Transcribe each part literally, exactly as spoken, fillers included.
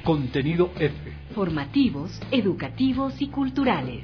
Contenido F. Formativos, educativos y culturales.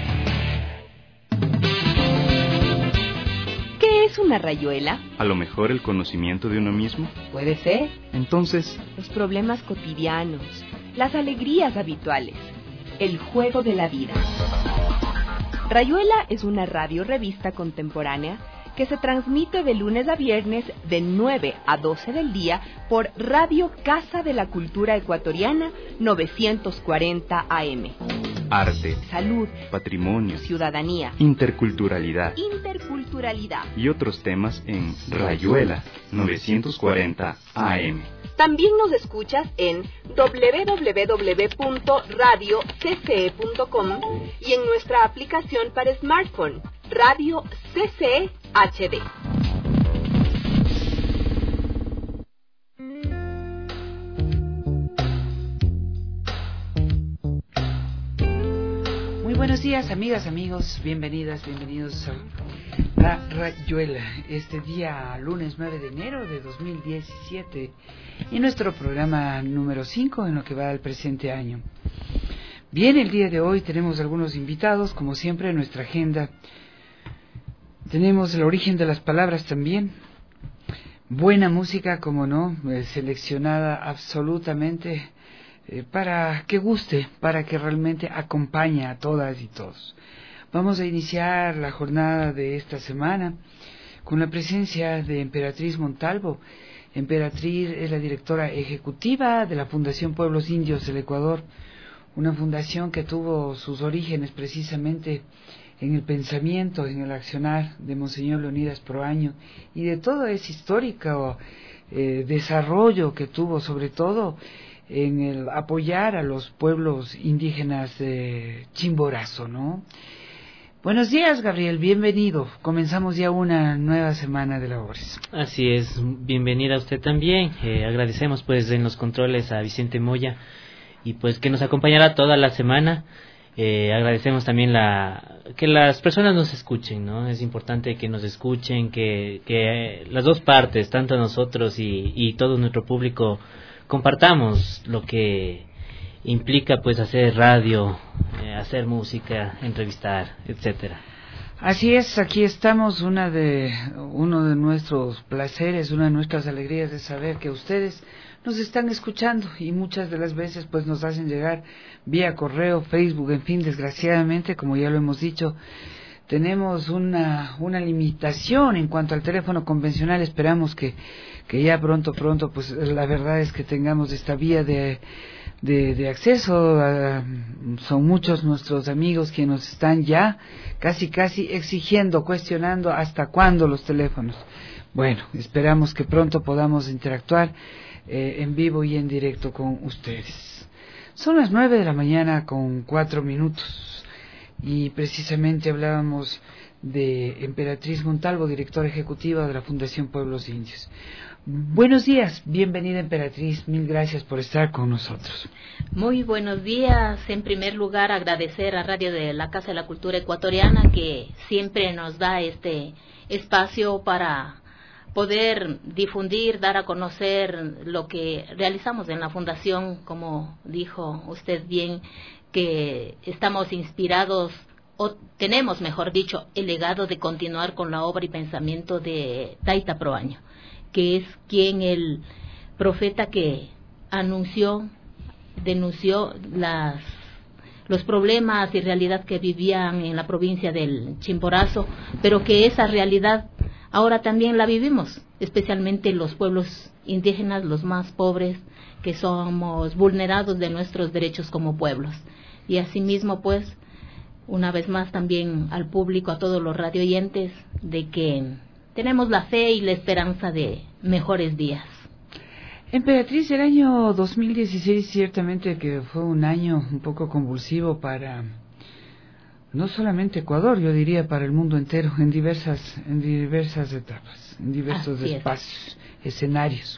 ¿Qué es una rayuela? A lo mejor el conocimiento de uno mismo. Puede ser. Entonces, los problemas cotidianos, las alegrías habituales, el juego de la vida. Rayuela es una radio-revista contemporánea que se transmite de lunes a viernes de nueve a doce del día por Radio Casa de la Cultura Ecuatoriana novecientos cuarenta A M. Arte, salud, patrimonio, ciudadanía, interculturalidad, interculturalidad y otros temas en Rayuela novecientos cuarenta A M. También nos escuchas en doble u doble u doble u punto radio c c e punto com y en nuestra aplicación para smartphone, Radio C C E H D. Muy buenos días, amigas, amigos, bienvenidas, bienvenidos a La Rayuela, este día lunes nueve de enero de dos mil diecisiete y nuestro programa número cinco en lo que va al presente año. Bien, el día de hoy tenemos algunos invitados, como siempre en nuestra agenda. Tenemos el origen de las palabras también, buena música, como no, eh, seleccionada absolutamente eh, para que guste, para que realmente acompañe a todas y todos. Vamos a iniciar la jornada de esta semana con la presencia de Emperatriz Montalvo. Emperatriz es la directora ejecutiva de la Fundación Pueblos Indios del Ecuador, una fundación que tuvo sus orígenes precisamente en el pensamiento, en el accionar de Monseñor Leonidas Proaño y de todo ese histórico eh, desarrollo que tuvo, sobre todo en el apoyar a los pueblos indígenas de Chimborazo, ¿no? Buenos días, Gabriel, bienvenido. Comenzamos ya una nueva semana de labores. Así es, bienvenida a usted también. Eh, agradecemos pues en los controles a Vicente Moya y pues que nos acompañará toda la semana. Eh, agradecemos también la que las personas nos escuchen, ¿no? Es importante que nos escuchen, que, que las dos partes, tanto nosotros y, y todo nuestro público, compartamos lo que implica pues hacer radio, eh, hacer música, entrevistar, etcétera. Así es, aquí estamos. Una de uno de nuestros placeres, una de nuestras alegrías es saber que ustedes nos están escuchando y muchas de las veces pues nos hacen llegar vía correo, Facebook, en fin, desgraciadamente, como ya lo hemos dicho, tenemos una una limitación en cuanto al teléfono convencional. Esperamos que que ya pronto pronto pues la verdad es que tengamos esta vía de de, de acceso. A, son muchos nuestros amigos que nos están ya casi casi exigiendo, cuestionando hasta cuándo los teléfonos. Bueno, esperamos que pronto podamos interactuar eh, en vivo y en directo con ustedes. Son las nueve de la mañana con cuatro minutos y precisamente hablábamos de Emperatriz Montalvo, directora ejecutiva de la Fundación Pueblos Indios. Buenos días, bienvenida Emperatriz, mil gracias por estar con nosotros. Muy buenos días. En primer lugar, agradecer a Radio de la Casa de la Cultura Ecuatoriana que siempre nos da este espacio para poder difundir, dar a conocer lo que realizamos en la Fundación. Como dijo usted bien, que estamos inspirados, o tenemos, mejor dicho, el legado de continuar con la obra y pensamiento de Taita Proaño, que es quien el profeta que anunció, denunció las los problemas y realidad que vivían en la provincia del Chimborazo, pero que esa realidad ahora también la vivimos, especialmente los pueblos indígenas, los más pobres, que somos vulnerados de nuestros derechos como pueblos. Y asimismo, pues, una vez más también al público, a todos los radioyentes, de que tenemos la fe y la esperanza de mejores días. Emperatriz, el año dos mil dieciséis ciertamente que fue un año un poco convulsivo para no solamente Ecuador, yo diría para el mundo entero, en diversas en diversas etapas, en diversos Así espacios, es. escenarios.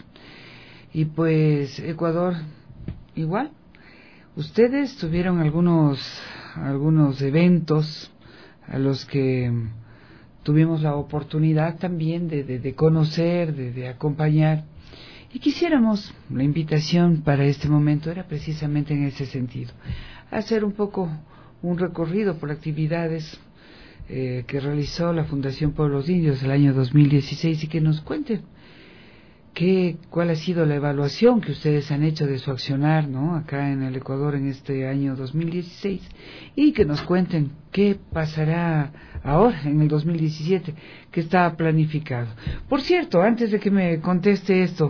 Y pues Ecuador igual. Ustedes tuvieron algunos algunos eventos a los que tuvimos la oportunidad también de, de, de conocer, de, de acompañar, Y quisiéramos, la invitación para este momento era precisamente en ese sentido, hacer un poco un recorrido por actividades eh, que realizó la Fundación Pueblos Indios el año dos mil dieciséis y que nos cuenten qué, cuál ha sido la evaluación que ustedes han hecho de su accionar, ¿no?, acá en el Ecuador en este año dos mil dieciséis, y que nos cuenten qué pasará ahora en el dos mil diecisiete, que está planificado. Por cierto, antes de que me conteste esto,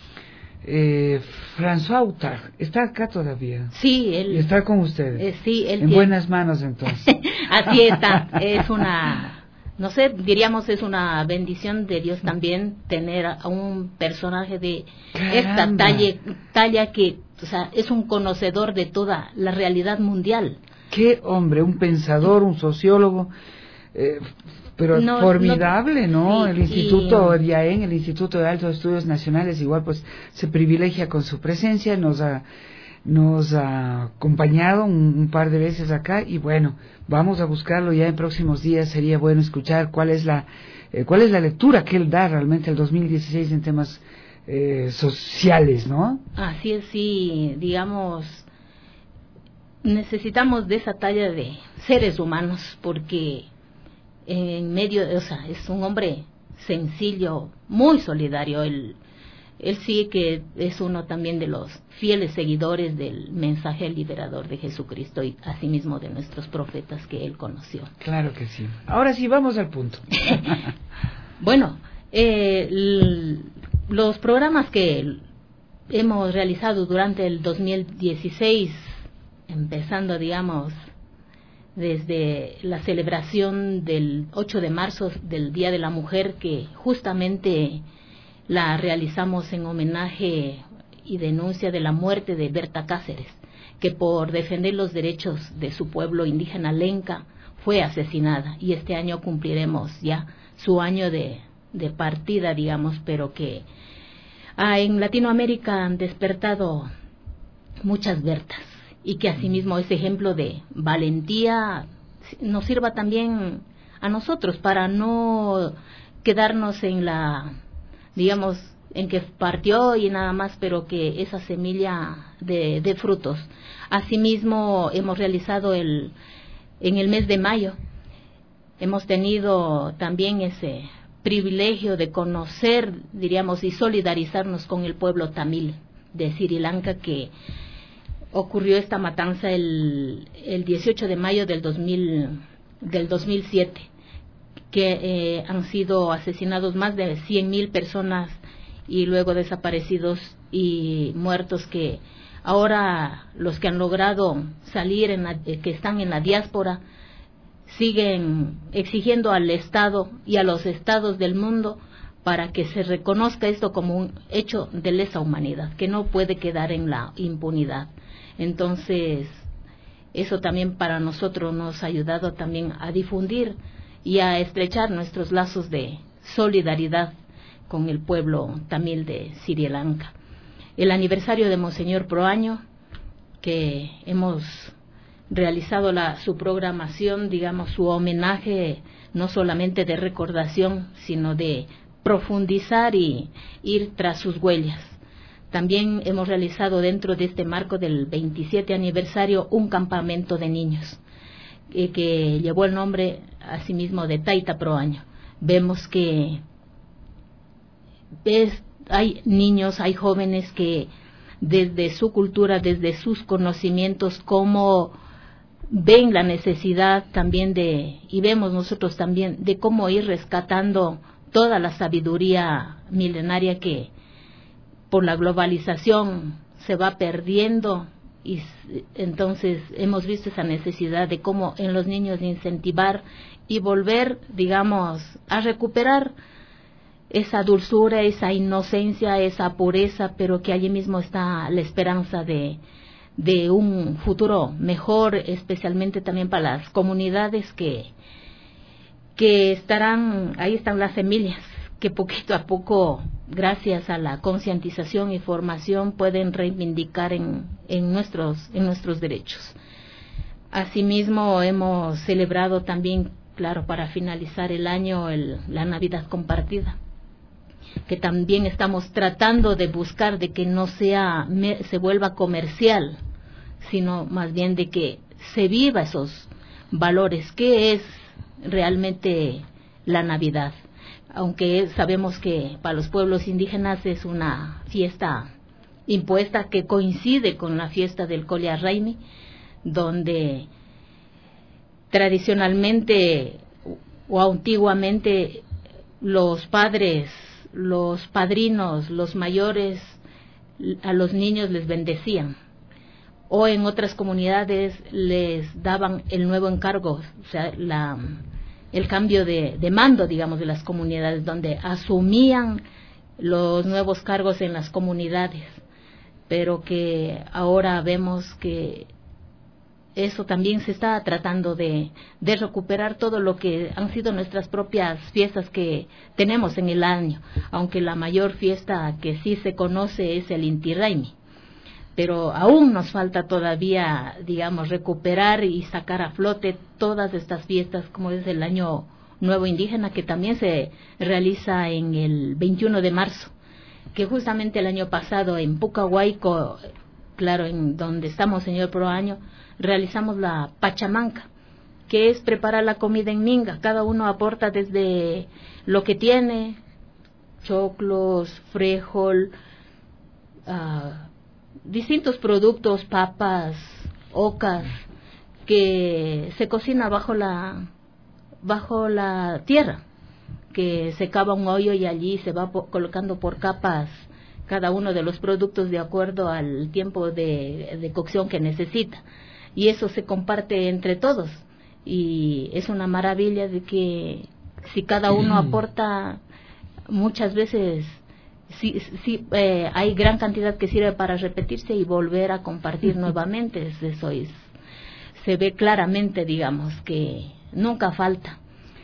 Eh, François Autard está acá todavía. Sí, él está con ustedes. Eh, sí, él en tiene... buenas manos entonces. Así está. Es una, no sé, diríamos es una bendición de Dios también tener a un personaje de Caramba. esta talla, talla que, o sea, es un conocedor de toda la realidad mundial. Qué hombre, un pensador, un sociólogo. Eh, Pero no, formidable, ¿no? ¿no? Sí, el Instituto y... de I A E N, el Instituto de Altos Estudios Nacionales, igual pues se privilegia con su presencia, nos ha, nos ha acompañado un, un par de veces acá y bueno, vamos a buscarlo ya en próximos días. Sería bueno escuchar cuál es la eh, cuál es la lectura que él da realmente el dos mil dieciséis en temas eh, sociales, ¿no? Así es, sí, digamos, necesitamos de esa talla de seres humanos porque en medio, o sea, es un hombre sencillo, muy solidario. Él, él sí que es uno también de los fieles seguidores del mensaje liberador de Jesucristo y asimismo de nuestros profetas que él conoció. Claro que sí. Ahora sí, vamos al punto. Bueno, eh, l- los programas que hemos realizado durante el dos mil dieciséis, empezando, digamos, desde la celebración del ocho de marzo del Día de la Mujer, que justamente la realizamos en homenaje y denuncia de la muerte de Berta Cáceres, que por defender los derechos de su pueblo indígena lenca fue asesinada, y este año cumpliremos ya su año de, de partida, digamos, pero que ah, en Latinoamérica han despertado muchas Bertas, y que asimismo ese ejemplo de valentía nos sirva también a nosotros para no quedarnos en la, digamos, en que partió y nada más, pero que esa semilla de, de frutos. Asimismo hemos realizado el, en el mes de mayo, hemos tenido también ese privilegio de conocer, diríamos, y solidarizarnos con el pueblo tamil de Sri Lanka, que ocurrió esta matanza el, el dieciocho de mayo del dos mil, del dos mil siete, que eh, han sido asesinados más de cien mil personas y luego desaparecidos y muertos, que ahora los que han logrado salir, en la, que están en la diáspora, siguen exigiendo al Estado y a los estados del mundo para que se reconozca esto como un hecho de lesa humanidad, que no puede quedar en la impunidad. Entonces, eso también para nosotros nos ha ayudado también a difundir y a estrechar nuestros lazos de solidaridad con el pueblo tamil de Sri Lanka. El aniversario de Monseñor Proaño, que hemos realizado la, su programación, digamos, su homenaje, no solamente de recordación, sino de profundizar y ir tras sus huellas. También hemos realizado dentro de este marco del veintisiete aniversario un campamento de niños eh, que llevó el nombre asimismo de Taita Proaño. Vemos que es, hay niños, hay jóvenes que desde su cultura, desde sus conocimientos, cómo ven la necesidad también de, y vemos nosotros también, de cómo ir rescatando toda la sabiduría milenaria que por la globalización se va perdiendo, y entonces hemos visto esa necesidad de cómo en los niños incentivar y volver, digamos, a recuperar esa dulzura, esa inocencia, esa pureza, pero que allí mismo está la esperanza de, de un futuro mejor, especialmente también para las comunidades que, que estarán, ahí están las semillas, que poquito a poco, gracias a la concientización y formación, pueden reivindicar en, en, nuestros, en nuestros derechos. Asimismo, hemos celebrado también, claro, para finalizar el año, el, la Navidad compartida. que también estamos tratando de buscar de que no sea se vuelva comercial, sino más bien de que se viva esos valores, que es realmente la Navidad. Aunque sabemos que para los pueblos indígenas es una fiesta impuesta que coincide con la fiesta del Qoliarraimi, donde tradicionalmente o antiguamente los padres, los padrinos, los mayores a los niños les bendecían, o en otras comunidades les daban el nuevo encargo, o sea, la, el cambio de, de mando, digamos, de las comunidades, donde asumían los nuevos cargos en las comunidades, pero que ahora vemos que eso también se está tratando de, de recuperar todo lo que han sido nuestras propias fiestas que tenemos en el año, aunque la mayor fiesta que sí se conoce es el Inti Raymi, pero aún nos falta todavía, digamos, recuperar y sacar a flote todas estas fiestas, como es el Año Nuevo Indígena, que también se realiza en el veintiuno de marzo, que justamente el año pasado en Pucahuayco, claro, en donde estamos, señor Proaño, realizamos la Pachamanca, que es preparar la comida en minga. Cada uno aporta desde lo que tiene, choclos, frijol, uh, distintos productos, papas, ocas, que se cocina bajo la bajo la tierra, que se cava un hoyo y allí se va po- colocando por capas cada uno de los productos de acuerdo al tiempo de, de cocción que necesita, y eso se comparte entre todos, y es una maravilla de que si cada uno aporta, muchas veces sí, sí eh, hay gran cantidad que sirve para repetirse y volver a compartir nuevamente. Eso es, se ve claramente, digamos, que nunca falta.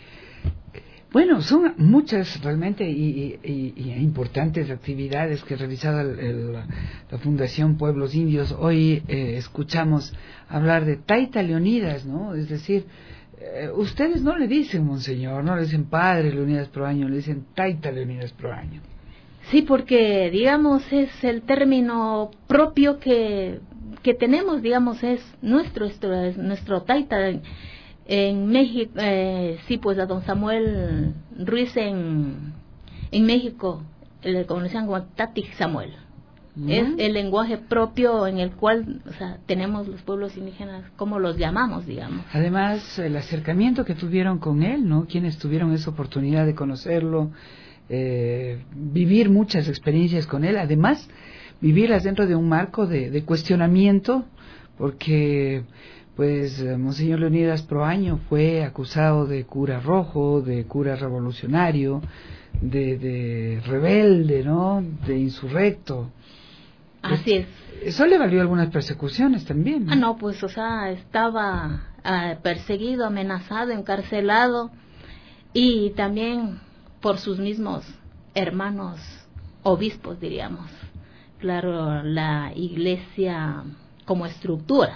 Bueno, son muchas realmente y, y, y importantes actividades que ha realizado el, el, la Fundación Pueblos Indios. Hoy eh, escuchamos hablar de Taita Leonidas, ¿no? Es decir, eh, ustedes no le dicen monseñor, no le dicen padre Leonidas Proaño, le dicen Taita Leonidas Proaño. Sí, porque, digamos, es el término propio que, que tenemos, digamos, es nuestro, nuestro, es nuestro Taita. En México, eh, sí, pues a don Samuel Ruiz en, en México le conocían como Tati Samuel. ¿Mm? Es el lenguaje propio en el cual, o sea, tenemos los pueblos indígenas, como los llamamos, digamos. Además, el acercamiento que tuvieron con él, ¿no? Quienes tuvieron esa oportunidad de conocerlo, eh, vivir muchas experiencias con él, además, vivirlas dentro de un marco de, de cuestionamiento, porque pues eh, Monseñor Leonidas Proaño fue acusado de cura rojo, de cura revolucionario, de, de rebelde, ¿no? De insurrecto. Así es. Eso le valió algunas persecuciones también, ¿no? Ah, no, pues, o sea, estaba uh, perseguido, amenazado, encarcelado, y también por sus mismos hermanos obispos, diríamos. Claro, la iglesia como estructura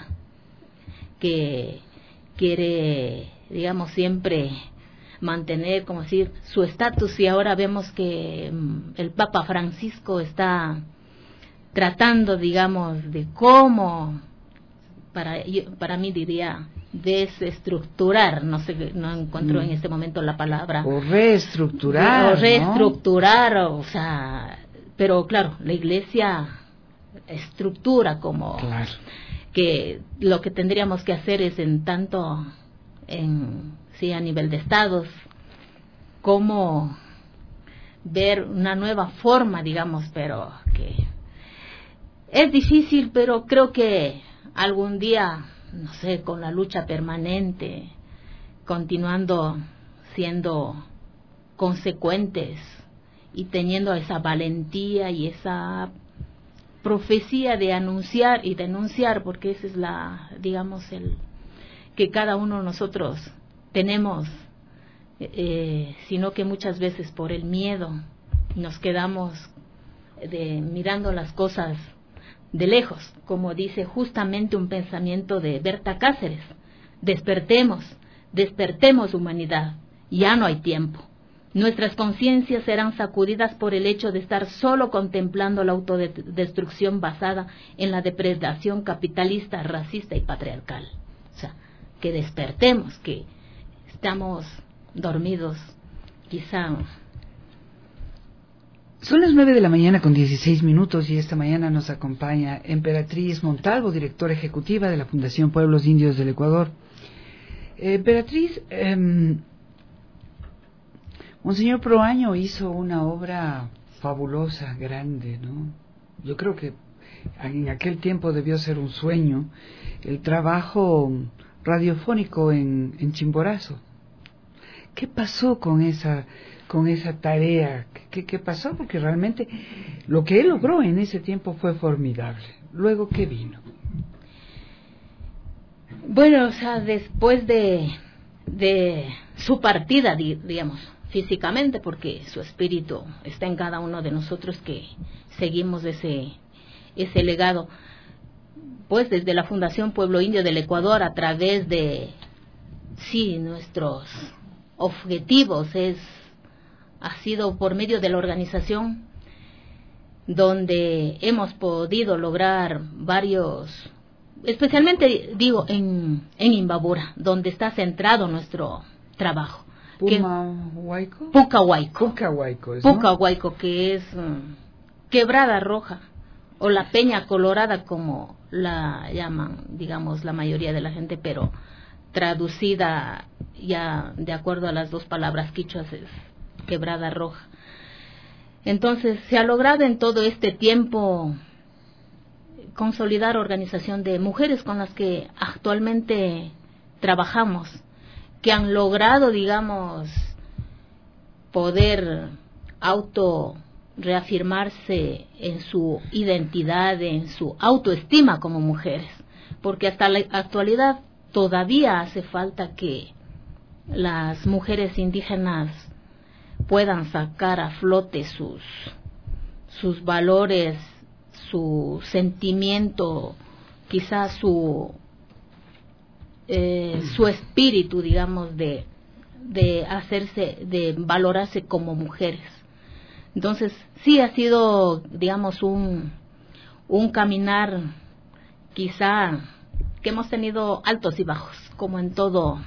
que quiere, digamos, siempre mantener, como decir, su estatus, y ahora vemos que um, el Papa Francisco está tratando, digamos, de cómo, para para mí diría, desestructurar, no sé, no encuentro mm. en este momento la palabra. O reestructurar, O reestructurar, ¿no? O sea, pero claro, la iglesia estructura como... Claro. Que lo que tendríamos que hacer es en tanto en sí a nivel de estados como ver una nueva forma, digamos, pero que es difícil, pero creo que algún día, no sé, con la lucha permanente, continuando siendo consecuentes y teniendo esa valentía y esa profecía de anunciar y denunciar, porque esa es la, digamos, el que cada uno de nosotros tenemos, eh, sino que muchas veces por el miedo nos quedamos de, mirando las cosas de lejos, como dice justamente un pensamiento de Berta Cáceres: despertemos, despertemos humanidad, ya no hay tiempo, Nuestras conciencias serán sacudidas por el hecho de estar solo contemplando la autodestrucción basada en la depredación capitalista, racista y patriarcal. O sea, que despertemos, que estamos dormidos, quizá. Son las nueve de la mañana con dieciséis minutos y esta mañana nos acompaña Emperatriz Montalvo, directora ejecutiva de la Fundación Pueblos Indios del Ecuador. Eh, Emperatriz, eh, Monseñor Proaño hizo una obra fabulosa, grande, ¿no? Yo creo que en aquel tiempo debió ser un sueño el trabajo radiofónico en, en Chimborazo. ¿Qué pasó con esa con esa tarea? ¿Qué, qué pasó? Porque realmente lo que él logró en ese tiempo fue formidable. Luego, ¿qué vino? Bueno, o sea, después de, de su partida, digamos, físicamente, porque su espíritu está en cada uno de nosotros que seguimos ese, ese legado, pues desde la Fundación Pueblo Indio del Ecuador, a través de, sí, nuestros objetivos, es ha sido por medio de la organización donde hemos podido lograr varios, especialmente digo en, en Imbabura, donde está centrado nuestro trabajo. ¿Pumahuayco? Pucahuayco. Pucahuayco, ¿no? Pucahuayco, que es um, Quebrada Roja, o la Peña Colorada, como la llaman, digamos, la mayoría de la gente, pero traducida ya de acuerdo a las dos palabras quichuas es Quebrada Roja. Entonces se ha logrado en todo este tiempo consolidar organización de mujeres con las que actualmente trabajamos, que han logrado, digamos, poder auto reafirmarse en su identidad, en su autoestima como mujeres, porque hasta la actualidad todavía hace falta que las mujeres indígenas puedan sacar a flote sus sus valores, su sentimiento, quizás su eh, su espíritu, digamos, de de hacerse, de valorarse como mujeres. Entonces sí ha sido, digamos, un un caminar quizá que hemos tenido altos y bajos, como en todo.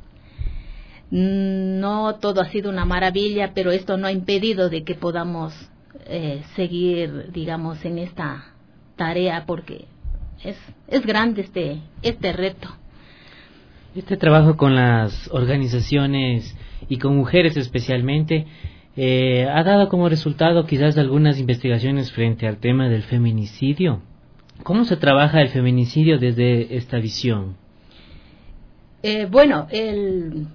No todo ha sido una maravilla, pero esto no ha impedido de que podamos eh, seguir, digamos, en esta tarea, porque es es grande este este reto. Este trabajo con las organizaciones y con mujeres especialmente eh, ha dado como resultado quizás algunas investigaciones frente al tema del feminicidio. ¿Cómo se trabaja el feminicidio desde esta visión? Eh, bueno, el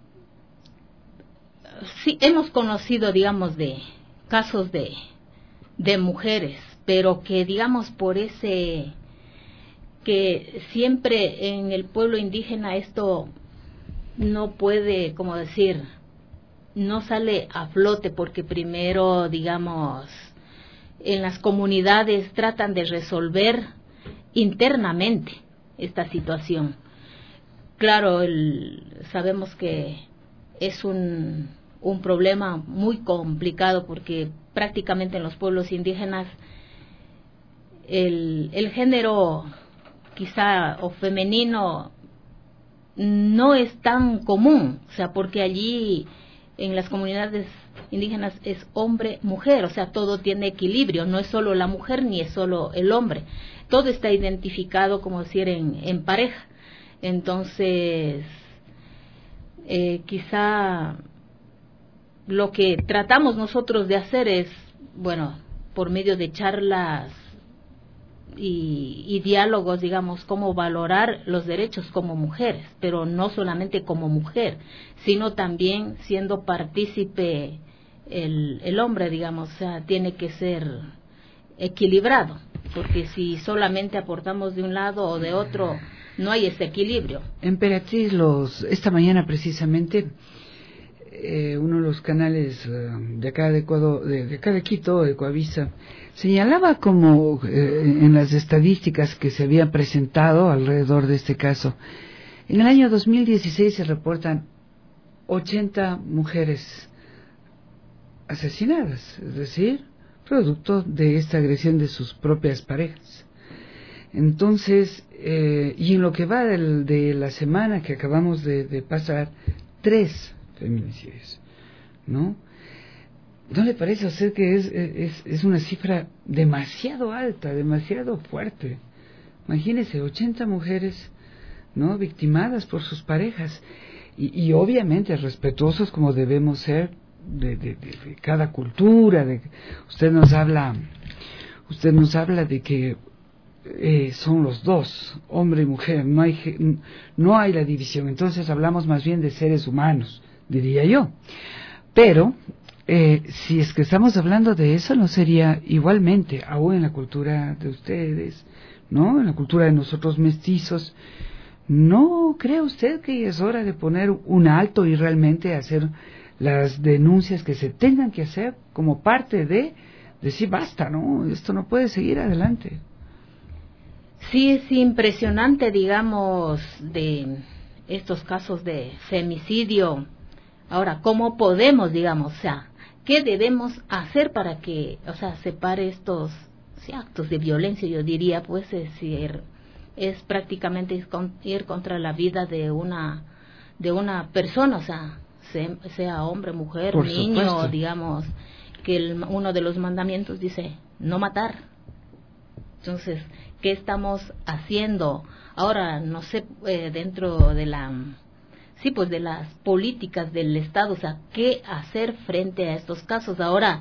sí hemos conocido, digamos, de casos de de mujeres, pero que, digamos, por ese que siempre en el pueblo indígena esto no puede, como decir, no sale a flote, porque primero, digamos, en las comunidades tratan de resolver internamente esta situación. Claro, el, sabemos que es un, un problema muy complicado, porque prácticamente en los pueblos indígenas el, el género quizá o femenino no es tan común, o sea, porque allí en las comunidades indígenas es hombre-mujer, o sea, todo tiene equilibrio, no es solo la mujer ni es solo el hombre, todo está identificado, como decir, en, en pareja. Entonces, eh, quizá lo que tratamos nosotros de hacer es, bueno, por medio de charlas y, y diálogos, digamos, cómo valorar los derechos como mujeres, pero no solamente como mujer, sino también siendo partícipe el, el hombre, digamos, o sea, tiene que ser equilibrado, porque si solamente aportamos de un lado o de otro, no hay ese equilibrio. Emperatriz, los esta mañana precisamente eh, uno de los canales uh, de acá de Ecuador, de, de acá de Quito, de Coavisa, señalaba como eh, en las estadísticas que se habían presentado alrededor de este caso, en el año dos mil dieciséis se reportan ochenta mujeres asesinadas, es decir, producto de esta agresión de sus propias parejas. Entonces, eh, y en lo que va del, de la semana que acabamos de, de pasar, tres feminicidios, ¿no? ¿No le parece a usted que es, es, es una cifra demasiado alta, demasiado fuerte? Imagínese, ochenta mujeres, ¿no?, victimadas por sus parejas, y, y obviamente respetuosos como debemos ser de, de, de, de cada cultura. De, usted nos habla, usted nos habla de que eh, son los dos, hombre y mujer, no hay, no hay la división, entonces hablamos más bien de seres humanos, diría yo. Pero eh, si es que estamos hablando de eso, no sería igualmente, aún en la cultura de ustedes, ¿no?, en la cultura de nosotros mestizos, ¿no cree usted que es hora de poner un alto y realmente hacer las denuncias que se tengan que hacer como parte de decir basta, ¿no? Esto no puede seguir adelante. Sí, es impresionante, digamos, de estos casos de femicidio. Ahora, ¿cómo podemos, digamos, o sea, qué debemos hacer para que, o sea, se pare estos sí, actos de violencia? Yo diría, pues, es decir, es prácticamente ir contra la vida de una de una persona, o sea, sea hombre, mujer, Por niño, supuesto. Digamos, que el, uno de los mandamientos dice no matar. Entonces, ¿qué estamos haciendo? Ahora, no sé, eh, dentro de la, sí, pues de las políticas del Estado, o sea, ¿qué hacer frente a estos casos? Ahora,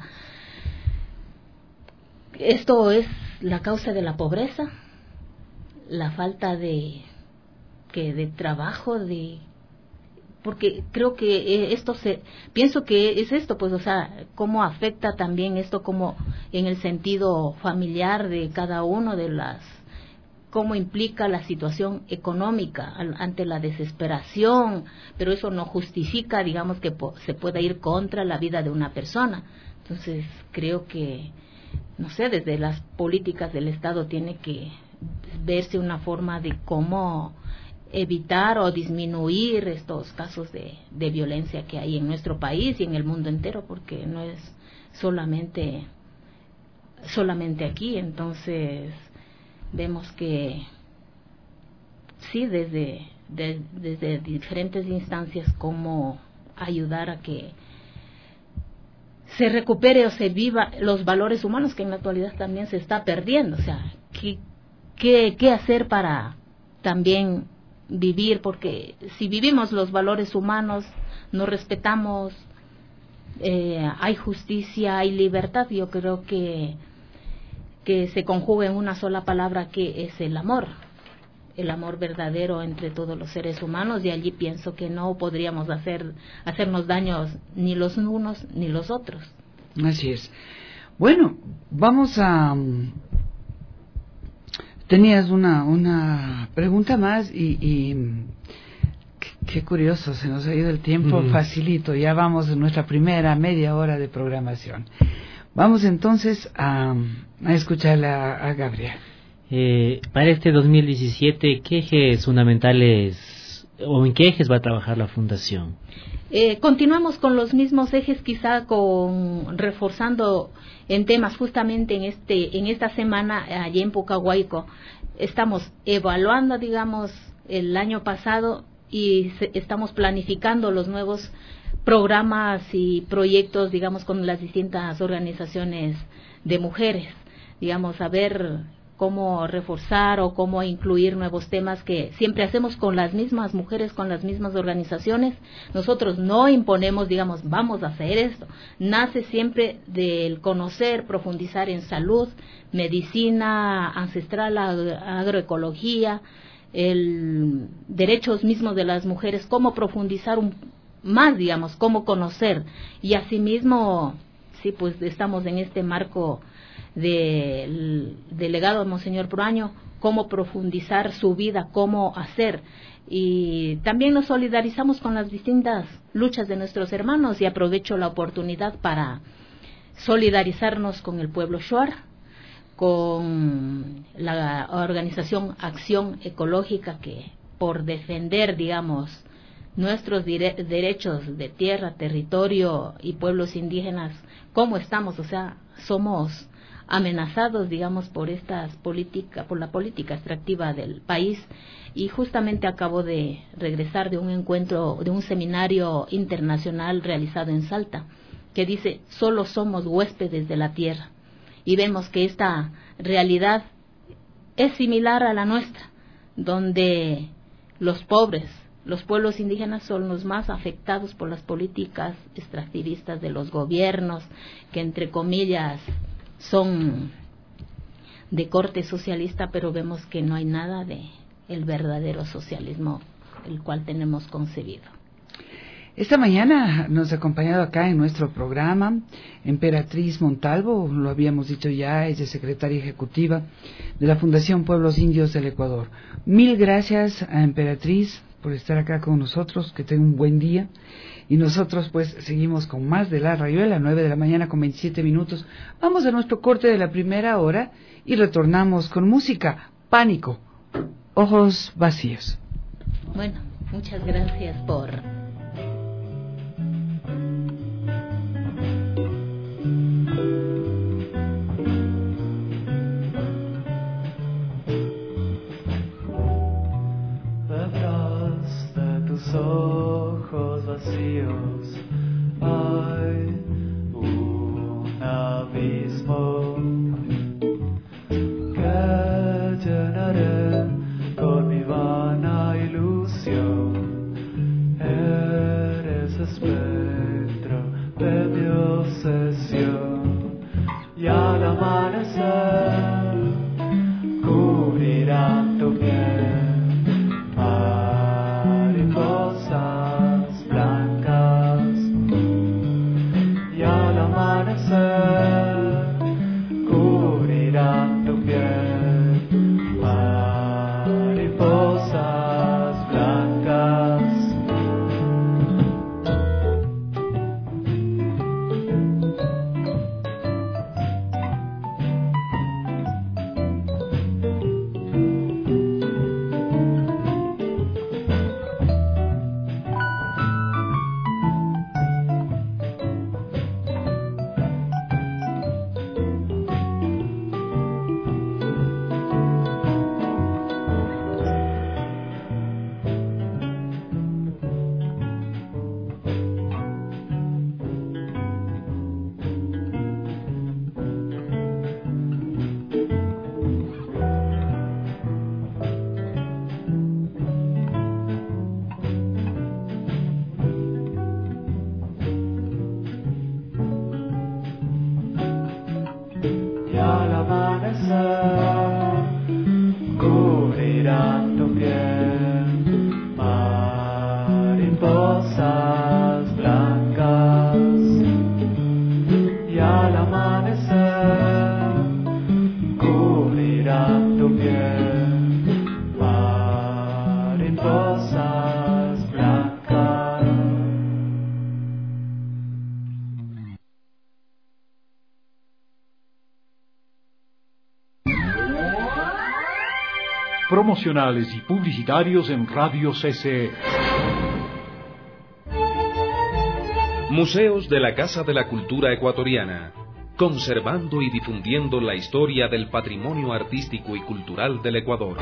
esto es la causa de la pobreza, la falta de que de trabajo, de porque creo que esto se pienso que es esto, pues, o sea, cómo afecta también esto como en el sentido familiar de cada uno de las, cómo implica la situación económica ante la desesperación, pero eso no justifica, digamos, que se pueda ir contra la vida de una persona. Entonces, creo que, no sé, desde las políticas del Estado tiene que verse una forma de cómo evitar o disminuir estos casos de, de violencia que hay en nuestro país y en el mundo entero, porque no es solamente solamente aquí. Entonces vemos que sí, desde de, desde diferentes instancias, cómo ayudar a que se recupere o se viva los valores humanos que en la actualidad también se está perdiendo. O sea, qué qué, qué hacer para también vivir, porque si vivimos los valores humanos, nos respetamos, eh, hay justicia, hay libertad, yo creo que que se conjuga en una sola palabra, que es el amor, el amor verdadero entre todos los seres humanos, y allí pienso que no podríamos hacer hacernos daños ni los unos ni los otros. Así es. Bueno, vamos a... Tenías una una pregunta más y, y qué, qué curioso, se nos ha ido el tiempo, mm. facilito, ya vamos en nuestra primera media hora de programación. Vamos entonces a, a escuchar a, a Gabriel. Eh, para este dos mil diecisiete, ¿qué ejes fundamentales o en qué ejes va a trabajar la Fundación? Eh, continuamos con los mismos ejes, quizá con reforzando en temas justamente en este en esta semana allí en Pucahuaico. Estamos evaluando, digamos, el año pasado y se, estamos planificando los nuevos programas y proyectos, digamos, con las distintas organizaciones de mujeres, digamos, a ver cómo reforzar o cómo incluir nuevos temas que siempre hacemos con las mismas mujeres, con las mismas organizaciones. Nosotros no imponemos, digamos, vamos a hacer esto. Nace siempre del conocer, profundizar en salud, medicina ancestral, agroecología, el derechos mismos de las mujeres, cómo profundizar un, más, digamos, cómo conocer. Y asimismo, sí, pues estamos en este marco del delegado de Monseñor Proaño, cómo profundizar su vida, cómo hacer, y también nos solidarizamos con las distintas luchas de nuestros hermanos, y aprovecho la oportunidad para solidarizarnos con el pueblo Shuar, con la organización Acción Ecológica, que por defender, digamos, nuestros dire- derechos de tierra, territorio y pueblos indígenas, ¿cómo estamos? O sea, somos amenazados, digamos, por estas política, por la política extractiva del país. Y justamente acabo de regresar de un encuentro, de un seminario internacional realizado en Salta, que dice, solo somos huéspedes de la tierra. Y vemos que esta realidad es similar a la nuestra, donde los pobres, los pueblos indígenas son los más afectados por las políticas extractivistas de los gobiernos, que entre comillas son de corte socialista, pero vemos que no hay nada de el verdadero socialismo, el cual tenemos concebido. Esta mañana nos ha acompañado acá en nuestro programa Emperatriz Montalvo, lo habíamos dicho ya, ella es secretaria ejecutiva de la Fundación Pueblos Indios del Ecuador. Mil gracias a Emperatriz por estar acá con nosotros, que tenga un buen día. Y nosotros pues seguimos con más de La Rayuela, nueve de la mañana con veintisiete minutos. Vamos a nuestro corte de la primera hora y retornamos con música. Pánico, Ojos Vacíos. Bueno, muchas gracias por... Detrás de tus ojos vacíos hay un abismo que llenaré con mi vana ilusión. Eres espectro de mi obsesión y al amanecer cubrirá tu piel mariposas blancas y al amanecer cubrirán tu piel mariposas blancas. Y al amanecer cubrirán tu piel mariposas blancas y al amanecer cubrirán tu piel mariposas blancas. Promocionales y publicitarios en Radio C C E. Museos de la Casa de la Cultura Ecuatoriana, conservando y difundiendo la historia del patrimonio artístico y cultural del Ecuador.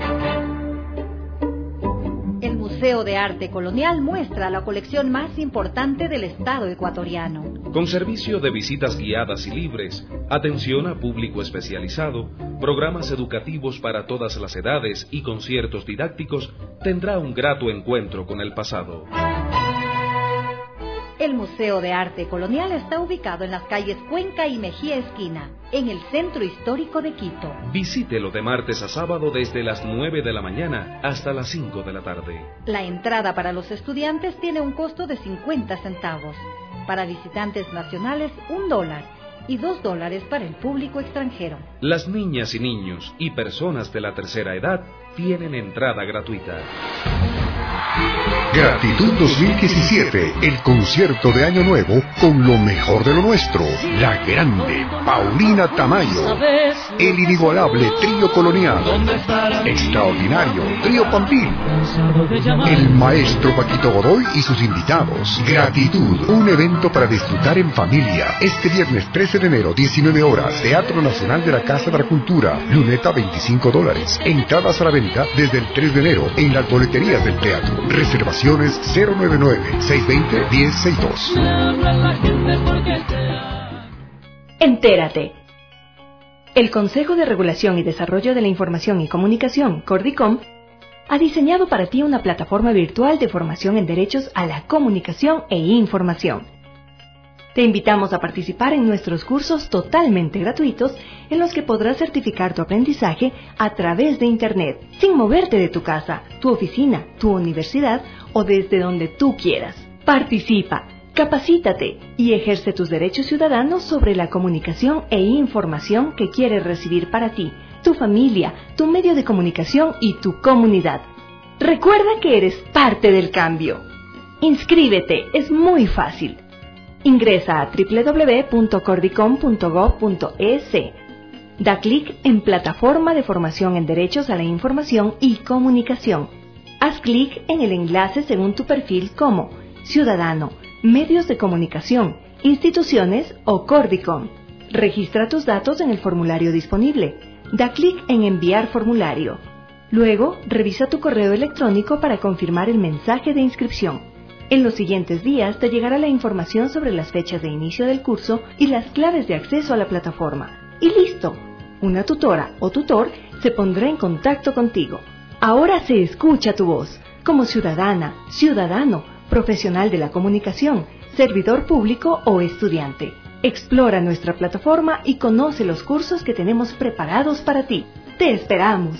El Museo de Arte Colonial muestra la colección más importante del Estado ecuatoriano. Con servicio de visitas guiadas y libres, atención a público especializado, programas educativos para todas las edades y conciertos didácticos, tendrá un grato encuentro con el pasado. El Museo de Arte Colonial está ubicado en las calles Cuenca y Mejía Esquina, en el centro histórico de Quito. Visítelo de martes a sábado desde las nueve de la mañana hasta las cinco de la tarde. La entrada para los estudiantes tiene un costo de cincuenta centavos. Para visitantes nacionales, un dólar. Y dos dólares para el público extranjero. Las niñas y niños y personas de la tercera edad tienen entrada gratuita. Gratitud dos mil diecisiete, el concierto de Año Nuevo con lo mejor de lo nuestro. La grande Paulina Tamayo, el inigualable Trío Colonial, extraordinario Trío Pampín, el maestro Paquito Godoy y sus invitados. Gratitud, un evento para disfrutar en familia. Este viernes trece de enero, diecinueve horas, Teatro Nacional de la Casa de la Cultura. Luneta veinticinco dólares. Entradas a la venta desde el tres de enero en las boleterías del teatro. Reservaciones cero nueve nueve, seis dos cero, uno cero seis dos. Entérate. El Consejo de Regulación y Desarrollo de la Información y Comunicación, Cordicom, ha diseñado para ti una plataforma virtual de formación en derechos a la comunicación e información. Te invitamos a participar en nuestros cursos totalmente gratuitos en los que podrás certificar tu aprendizaje a través de Internet, sin moverte de tu casa, tu oficina, tu universidad o desde donde tú quieras. Participa, capacítate y ejerce tus derechos ciudadanos sobre la comunicación e información que quieres recibir para ti, tu familia, tu medio de comunicación y tu comunidad. Recuerda que eres parte del cambio. Inscríbete, es muy fácil. Ingresa a doble u doble u doble u punto cordicom punto gob punto es. Da clic en Plataforma de Formación en Derechos a la Información y Comunicación. Haz clic en el enlace según tu perfil como Ciudadano, Medios de Comunicación, Instituciones o Cordicom. Registra tus datos en el formulario disponible. Da clic en Enviar formulario. Luego, revisa tu correo electrónico para confirmar el mensaje de inscripción. En los siguientes días te llegará la información sobre las fechas de inicio del curso y las claves de acceso a la plataforma. Y listo, una tutora o tutor se pondrá en contacto contigo. Ahora se escucha tu voz, como ciudadana, ciudadano, profesional de la comunicación, servidor público o estudiante. Explora nuestra plataforma y conoce los cursos que tenemos preparados para ti. ¡Te esperamos!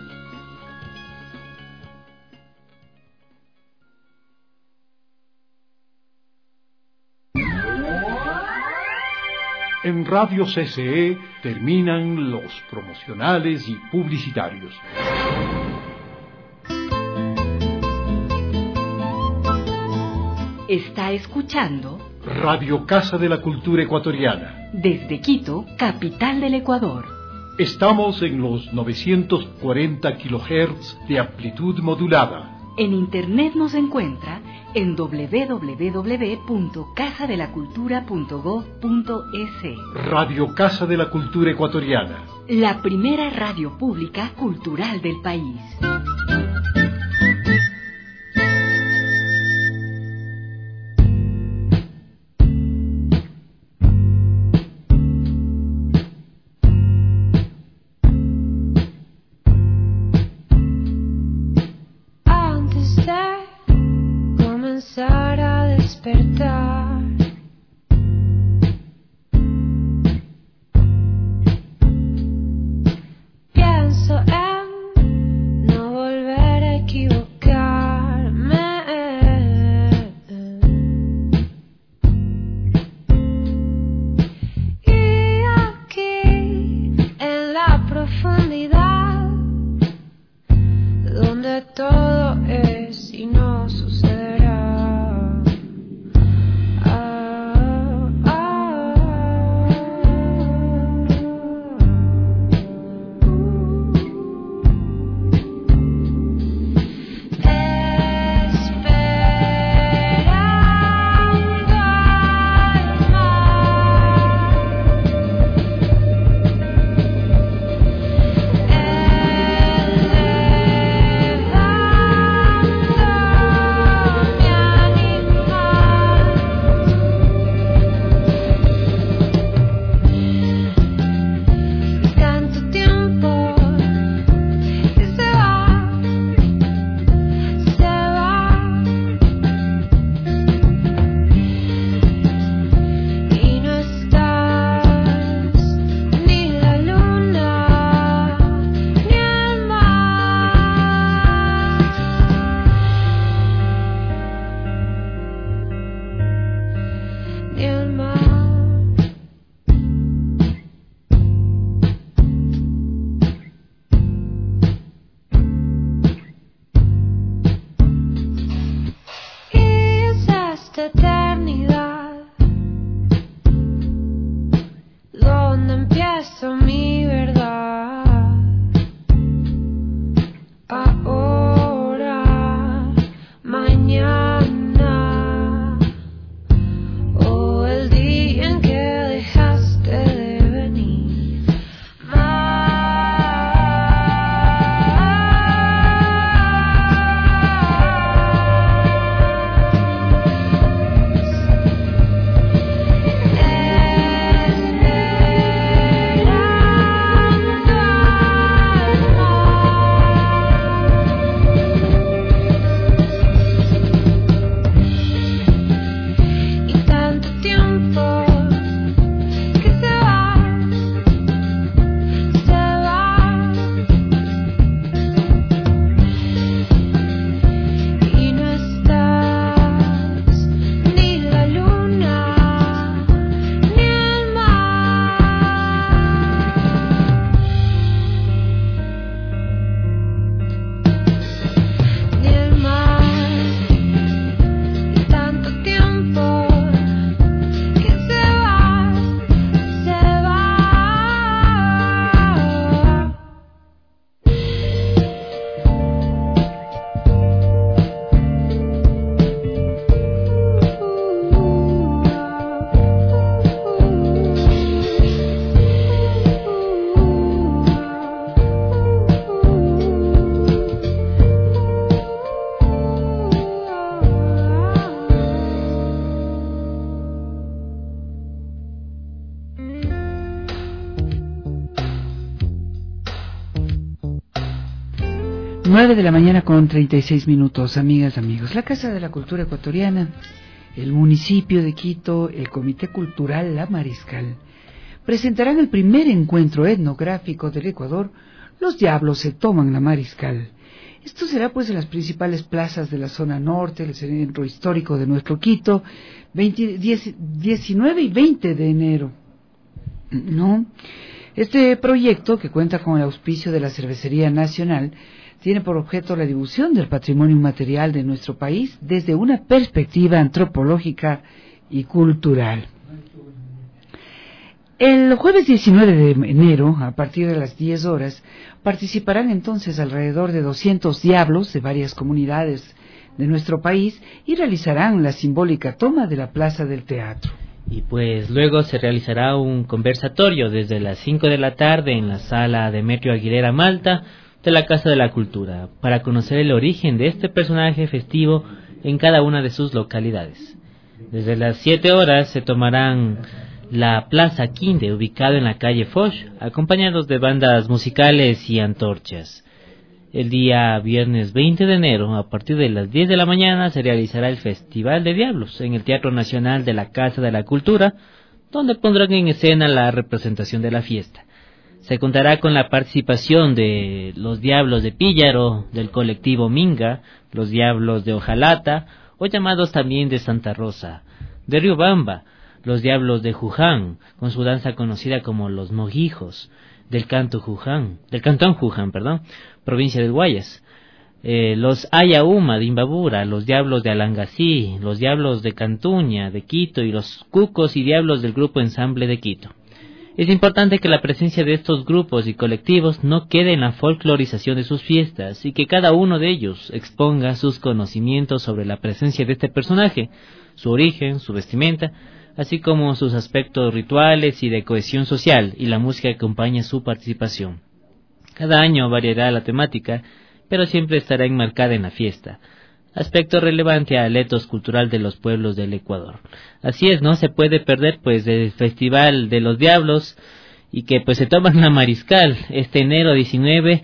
En Radio C C E terminan los promocionales y publicitarios. Está escuchando Radio Casa de la Cultura Ecuatoriana. Desde Quito, capital del Ecuador. Estamos en los novecientos cuarenta kilohertz de amplitud modulada. En Internet nos encuentra en doble u doble u doble u punto casa de la cultura punto gob punto es. Radio Casa de la Cultura Ecuatoriana. La primera radio pública cultural del país. A despertar, pienso en no volver a equivocarme, y aquí en la profundidad donde todo es y no sucederá. Oh nueve de la mañana con treinta y seis minutos, amigas, amigos. La Casa de la Cultura Ecuatoriana, el municipio de Quito, el Comité Cultural La Mariscal, presentarán el primer encuentro etnográfico del Ecuador, Los Diablos se toman la Mariscal. Esto será pues en las principales plazas de la zona norte, el centro histórico de nuestro Quito, veinte, diez, diecinueve y veinte de enero. ¿No? Este proyecto, que cuenta con el auspicio de la Cervecería Nacional, tiene por objeto la difusión del patrimonio inmaterial de nuestro país desde una perspectiva antropológica y cultural. El jueves diecinueve de enero, a partir de las diez horas, participarán entonces alrededor de doscientos diablos de varias comunidades de nuestro país y realizarán la simbólica toma de la Plaza del Teatro. Y pues luego se realizará un conversatorio desde las cinco de la tarde en la sala Demetrio Aguilera Malta de la Casa de la Cultura, para conocer el origen de este personaje festivo en cada una de sus localidades. Desde las siete horas se tomarán la Plaza Quinde, ubicado en la calle Foch, acompañados de bandas musicales y antorchas. El día viernes veinte de enero, a partir de las diez de la mañana, se realizará el Festival de Diablos en el Teatro Nacional de la Casa de la Cultura, donde pondrán en escena la representación de la fiesta. Se contará con la participación de los Diablos de Píllaro, del colectivo Minga, los Diablos de Ojalata, o llamados también de Santa Rosa, de Riobamba, los Diablos de Juján, con su danza conocida como los Mojijos, del canto Juján, del cantón Juján, perdón, provincia del Guayas, eh, los Ayauma de Imbabura, los Diablos de Alangasí, los Diablos de Cantuña, de Quito, y los Cucos y Diablos del Grupo Ensamble de Quito. Es importante que la presencia de estos grupos y colectivos no quede en la folclorización de sus fiestas y que cada uno de ellos exponga sus conocimientos sobre la presencia de este personaje, su origen, su vestimenta, así como sus aspectos rituales y de cohesión social y la música que acompaña su participación. Cada año variará la temática, pero siempre estará enmarcada en la fiesta, aspecto relevante al etos cultural de los pueblos del Ecuador. Así es, no se puede perder pues el Festival de los Diablos, y que pues se toman la Mariscal este enero diecinueve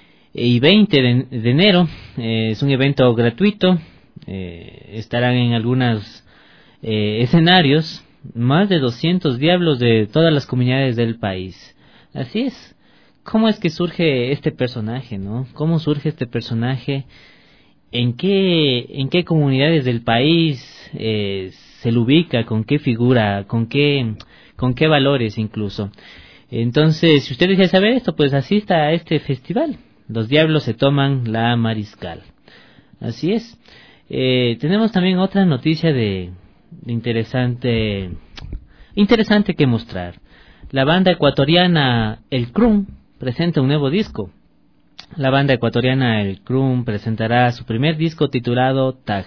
y veinte de, de enero. Eh, es un evento gratuito, eh, estarán en algunos eh, escenarios más de doscientos diablos de todas las comunidades del país. Así es. ¿Cómo es que surge este personaje, no? ¿Cómo surge este personaje? ¿En qué, en qué comunidades del país eh, se lo ubica? ¿Con qué figura? ¿Con qué, con qué valores incluso? Entonces, si usted desea saber esto, pues asista a este festival. Los Diablos se toman la Mariscal. Así es. Eh, tenemos también otra noticia de, de interesante, interesante que mostrar. La banda ecuatoriana El Crum presenta un nuevo disco. La banda ecuatoriana El Crum presentará su primer disco titulado Tag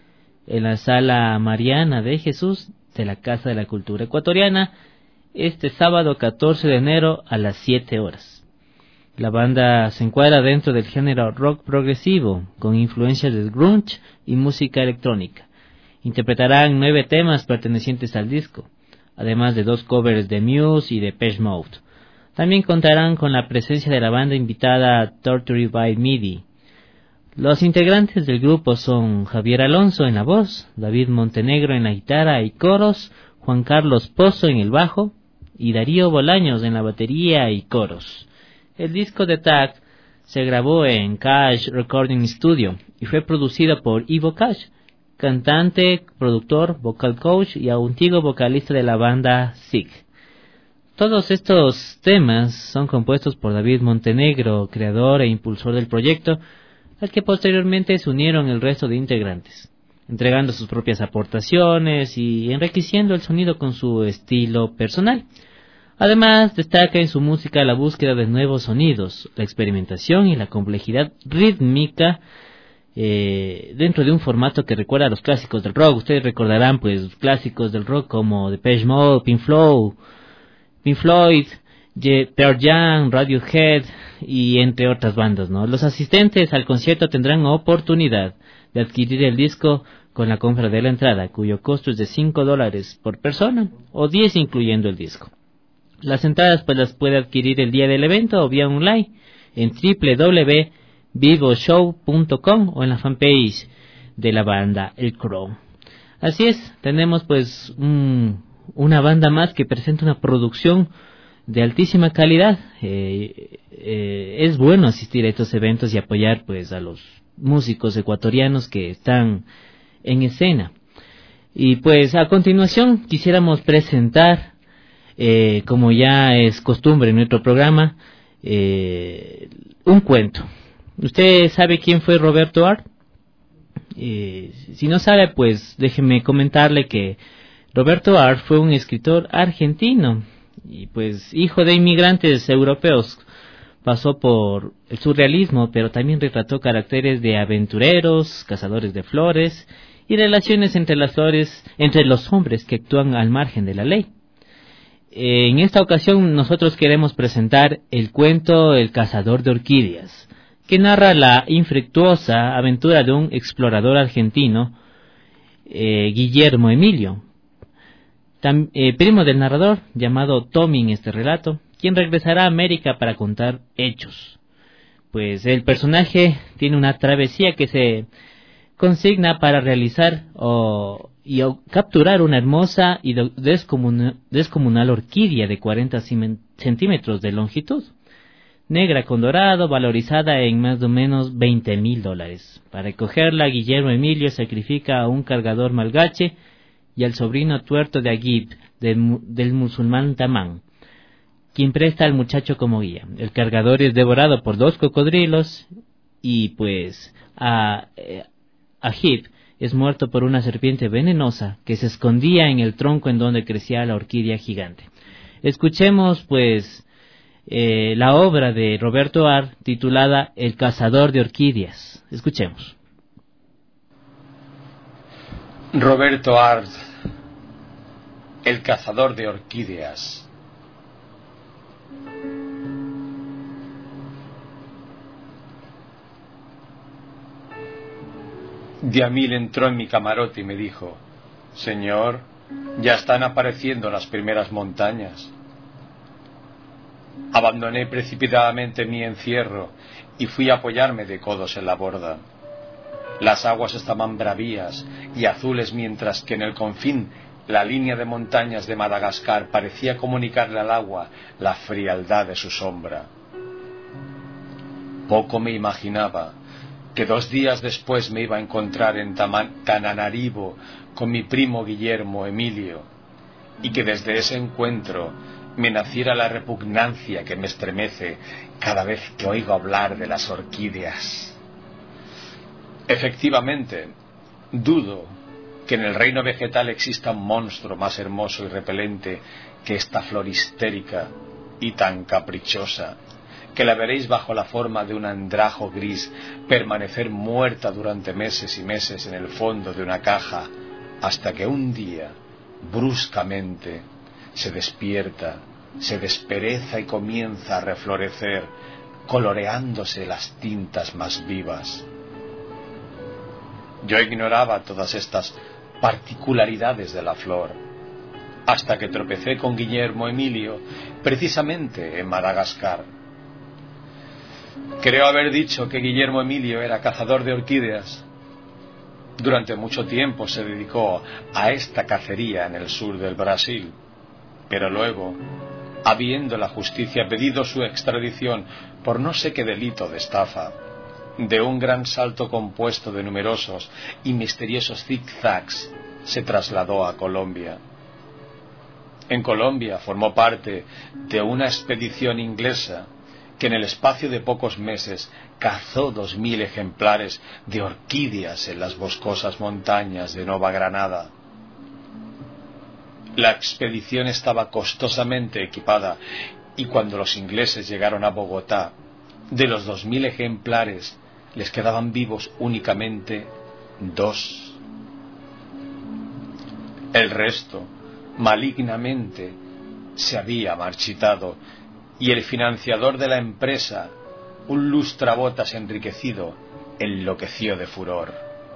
en la Sala Mariana de Jesús de la Casa de la Cultura Ecuatoriana este sábado catorce de enero a las siete horas. La banda se encuadra dentro del género rock progresivo con influencias del grunge y música electrónica. Interpretarán nueve temas pertenecientes al disco, además de dos covers de Muse y de Depeche Mode. También contarán con la presencia de la banda invitada Torture by MIDI. Los integrantes del grupo son Javier Alonso en la voz, David Montenegro en la guitarra y coros, Juan Carlos Pozo en el bajo y Darío Bolaños en la batería y coros. El disco de Tag se grabó en Cash Recording Studio y fue producido por Ivo Cash, cantante, productor, vocal coach y antiguo vocalista de la banda Sig. Todos estos temas son compuestos por David Montenegro, creador e impulsor del proyecto, al que posteriormente se unieron el resto de integrantes, entregando sus propias aportaciones y enriqueciendo el sonido con su estilo personal. Además, destaca en su música la búsqueda de nuevos sonidos, la experimentación y la complejidad rítmica eh, dentro de un formato que recuerda a los clásicos del rock. Ustedes recordarán pues clásicos del rock como Depeche Mode, Pink Floyd, Pink Floyd, Pearl Jam, Radiohead y entre otras bandas, ¿no? Los asistentes al concierto tendrán oportunidad de adquirir el disco con la compra de la entrada, cuyo costo es de cinco dólares por persona o diez incluyendo el disco. Las entradas pues las puede adquirir el día del evento o vía online en doble u doble u doble u punto vivo show punto com o en la fanpage de la banda El Crow. Así es, tenemos pues un, una banda más que presenta una producción de altísima calidad. Eh, eh, es bueno asistir a estos eventos y apoyar pues a los músicos ecuatorianos que están en escena. Y pues a continuación quisiéramos presentar, eh, como ya es costumbre en nuestro programa, eh, un cuento. ¿Usted sabe quién fue Roberto Art? Eh, si no sabe, pues déjeme comentarle que Roberto Art fue un escritor argentino y pues hijo de inmigrantes europeos. Pasó por el surrealismo, pero también retrató caracteres de aventureros, cazadores de flores y relaciones entre las flores, entre los hombres que actúan al margen de la ley. Eh, en esta ocasión nosotros queremos presentar el cuento El cazador de orquídeas, que narra la infructuosa aventura de un explorador argentino, eh, Guillermo Emilio, tam, eh, primo del narrador, llamado Tommy en este relato, quien regresará a América para contar hechos. Pues el personaje tiene una travesía que se consigna para realizar o, y o, capturar una hermosa y descomunal, descomunal orquídea de cuarenta centímetros de longitud, negra con dorado, valorizada en más o menos veinte mil dólares. Para recogerla, Guillermo Emilio sacrifica a un cargador malgache y al sobrino tuerto de Aguib, del, del musulmán Tamán, quien presta al muchacho como guía. El cargador es devorado por dos cocodrilos y pues a, eh, Aguib es muerto por una serpiente venenosa que se escondía en el tronco en donde crecía la orquídea gigante. Escuchemos pues eh, la obra de Roberto Art titulada El cazador de orquídeas. Escuchemos. Roberto Art, El cazador de orquídeas. Diamil entró en mi camarote y me dijo: Señor, ya están apareciendo las primeras montañas. Abandoné precipitadamente mi encierro y fui a apoyarme de codos en la borda. Las aguas estaban bravías y azules, mientras que en el confín la línea de montañas de Madagascar parecía comunicarle al agua la frialdad de su sombra. Poco me imaginaba que dos días después me iba a encontrar en Tananarivo con mi primo Guillermo Emilio, y que desde ese encuentro me naciera la repugnancia que me estremece cada vez que oigo hablar de las orquídeas. Efectivamente, dudo que en el reino vegetal exista un monstruo más hermoso y repelente que esta flor histérica y tan caprichosa, que la veréis bajo la forma de un andrajo gris permanecer muerta durante meses y meses en el fondo de una caja, hasta que un día, bruscamente, se despierta, se despereza y comienza a reflorecer, coloreándose las tintas más vivas. Yo ignoraba todas estas particularidades de la flor, hasta que tropecé con Guillermo Emilio, precisamente en Madagascar. Creo haber dicho que Guillermo Emilio era cazador de orquídeas. Durante mucho tiempo se dedicó a esta cacería en el sur del Brasil, pero luego, habiendo la justicia pedido su extradición por no sé qué delito de estafa, de un gran salto compuesto de numerosos y misteriosos zigzags, se trasladó a Colombia. En Colombia formó parte de una expedición inglesa que en el espacio de pocos meses cazó dos mil ejemplares de orquídeas en las boscosas montañas de Nueva Granada. La expedición estaba costosamente equipada y cuando los ingleses llegaron a Bogotá, de los dos mil ejemplares les quedaban vivos únicamente dos. El resto, malignamente, se había marchitado y el financiador de la empresa, un lustrabotas enriquecido, enloqueció de furor.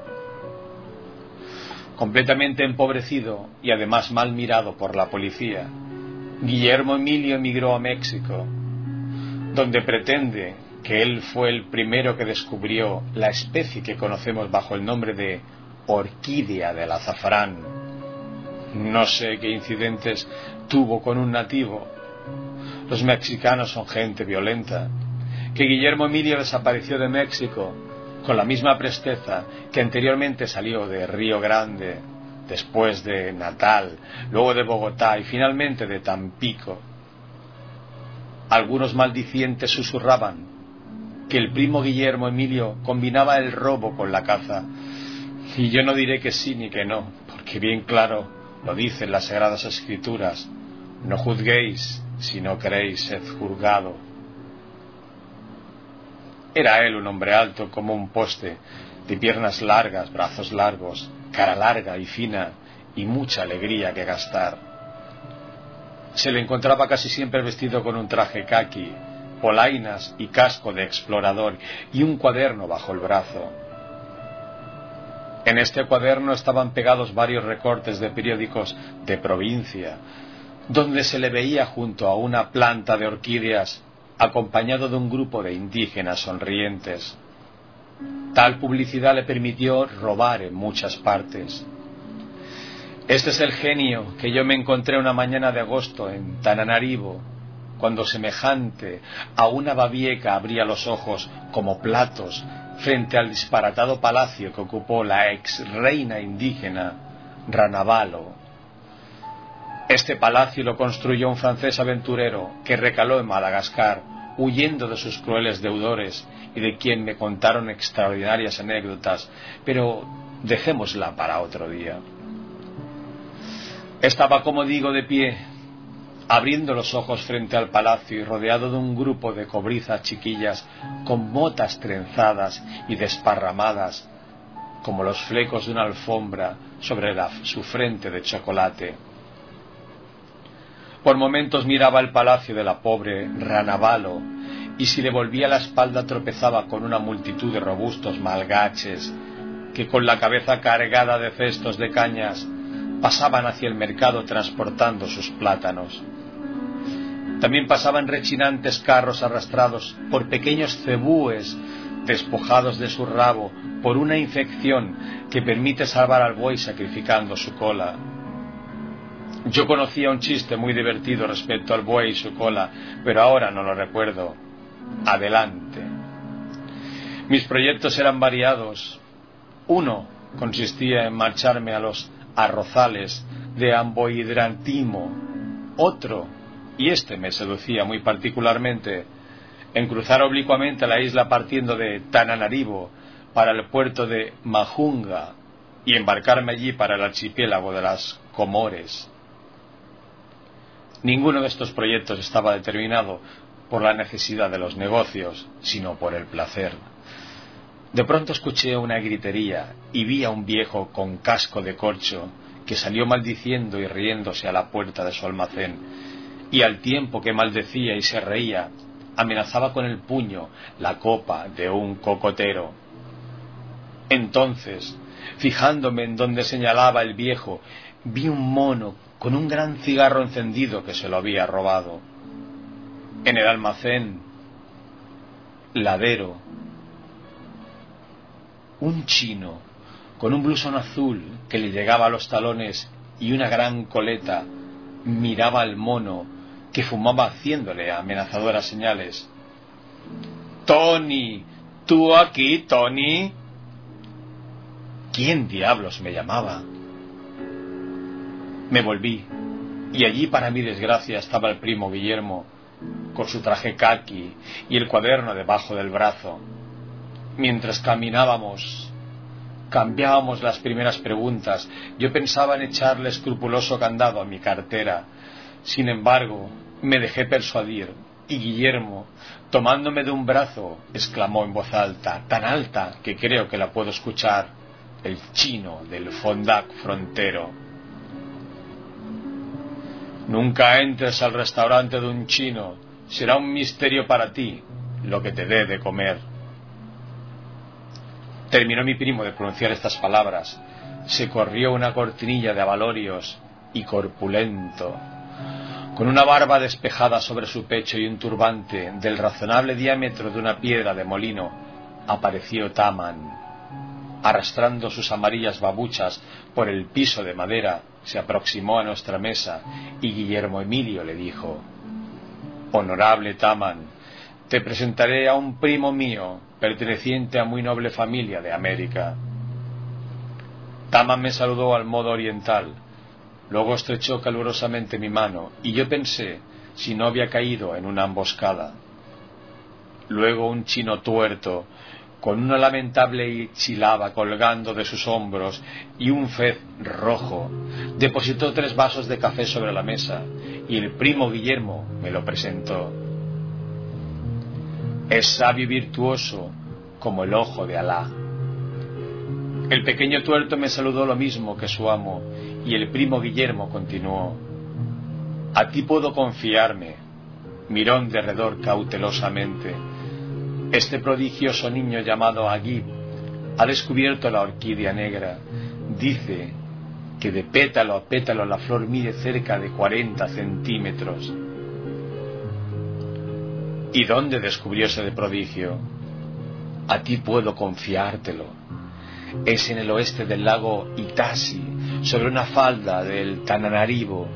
Completamente empobrecido y además mal mirado por la policía, Guillermo Emilio emigró a México, donde pretende que él fue el primero que descubrió la especie que conocemos bajo el nombre de orquídea del azafrán. No sé qué incidentes tuvo con un nativo. Los mexicanos son gente violenta. Que Guillermo Emilio desapareció de México con la misma presteza que anteriormente salió de Río Grande, después de Natal, luego de Bogotá y finalmente de Tampico. Algunos maldicientes susurraban que el primo Guillermo Emilio combinaba el robo con la caza, y yo no diré que sí ni que no, porque bien claro lo dicen las Sagradas Escrituras: no juzguéis, si no queréis sed juzgado. Era él un hombre alto como un poste, de piernas largas, brazos largos, cara larga y fina, y mucha alegría que gastar. Se le encontraba casi siempre vestido con un traje caqui, polainas y casco de explorador, y un cuaderno bajo el brazo. En este cuaderno estaban pegados varios recortes de periódicos de provincia, donde se le veía junto a una planta de orquídeas, acompañado de un grupo de indígenas sonrientes. Tal publicidad le permitió robar en muchas partes. Este es el genio que yo me encontré una mañana de agosto en Tananarivo, cuando semejante a una babieca abría los ojos como platos frente al disparatado palacio que ocupó la ex reina indígena Ranavalo. Este palacio lo construyó un francés aventurero que recaló en Madagascar, huyendo de sus crueles deudores, y de quien me contaron extraordinarias anécdotas, pero dejémosla para otro día. Estaba, como digo, de pie, abriendo los ojos frente al palacio y rodeado de un grupo de cobrizas chiquillas con motas trenzadas y desparramadas, como los flecos de una alfombra sobre la, su frente de chocolate. Por momentos miraba el palacio de la pobre Ranavalo, y si le volvía la espalda tropezaba con una multitud de robustos malgaches que, con la cabeza cargada de cestos de cañas, pasaban hacia el mercado transportando sus plátanos. También pasaban rechinantes carros arrastrados por pequeños cebúes despojados de su rabo por una infección que permite salvar al buey sacrificando su cola. Yo conocía un chiste muy divertido respecto al buey y su cola, pero ahora no lo recuerdo. Adelante. Mis proyectos eran variados. Uno consistía en marcharme a los arrozales de Ambohidrantimo. Otro, y este me seducía muy particularmente, en cruzar oblicuamente la isla partiendo de Tananarivo para el puerto de Majunga y embarcarme allí para el archipiélago de las Comores. Ninguno de estos proyectos estaba determinado por la necesidad de los negocios, sino por el placer. De pronto escuché una gritería y vi a un viejo con casco de corcho que salió maldiciendo y riéndose a la puerta de su almacén, y al tiempo que maldecía y se reía, amenazaba con el puño la copa de un cocotero. Entonces, fijándome en donde señalaba el viejo, vi un mono con un gran cigarro encendido que se lo había robado. En el almacén ladero, un chino con un blusón azul que le llegaba a los talones y una gran coleta miraba al mono que fumaba haciéndole amenazadoras señales. «Tony, tú aquí, Tony». ¿Quién diablos me llamaba? Me volví, y allí, para mi desgracia, estaba el primo Guillermo, con su traje caqui y el cuaderno debajo del brazo. Mientras caminábamos, cambiábamos las primeras preguntas. Yo pensaba en echarle escrupuloso candado a mi cartera. Sin embargo, me dejé persuadir, y Guillermo, tomándome de un brazo, exclamó en voz alta, tan alta que creo que la puedo escuchar: «El chino del Fondac frontero». Nunca entres al restaurante de un chino, será un misterio para ti lo que te dé de comer. Terminó mi primo de pronunciar estas palabras, se corrió una cortinilla de abalorios y corpulento, Con una barba despejada sobre su pecho y un turbante del razonable diámetro de una piedra de molino, apareció Taman. Arrastrando sus amarillas babuchas por el piso de madera, se aproximó a nuestra mesa y Guillermo Emilio le dijo: «Honorable Taman, te presentaré a un primo mío, perteneciente a muy noble familia de América». Taman me saludó al modo oriental. Luego estrechó calurosamente mi mano y yo pensé si no había caído en una emboscada. Luego un chino tuerto, con una lamentable chilaba colgando de sus hombros y un fez rojo, depositó tres vasos de café sobre la mesa y el primo Guillermo me lo presentó. Es sabio y virtuoso como el ojo de Alá. El pequeño tuerto me saludó lo mismo que su amo y el primo Guillermo continuó: «A ti puedo confiarme». Miró en derredor cautelosamente. Este prodigioso niño llamado Agib ha descubierto la orquídea negra. Dice que de pétalo a pétalo la flor mide cerca de cuarenta centímetros. ¿Y dónde descubrió ese prodigio? A ti puedo confiártelo. Es en el oeste del lago Itasi, sobre una falda del Tananarivo.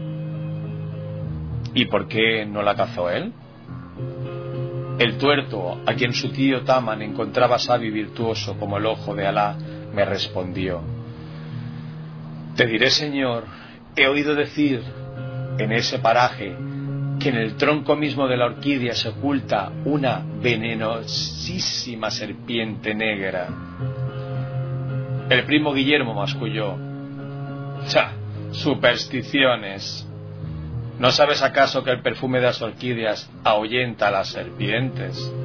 ¿Y por qué no la cazó él? El tuerto, a quien su tío Taman encontraba sabio y virtuoso como el ojo de Alá, me respondió: «Te diré, señor, he oído decir en ese paraje que en el tronco mismo de la orquídea se oculta una venenosísima serpiente negra». El primo Guillermo masculló: «Cha, supersticiones. ¿No sabes acaso que el perfume de las orquídeas ahuyenta a las serpientes?»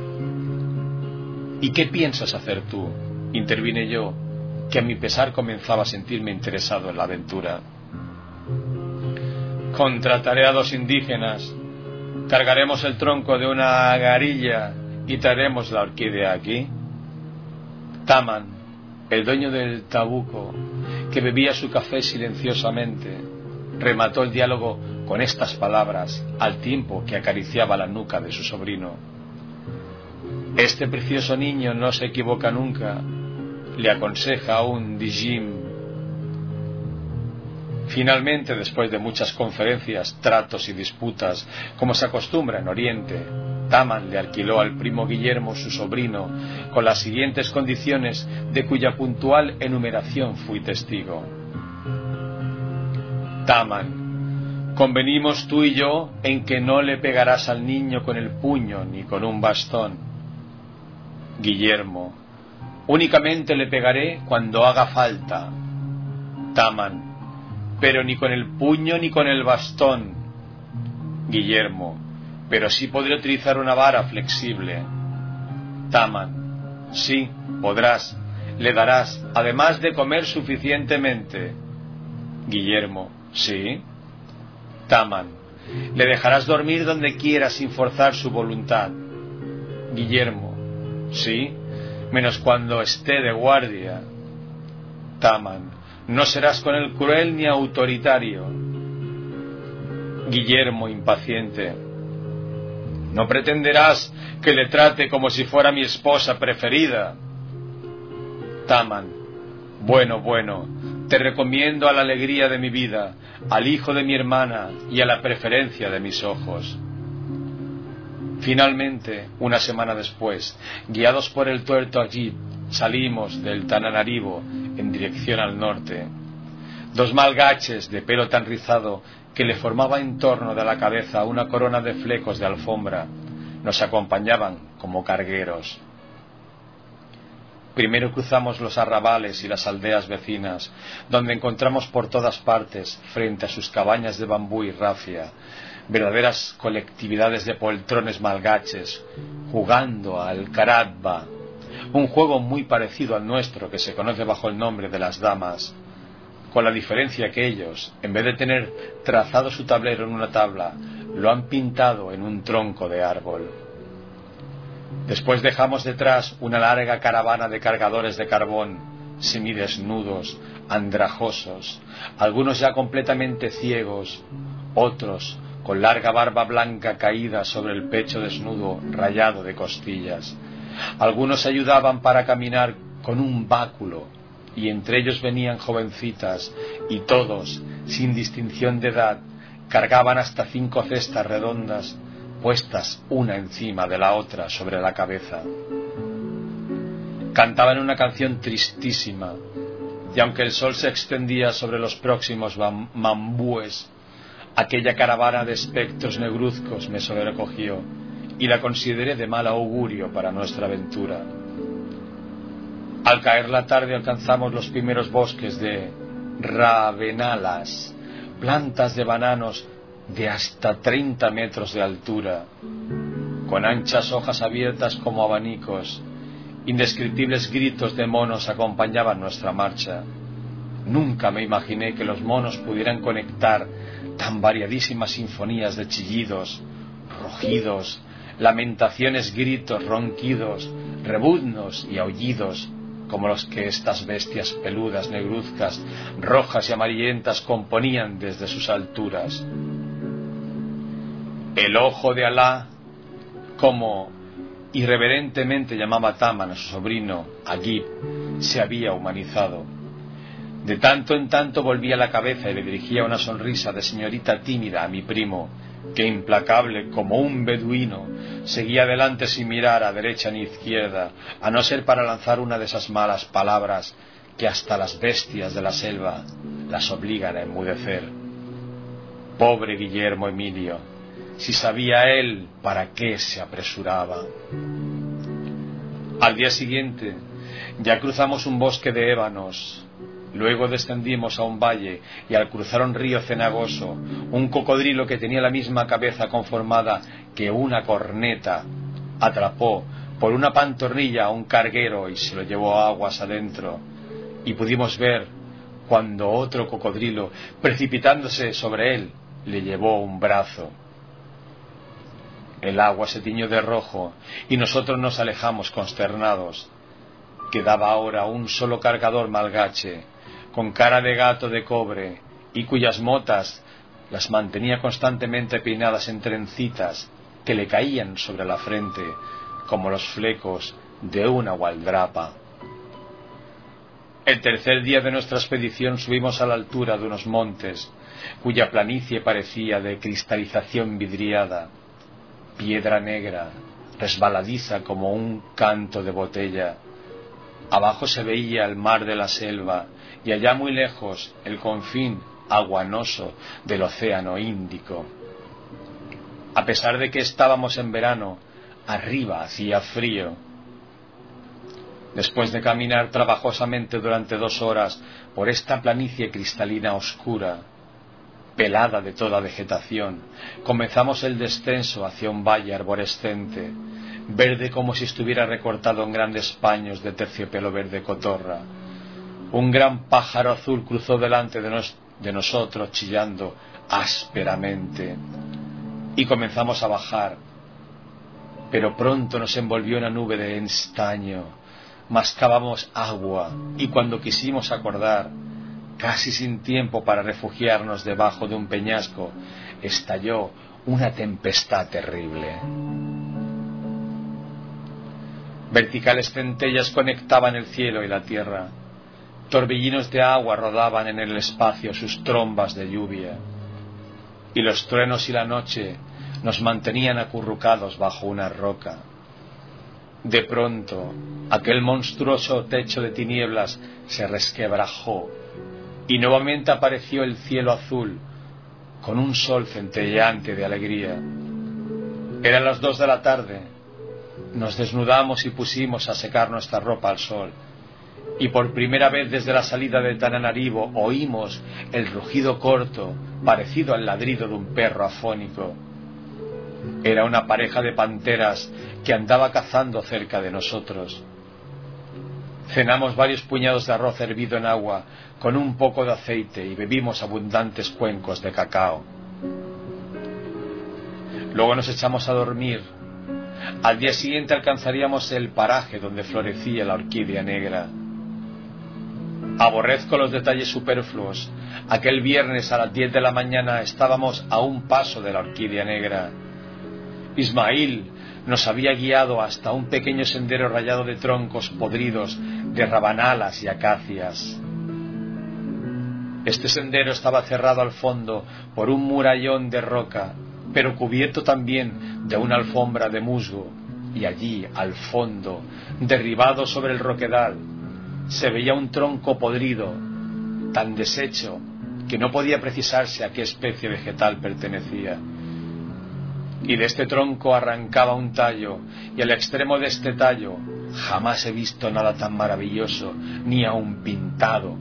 «¿Y qué piensas hacer tú?», intervine yo, que a mi pesar comenzaba a sentirme interesado en la aventura. «Contrataré a dos indígenas, cargaremos el tronco de una garilla y traeremos la orquídea aquí». Taman, el dueño del tabuco, que bebía su café silenciosamente, remató el diálogo con estas palabras al tiempo que acariciaba la nuca de su sobrino: «Este precioso niño no se equivoca nunca», le aconseja un dijim. Finalmente, después de muchas conferencias, tratos y disputas, como se acostumbra en Oriente, Taman le alquiló al primo Guillermo su sobrino con las siguientes condiciones de cuya puntual enumeración fui testigo. Taman: «Convenimos tú y yo en que no le pegarás al niño con el puño ni con un bastón». Guillermo: «Únicamente le pegaré cuando haga falta». Taman: «Pero ni con el puño ni con el bastón». Guillermo: «Pero sí podré utilizar una vara flexible». Taman: «Sí, podrás. Le darás, además de comer suficientemente». Guillermo: «Sí». Taman: «Le dejarás dormir donde quiera sin forzar su voluntad». Guillermo: «Sí, menos cuando esté de guardia». Taman: «No serás con él cruel ni autoritario». Guillermo, impaciente: «No pretenderás que le trate como si fuera mi esposa preferida». Taman: «Bueno, bueno, te recomiendo a la alegría de mi vida, al hijo de mi hermana y a la preferencia de mis ojos». Finalmente, una semana después, guiados por el tuerto Agib, salimos del Tananarivo en dirección al norte. Dos malgaches de pelo tan rizado que le formaba en torno de la cabeza una corona de flecos de alfombra nos acompañaban como cargueros. Primero cruzamos los arrabales y las aldeas vecinas, donde encontramos por todas partes, frente a sus cabañas de bambú y rafia, verdaderas colectividades de poltrones malgaches, jugando al caratba, un juego muy parecido al nuestro que se conoce bajo el nombre de las damas, con la diferencia que ellos, en vez de tener trazado su tablero en una tabla, lo han pintado en un tronco de árbol. Después dejamos detrás una larga caravana de cargadores de carbón, semidesnudos, andrajosos, algunos ya completamente ciegos, otros con larga barba blanca caída sobre el pecho desnudo rayado de costillas. Algunos ayudaban para caminar con un báculo, y entre ellos venían jovencitas, y todos, sin distinción de edad, cargaban hasta cinco cestas redondas, puestas una encima de la otra sobre la cabeza. Cantaban una canción tristísima, y aunque el sol se extendía sobre los próximos mambúes, aquella caravana de espectros negruzcos me sobrecogió y la consideré de mal augurio para nuestra aventura. Al caer la tarde alcanzamos los primeros bosques de ravenalas, plantas de bananos de hasta treinta metros de altura, con anchas hojas abiertas como abanicos. Indescriptibles gritos de monos acompañaban nuestra marcha. Nunca me imaginé que los monos pudieran conectar tan variadísimas sinfonías de chillidos, rugidos, lamentaciones, gritos, ronquidos, rebuznos y aullidos, como los que estas bestias peludas, negruzcas, rojas y amarillentas componían desde sus alturas. El ojo de Alá, como irreverentemente llamaba Taman a su sobrino Agib, se había humanizado. De tanto en tanto volvía la cabeza y le dirigía una sonrisa de señorita tímida a mi primo, que implacable como un beduino seguía adelante sin mirar a derecha ni izquierda, a no ser para lanzar una de esas malas palabras que hasta las bestias de la selva las obligan a enmudecer. Pobre Guillermo Emilio, si sabía él para qué se apresuraba. Al día siguiente ya cruzamos un bosque de ébanos. Luego descendimos a un valle y al cruzar un río cenagoso, un cocodrilo que tenía la misma cabeza conformada que una corneta atrapó por una pantorrilla a un carguero y se lo llevó aguas adentro. Y pudimos ver cuando otro cocodrilo, precipitándose sobre él, le llevó un brazo. El agua se tiñó de rojo y nosotros nos alejamos consternados. Quedaba ahora un solo cargador malgache, con cara de gato de cobre, y cuyas motas las mantenía constantemente peinadas en trencitas que le caían sobre la frente como los flecos de una gualdrapa. El tercer día de nuestra expedición subimos a la altura de unos montes, cuya planicie parecía de cristalización vidriada, piedra negra, resbaladiza como un canto de botella. Abajo se veía el mar de la selva y allá muy lejos el confín aguanoso del océano Índico. A pesar de que estábamos en verano, arriba hacía frío. Después de caminar trabajosamente durante dos horas por esta planicie cristalina oscura, pelada de toda vegetación, comenzamos el descenso hacia un valle arborescente, verde como si estuviera recortado en grandes paños de terciopelo verde cotorra. Un gran pájaro azul cruzó delante de, nos, de nosotros chillando ásperamente y comenzamos a bajar, pero pronto nos envolvió una nube de estaño. Mascábamos agua y cuando quisimos acordar, casi sin tiempo para refugiarnos debajo de un peñasco, estalló una tempestad terrible. Verticales centellas conectaban el cielo y la tierra. Torbellinos de agua rodaban en el espacio sus trombas de lluvia. Y los truenos y la noche nos mantenían acurrucados bajo una roca. De pronto, aquel monstruoso techo de tinieblas se resquebrajó y nuevamente apareció el cielo azul con un sol centelleante de alegría. Eran las dos de la tarde. Nos desnudamos y pusimos a secar nuestra ropa al sol, y por primera vez desde la salida de Tananarivo oímos el rugido corto, parecido al ladrido de un perro afónico. Era una pareja de panteras que andaba cazando cerca de nosotros. Cenamos varios puñados de arroz hervido en agua con un poco de aceite y bebimos abundantes cuencos de cacao. Luego nos echamos a dormir. Al día siguiente alcanzaríamos el paraje donde florecía la orquídea negra. Aborrezco los detalles superfluos. Aquel viernes a las diez de la mañana estábamos a un paso de la orquídea negra. Ismail nos había guiado hasta un pequeño sendero rayado de troncos podridos de rabanalas y acacias. Este sendero estaba cerrado al fondo por un murallón de roca, pero cubierto también de una alfombra de musgo, y allí, al fondo, derribado sobre el roquedal, se veía un tronco podrido, tan deshecho que no podía precisarse a qué especie vegetal pertenecía. Y de este tronco arrancaba un tallo, y al extremo de este tallo jamás he visto nada tan maravilloso, ni aun pintado.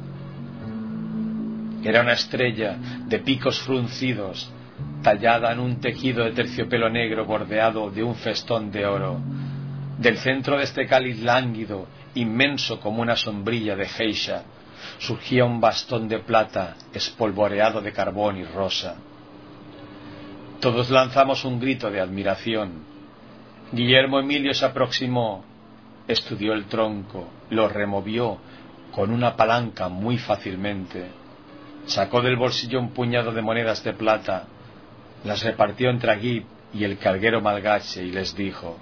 Era una estrella de picos fruncidos, tallada en un tejido de terciopelo negro bordeado de un festón de oro. Del centro de este cáliz lánguido, inmenso como una sombrilla de geisha, surgía un bastón de plata espolvoreado de carbón y rosa. Todos lanzamos un grito de admiración. Guillermo Emilio se aproximó, estudió el tronco, lo removió con una palanca muy fácilmente, sacó del bolsillo un puñado de monedas de plata, las repartió entre Agib y el carguero malgache y les dijo: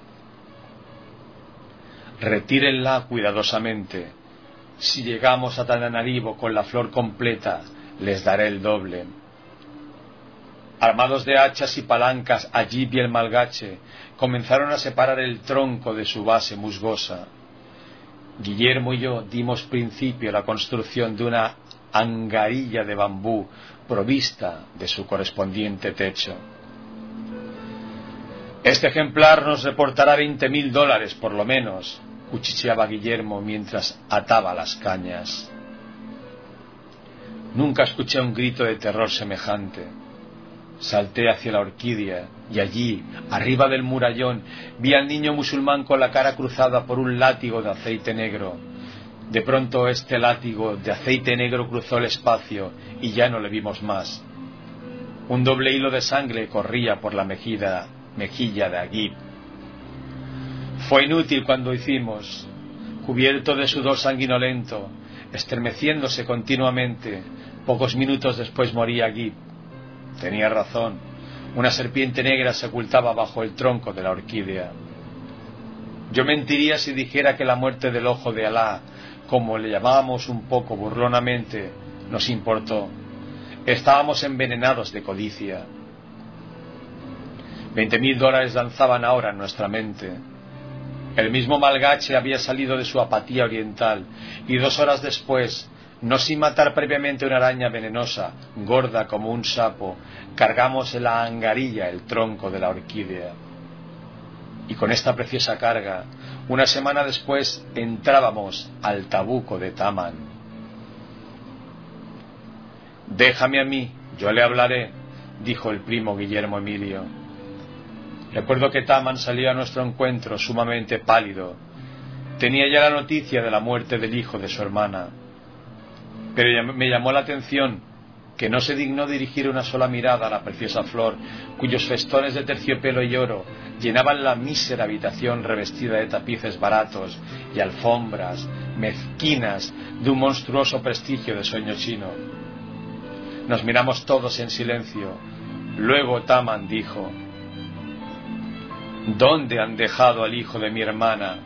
retírenla cuidadosamente. Si llegamos a Tananarivo con la flor completa, les daré el doble. Armados de hachas y palancas, Agib y el malgache comenzaron a separar el tronco de su base musgosa. Guillermo y yo dimos principio a la construcción de una angarilla de bambú provista de su correspondiente techo. Este ejemplar nos reportará veinte mil dólares por lo menos, cuchicheaba Guillermo mientras ataba las cañas. Nunca escuché un grito de terror semejante. Salté hacia la orquídea y allí, arriba del murallón, vi al niño musulmán con la cara cruzada por un látigo de aceite negro. De pronto este látigo de aceite negro cruzó el espacio y ya no le vimos más. Un doble hilo de sangre corría por la mejilla, mejilla de Agib. Fue inútil cuando hicimos. Cubierto de sudor sanguinolento, estremeciéndose continuamente, pocos minutos después moría Agib. Tenía razón. Una serpiente negra se ocultaba bajo el tronco de la orquídea. Yo mentiría si dijera que la muerte del ojo de Alá, como le llamábamos un poco burlonamente, nos importó. Estábamos envenenados de codicia. Veinte mil dólares danzaban ahora en nuestra mente. El mismo malgache había salido de su apatía oriental y dos horas después, no sin matar previamente una araña venenosa, gorda como un sapo, cargamos en la angarilla el tronco de la orquídea. Y con esta preciosa carga, una semana después entrábamos al tabuco de Taman. Déjame a mí, yo le hablaré, dijo el primo Guillermo Emilio. Recuerdo que Taman salió a nuestro encuentro sumamente pálido. Tenía ya la noticia de la muerte del hijo de su hermana. Pero me llamó la atención que no se dignó dirigir una sola mirada a la preciosa flor, cuyos festones de terciopelo y oro llenaban la mísera habitación revestida de tapices baratos y alfombras mezquinas de un monstruoso prestigio de sueño chino. Nos miramos todos en silencio. Luego Taman dijo: ¿dónde han dejado al hijo de mi hermana?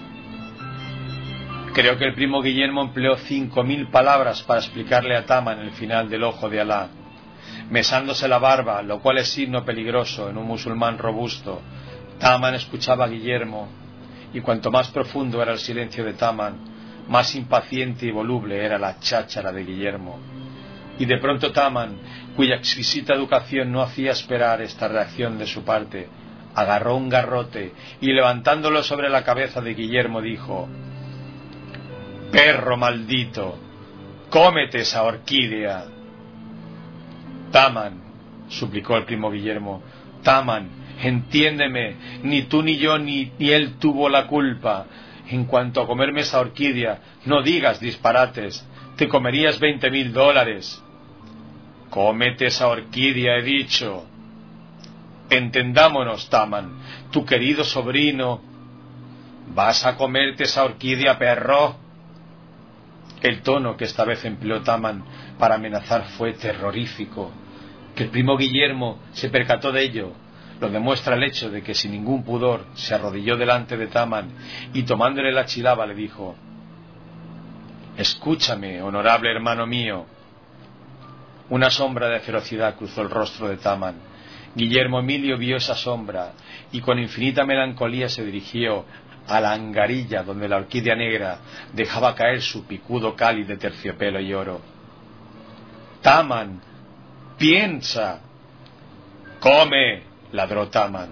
Creo que el primo Guillermo empleó cinco mil palabras para explicarle a Taman el final del ojo de Alá. Mesándose la barba, lo cual es signo peligroso en un musulmán robusto, Taman escuchaba a Guillermo, y cuanto más profundo era el silencio de Taman, más impaciente y voluble era la cháchara de Guillermo. Y de pronto Taman, cuya exquisita educación no hacía esperar esta reacción de su parte, agarró un garrote y levantándolo sobre la cabeza de Guillermo dijo: «Perro maldito, cómete esa orquídea». «Taman», suplicó el primo Guillermo, «Taman, entiéndeme, ni tú ni yo ni, ni él tuvo la culpa. En cuanto a comerme esa orquídea, no digas disparates, te comerías veinte mil dólares». «Cómete esa orquídea, he dicho». «Entendámonos, Taman, tu querido sobrino». «¿Vas a comerte esa orquídea, perro?». El tono que esta vez empleó Taman para amenazar fue terrorífico. Que el primo Guillermo se percató de ello lo demuestra el hecho de que sin ningún pudor se arrodilló delante de Taman y tomándole la chilaba le dijo: «Escúchame, honorable hermano mío». Una sombra de ferocidad cruzó el rostro de Taman. Guillermo Emilio vio esa sombra y con infinita melancolía se dirigió a la angarilla donde la orquídea negra dejaba caer su picudo cáliz de terciopelo y oro. «Taman, piensa». «Come», ladró Taman.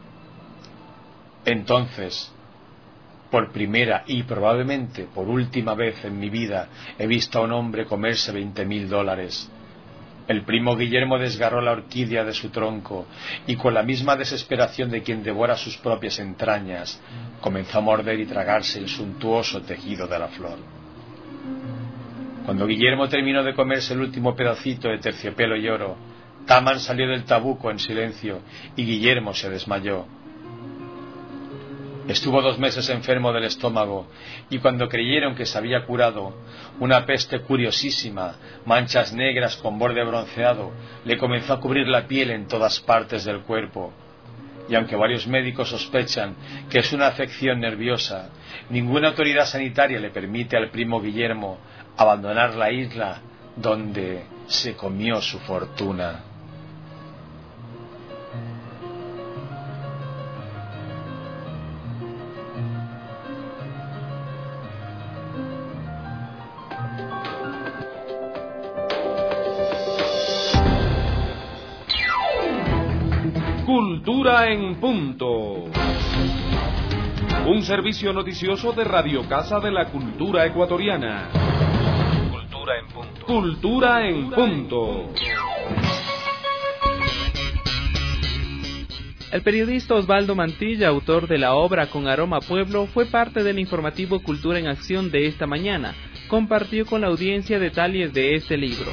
Entonces, por primera y probablemente por última vez en mi vida, he visto a un hombre comerse veinte mil dólares. El primo Guillermo desgarró la orquídea de su tronco y con la misma desesperación de quien devora sus propias entrañas, comenzó a morder y tragarse el suntuoso tejido de la flor. Cuando Guillermo terminó de comerse el último pedacito de terciopelo y oro, Taman salió del tabuco en silencio y Guillermo se desmayó. Estuvo dos meses enfermo del estómago y cuando creyeron que se había curado, una peste curiosísima, manchas negras con borde bronceado, le comenzó a cubrir la piel en todas partes del cuerpo. Y aunque varios médicos sospechan que es una afección nerviosa, ninguna autoridad sanitaria le permite al primo Guillermo abandonar la isla donde se comió su fortuna. Cultura en punto. Un servicio noticioso de Radio Casa de la Cultura Ecuatoriana. Cultura en punto. Cultura en punto. El periodista Osvaldo Mantilla, autor de la obra Con Aroma a Pueblo, fue parte del informativo Cultura en Acción de esta mañana. Compartió con la audiencia detalles de este libro.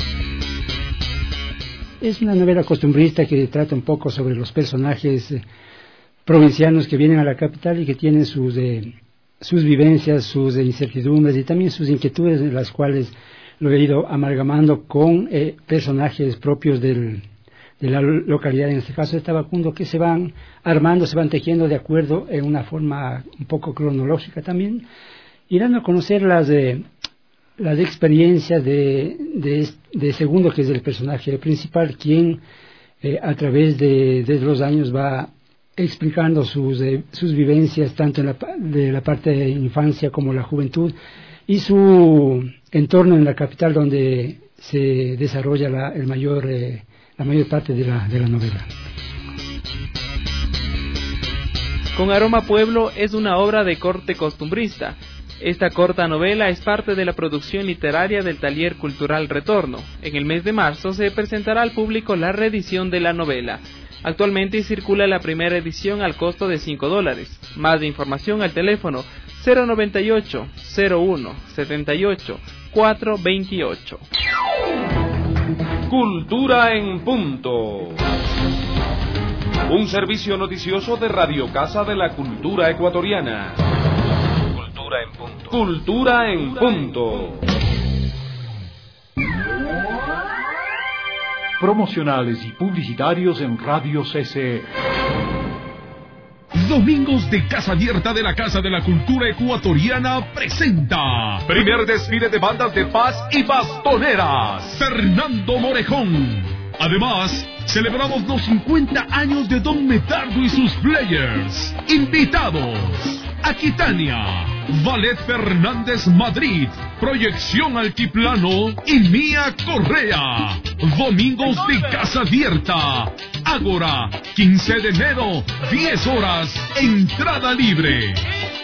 Es una novela costumbrista que trata un poco sobre los personajes eh, provincianos que vienen a la capital y que tienen sus, eh, sus vivencias, sus eh, incertidumbres y también sus inquietudes, en las cuales lo he ido amalgamando con eh, personajes propios del, de la localidad, en este caso de Tabacundo, que se van armando, se van tejiendo de acuerdo en una forma un poco cronológica también, y dando a conocer las... Eh, las experiencias de, de, de Segundo, que es el personaje principal, quien eh, a través de, de los años va explicando sus, eh, sus vivencias, tanto en la, de la parte de infancia como la juventud, y su entorno en la capital, donde se desarrolla la, el mayor, eh, la mayor parte de la, de la novela. Con Aroma a Pueblo es una obra de corte costumbrista. Esta corta novela es parte de la producción literaria del Taller Cultural Retorno. En el mes de marzo se presentará al público la reedición de la novela. Actualmente circula la primera edición al costo de cinco dólares. Más de información al teléfono cero noventa y ocho, cero uno, setenta y ocho, cuatro veintiocho. Cultura en punto. Un servicio noticioso de Radio Casa de la Cultura Ecuatoriana. Cultura en punto. Cultura en punto. Promocionales y publicitarios en Radio C C E. Domingos de Casa Abierta de la Casa de la Cultura Ecuatoriana presenta primer desfile de bandas de paz y bastoneras, Fernando Morejón. Además, celebramos los cincuenta años de Don Medardo y sus players. Invitados: Aquitania, Ballet Fernández Madrid, Proyección Altiplano y Mía Correa. Domingos de Casa Abierta. Ágora, quince de enero, diez horas, entrada libre.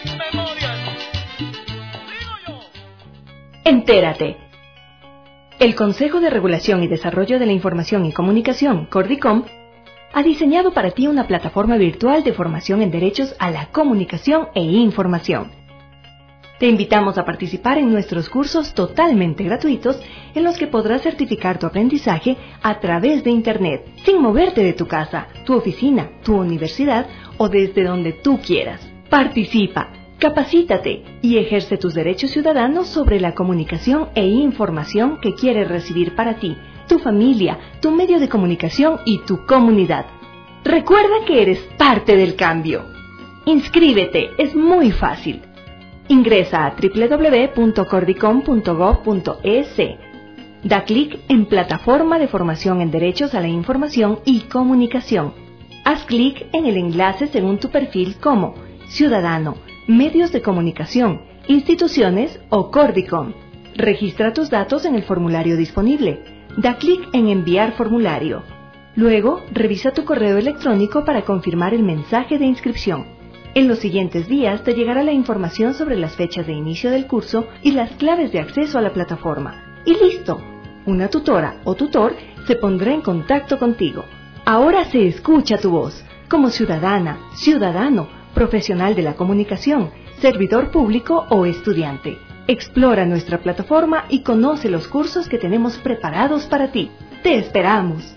Entérate. El Consejo de Regulación y Desarrollo de la Información y Comunicación, Cordicom, ha diseñado para ti una plataforma virtual de formación en derechos a la comunicación e información. Te invitamos a participar en nuestros cursos totalmente gratuitos, en los que podrás certificar tu aprendizaje a través de Internet, sin moverte de tu casa, tu oficina, tu universidad o desde donde tú quieras. Participa, Capacítate y ejerce tus derechos ciudadanos sobre la comunicación e información que quieres recibir para ti, tu familia, tu medio de comunicación y tu comunidad. Recuerda que eres parte del cambio. Inscríbete, es muy fácil. Ingresa a doble u doble u doble u punto cordicom punto gob punto es. Da clic en Plataforma de Formación en Derechos a la Información y Comunicación. Haz clic en el enlace según tu perfil como Ciudadano, Medios de Comunicación, Instituciones o Cordicom. Registra tus datos en el formulario disponible. Da clic en Enviar formulario. Luego, revisa tu correo electrónico para confirmar el mensaje de inscripción. En los siguientes días te llegará la información sobre las fechas de inicio del curso y las claves de acceso a la plataforma. Y listo, una tutora o tutor se pondrá en contacto contigo. Ahora se escucha tu voz, como ciudadana, ciudadano, profesional de la comunicación, servidor público o estudiante. Explora nuestra plataforma y conoce los cursos que tenemos preparados para ti. ¡Te esperamos!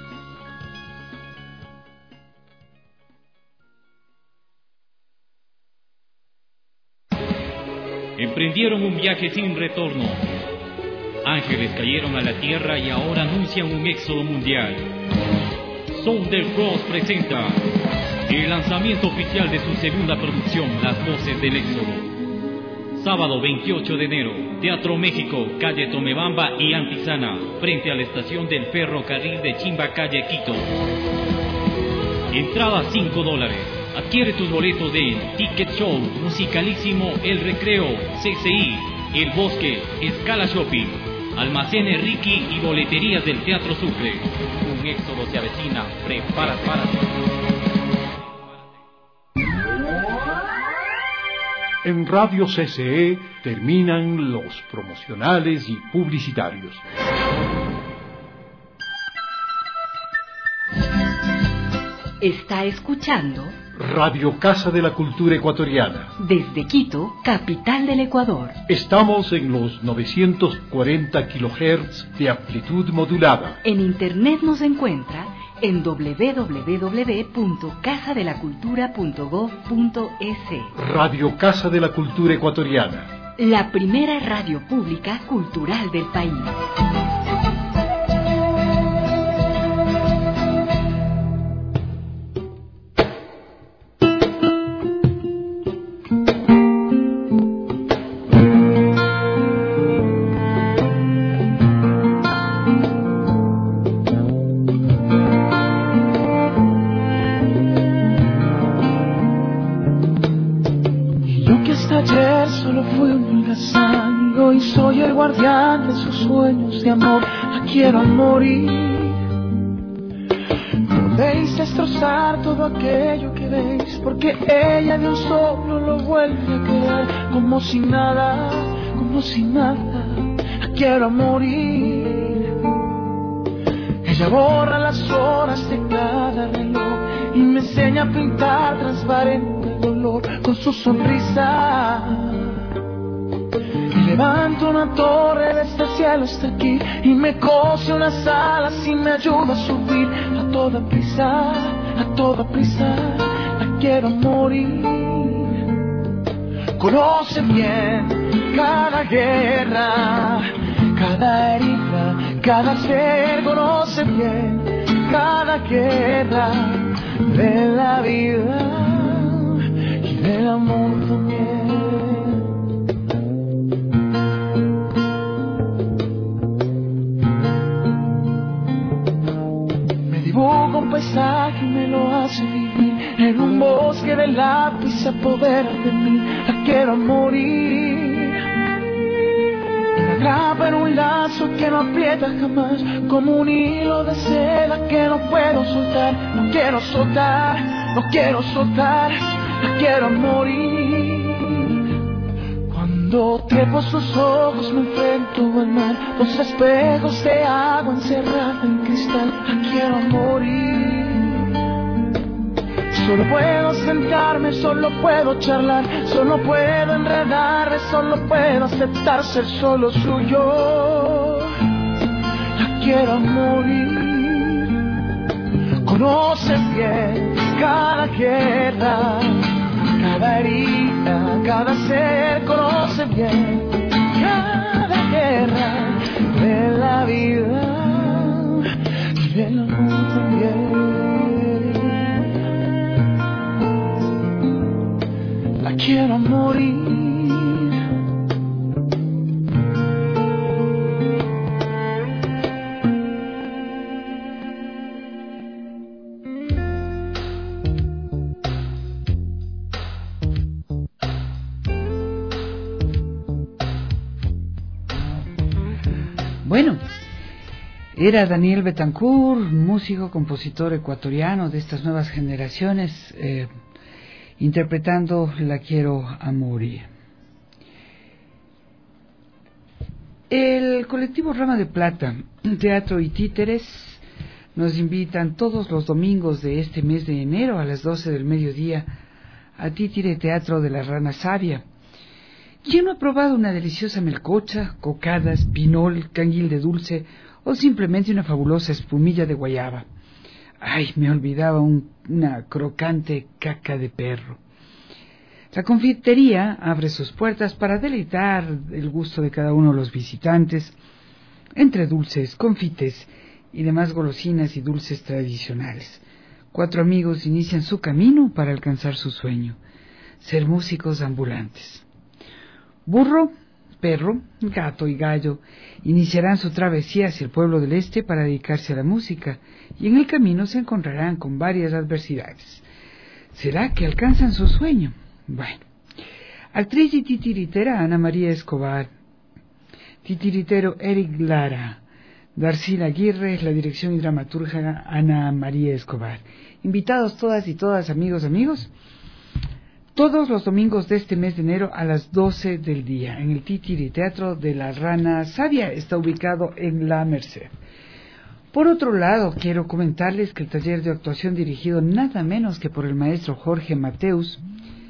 Emprendieron un viaje sin retorno. Ángeles cayeron a la tierra y ahora anuncian un éxodo mundial. Southern-Cross presenta el lanzamiento oficial de su segunda producción, Las Voces del Éxodo. Sábado veintiocho de enero, Teatro México, calle Tomebamba y Antizana, frente a la estación del ferrocarril de Chimbacalle, Quito. Entrada cinco dólares. Adquiere tus boletos de Ticket Show, Musicalísimo, El Recreo, C C I, El Bosque, Escala Shopping, Almacenes Ricky y boleterías del Teatro Sucre. Un éxodo se avecina, prepárate. Párate. En Radio C C E terminan los promocionales y publicitarios. Está escuchando Radio Casa de la Cultura Ecuatoriana. Desde Quito, capital del Ecuador. Estamos en los novecientos cuarenta kilohertz de amplitud modulada. En internet nos encuentra en doble u doble u doble u punto casa de la cultura punto gob punto es. Radio Casa de la Cultura Ecuatoriana. La primera radio pública cultural del país. De sus sueños de amor, la quiero morir. Podéis destrozar todo aquello que veis, porque ella de un solo lo vuelve a crear, como si nada, como si nada, la quiero morir. Ella borra las horas de cada reloj y me enseña a pintar transparente el dolor con su sonrisa. Levanto una torre desde el cielo hasta aquí y me cose unas alas y me ayuda a subir a toda prisa, a toda prisa, la quiero morir. Conoce bien cada guerra, cada herida, cada ser, conoce bien cada guerra de la vida y del amor también. Un paisaje me lo hace vivir, en un bosque de lápiz se apodera de mí, la quiero morir. Me atrapa en un lazo que no aprieta jamás, como un hilo de seda que no puedo soltar. No quiero soltar, no quiero soltar, la quiero morir. Cuando trepo sus ojos me enfrento al mar, los espejos de agua encerrada en cristal, la quiero morir. Solo puedo sentarme, solo puedo charlar, solo puedo enredarme, solo puedo aceptar ser solo suyo. La quiero morir. Conoce bien cada guerra, cada herida, cada ser conoce bien cada guerra de la vida y del amor también. La quiero morir. Bueno, era Daniel Betancourt, músico, compositor ecuatoriano de estas nuevas generaciones, eh, interpretando La quiero a morir. El colectivo Rama de Plata, Teatro y Títeres, nos invitan todos los domingos de este mes de enero a las doce del mediodía a Títere Teatro de la Rana Sabia. ¿Quién no ha probado una deliciosa melcocha, cocadas, pinol, canguil de dulce o simplemente una fabulosa espumilla de guayaba? Ay, me olvidaba un, una crocante caca de perro. La confitería abre sus puertas para deleitar el gusto de cada uno de los visitantes, entre dulces, confites y demás golosinas y dulces tradicionales. Cuatro amigos inician su camino para alcanzar su sueño, ser músicos ambulantes. Burro, perro, gato y gallo iniciarán su travesía hacia el pueblo del este para dedicarse a la música y en el camino se encontrarán con varias adversidades. ¿Será que alcanzan su sueño? Bueno, actriz y titiritera Ana María Escobar, titiritero Eric Lara, Darcila Aguirre, la dirección y dramaturga Ana María Escobar. Invitados todas y todas, amigos, amigos, todos los domingos de este mes de enero a las doce del día, en el Titiri Teatro de la Rana Sabia, está ubicado en La Merced. Por otro lado, quiero comentarles que el taller de actuación dirigido nada menos que por el maestro Jorge Mateus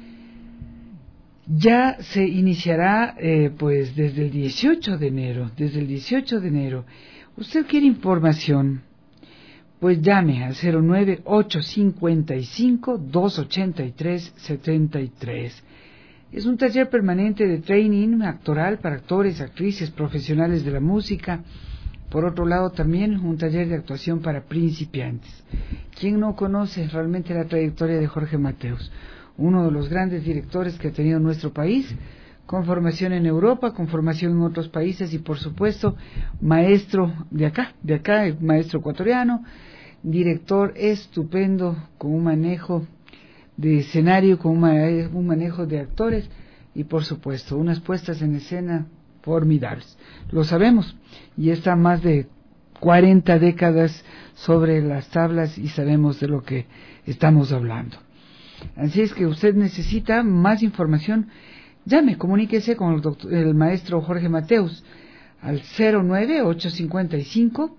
ya se iniciará eh, pues desde el dieciocho de enero, desde el dieciocho de enero. ¿Usted quiere información? Pues llame al cero nueve ocho cinco cinco dos ocho tres siete tres. Es un taller permanente de training actoral para actores, actrices, profesionales de la música. Por otro lado, también un taller de actuación para principiantes. ¿Quién no conoce realmente la trayectoria de Jorge Mateus? Uno de los grandes directores que ha tenido nuestro país, con formación en Europa, con formación en otros países y, por supuesto, maestro de acá, de acá, maestro ecuatoriano, director estupendo, con un manejo de escenario, con un manejo de actores y, por supuesto, unas puestas en escena formidables. Lo sabemos, y está más de cuarenta décadas sobre las tablas y sabemos de lo que estamos hablando. Así es que usted necesita más información, llame, comuníquese con el, doctor, el maestro Jorge Mateus al cero nueve ocho cinco cinco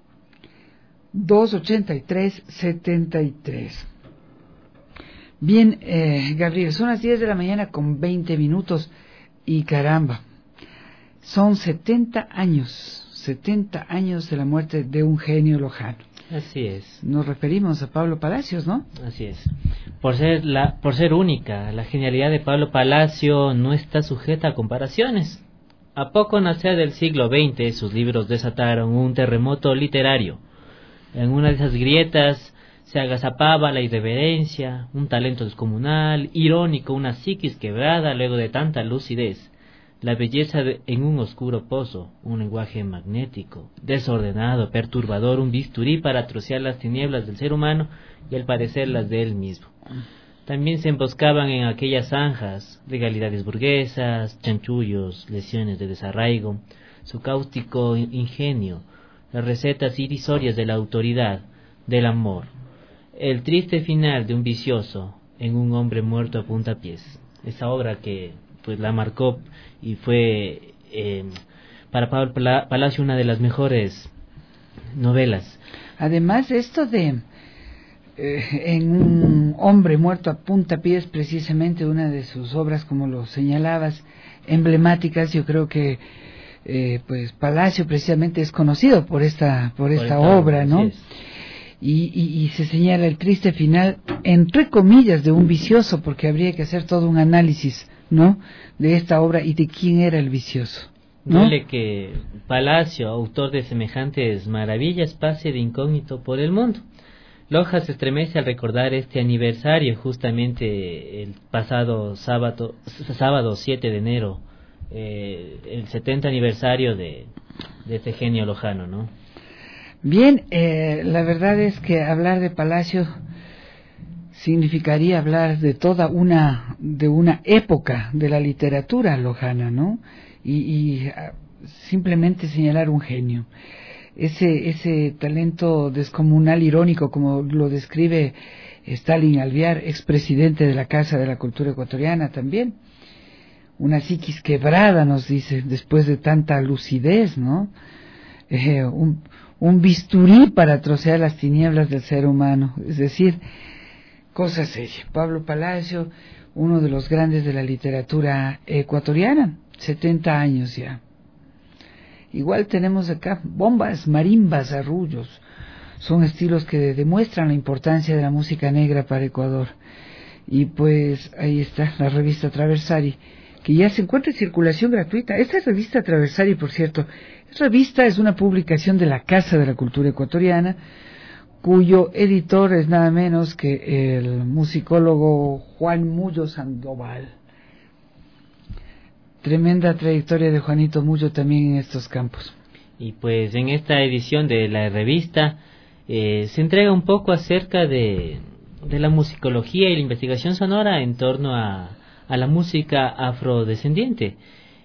dos ocho tres siete tres. Bien, eh, Gabriel, son las diez de la mañana con veinte minutos y caramba, son setenta años, setenta años de la muerte de un genio lojano. Así es. Nos referimos a Pablo Palacios, ¿no? Así es. Por ser la, por ser única, la genialidad de Pablo Palacio no está sujeta a comparaciones. A poco nacer del siglo veinte, sus libros desataron un terremoto literario. En una de esas grietas se agazapaba la irreverencia, un talento descomunal, irónico, una psiquis quebrada luego de tanta lucidez. La belleza de, en un oscuro pozo, un lenguaje magnético, desordenado, perturbador, un bisturí para trocear las tinieblas del ser humano y al parecer las de él mismo. También se emboscaban en aquellas zanjas, legalidades burguesas, chanchullos, lesiones de desarraigo, su cáustico ingenio, las recetas irrisorias de la autoridad, del amor, el triste final de un vicioso en un hombre muerto a puntapiés. Esa obra que pues la marcó y fue eh, para Pablo Palacio una de las mejores novelas. Además, esto de eh, en un hombre muerto a puntapiés, precisamente una de sus obras, como lo señalabas, emblemáticas. Yo creo que eh, pues Palacio precisamente es conocido por esta por, por esta, esta obra, ¿no? Y, y, y se señala el triste final, entre comillas, de un vicioso, porque habría que hacer todo un análisis ¿no?, de esta obra y de quién era el vicioso, ¿no? Duele que Palacio, autor de semejantes maravillas, pase de incógnito por el mundo. Loja se estremece al recordar este aniversario, justamente el pasado sábado, sábado siete de enero, eh, el setenta aniversario de, de este genio lojano, ¿no? Bien, eh, la verdad es que hablar de Palacio significaría hablar de toda una de una época de la literatura lojana, ¿no? Y, y uh, simplemente señalar un genio. Ese ese talento descomunal, irónico, como lo describe Stalin Alvear, expresidente de la Casa de la Cultura Ecuatoriana también. Una psiquis quebrada, nos dice, después de tanta lucidez, ¿no? Eh, un, un bisturí para trocear las tinieblas del ser humano. Es decir, cosa seria. Pablo Palacio, uno de los grandes de la literatura ecuatoriana, setenta años ya. Igual tenemos acá bombas, marimbas, arrullos. Son estilos que demuestran la importancia de la música negra para Ecuador. Y pues ahí está la revista Traversari, que ya se encuentra en circulación gratuita. Esta revista Traversari, por cierto, esta revista es una publicación de la Casa de la Cultura Ecuatoriana, cuyo editor es nada menos que el musicólogo Juan Mullo Sandoval. Tremenda trayectoria de Juanito Mullo también en estos campos. Y pues en esta edición de la revista eh, se entrega un poco acerca de, de la musicología y la investigación sonora en torno a, a la música afrodescendiente.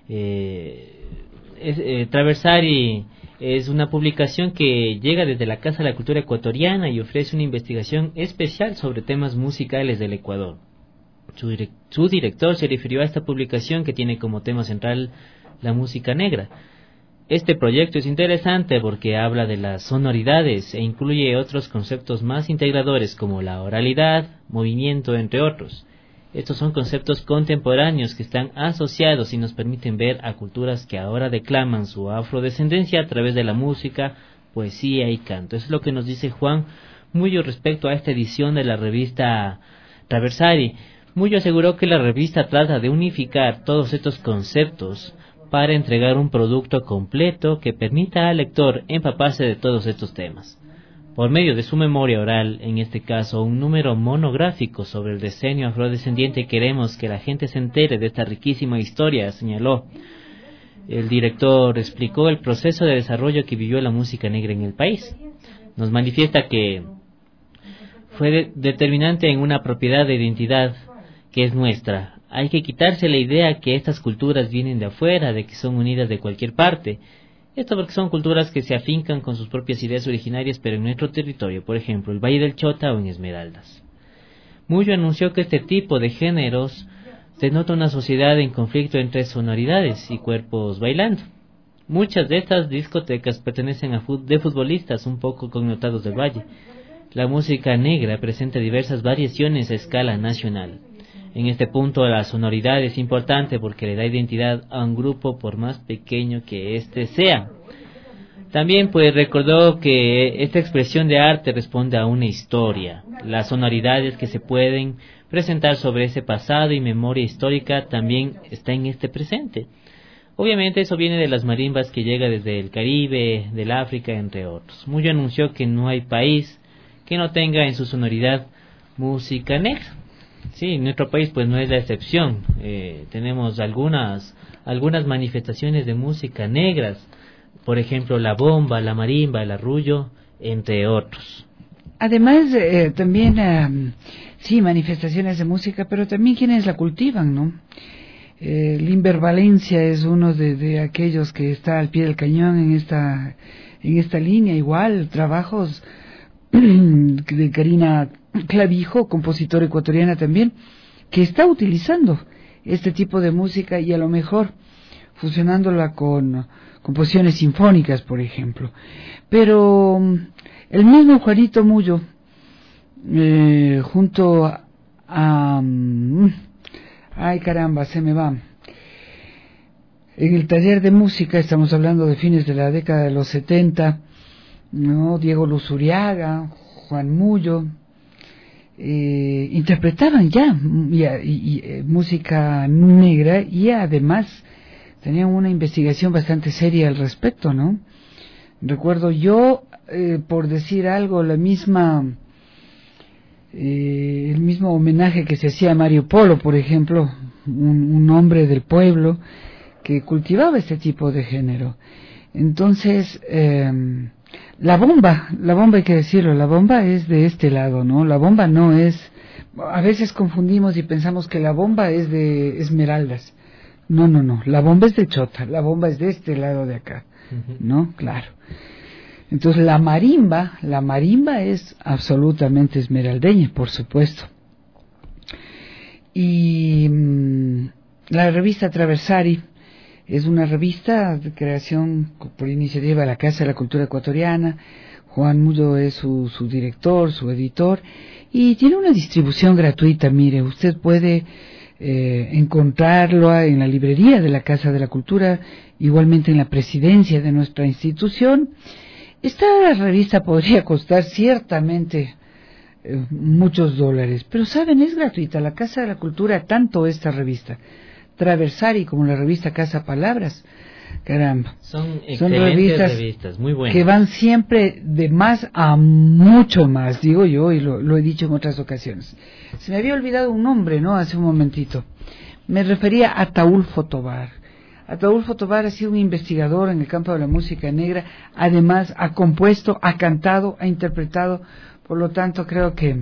Eh, es, eh, Traversari es una publicación que llega desde la Casa de la Cultura Ecuatoriana y ofrece una investigación especial sobre temas musicales del Ecuador. Su, direct, su director se refirió a esta publicación que tiene como tema central la música negra. Este proyecto es interesante porque habla de las sonoridades e incluye otros conceptos más integradores como la oralidad, movimiento, entre otros. Estos son conceptos contemporáneos que están asociados y nos permiten ver a culturas que ahora declaman su afrodescendencia a través de la música, poesía y canto. Eso es lo que nos dice Juan Mullo respecto a esta edición de la revista Traversari. Mullo aseguró que la revista trata de unificar todos estos conceptos para entregar un producto completo que permita al lector empaparse de todos estos temas. Por medio de su memoria oral, en este caso un número monográfico sobre el decenio afrodescendiente, queremos que la gente se entere de esta riquísima historia, señaló. El director explicó el proceso de desarrollo que vivió la música negra en el país. Nos manifiesta que fue de- determinante en una propiedad de identidad que es nuestra. Hay que quitarse la idea que estas culturas vienen de afuera, de que son unidas de cualquier parte. Esto porque son culturas que se afincan con sus propias ideas originarias, pero en nuestro territorio, por ejemplo, el Valle del Chota o en Esmeraldas. Mullo anunció que este tipo de géneros denota una sociedad en conflicto entre sonoridades y cuerpos bailando. Muchas de estas discotecas pertenecen a fut- de futbolistas un poco connotados del Valle. La música negra presenta diversas variaciones a escala nacional. En este punto la sonoridad es importante porque le da identidad a un grupo por más pequeño que éste sea. También pues recordó que esta expresión de arte responde a una historia. Las sonoridades que se pueden presentar sobre ese pasado y memoria histórica también está en este presente. Obviamente eso viene de las marimbas que llega desde el Caribe, del África, entre otros. Mullo anunció que no hay país que no tenga en su sonoridad música negra. Sí, nuestro país pues no es la excepción. Eh, tenemos algunas algunas manifestaciones de música negras, por ejemplo la bomba, la marimba, el arrullo, entre otros. Además, eh, también, eh, sí, manifestaciones de música, pero también quienes la cultivan, ¿no? Eh, Limber Valencia es uno de, de aquellos que está al pie del cañón en esta en esta línea. Igual, trabajos de Karina Clavijo, compositora ecuatoriana también, que está utilizando este tipo de música y a lo mejor fusionándola con composiciones sinfónicas, por ejemplo. Pero el mismo Juanito Mullo, eh, junto a, a... Ay, caramba, se me va. En el taller de música, estamos hablando de fines de la década de los setenta, ¿no? Diego Luzuriaga, Juan Mullo, eh, interpretaban ya y, y, y, eh, música negra y además tenían una investigación bastante seria al respecto, ¿no? Recuerdo yo, eh, por decir algo, la misma, eh, el mismo homenaje que se hacía a Mario Polo, por ejemplo, un, un hombre del pueblo que cultivaba este tipo de género. Entonces, eh, la bomba, la bomba hay que decirlo, la bomba es de este lado, ¿no? La bomba no es, a veces confundimos y pensamos que la bomba es de Esmeraldas. No, no, no, la bomba es de Chota, la bomba es de este lado de acá, uh-huh. ¿no? Claro. Entonces la marimba, la marimba es absolutamente esmeraldeña, por supuesto. Y mmm, la revista Traversari es una revista de creación por iniciativa de la Casa de la Cultura Ecuatoriana. Juan Mudo es su, su director, su editor, y tiene una distribución gratuita. Mire, usted puede eh, encontrarlo en la librería de la Casa de la Cultura, igualmente en la presidencia de nuestra institución. Esta revista podría costar ciertamente eh, muchos dólares, pero saben, es gratuita. La Casa de la Cultura, tanto esta revista Traversari como la revista Casa Palabras, caramba, son excelentes son revistas, revistas, muy buenas, que van siempre de más a mucho más, digo yo, y lo, lo he dicho en otras ocasiones. Se me había olvidado un nombre, ¿no? Hace un momentito. Me refería a Ataúlfo Tobar. Ataúlfo Tobar ha sido un investigador en el campo de la música negra, además ha compuesto, ha cantado, ha interpretado, por lo tanto creo que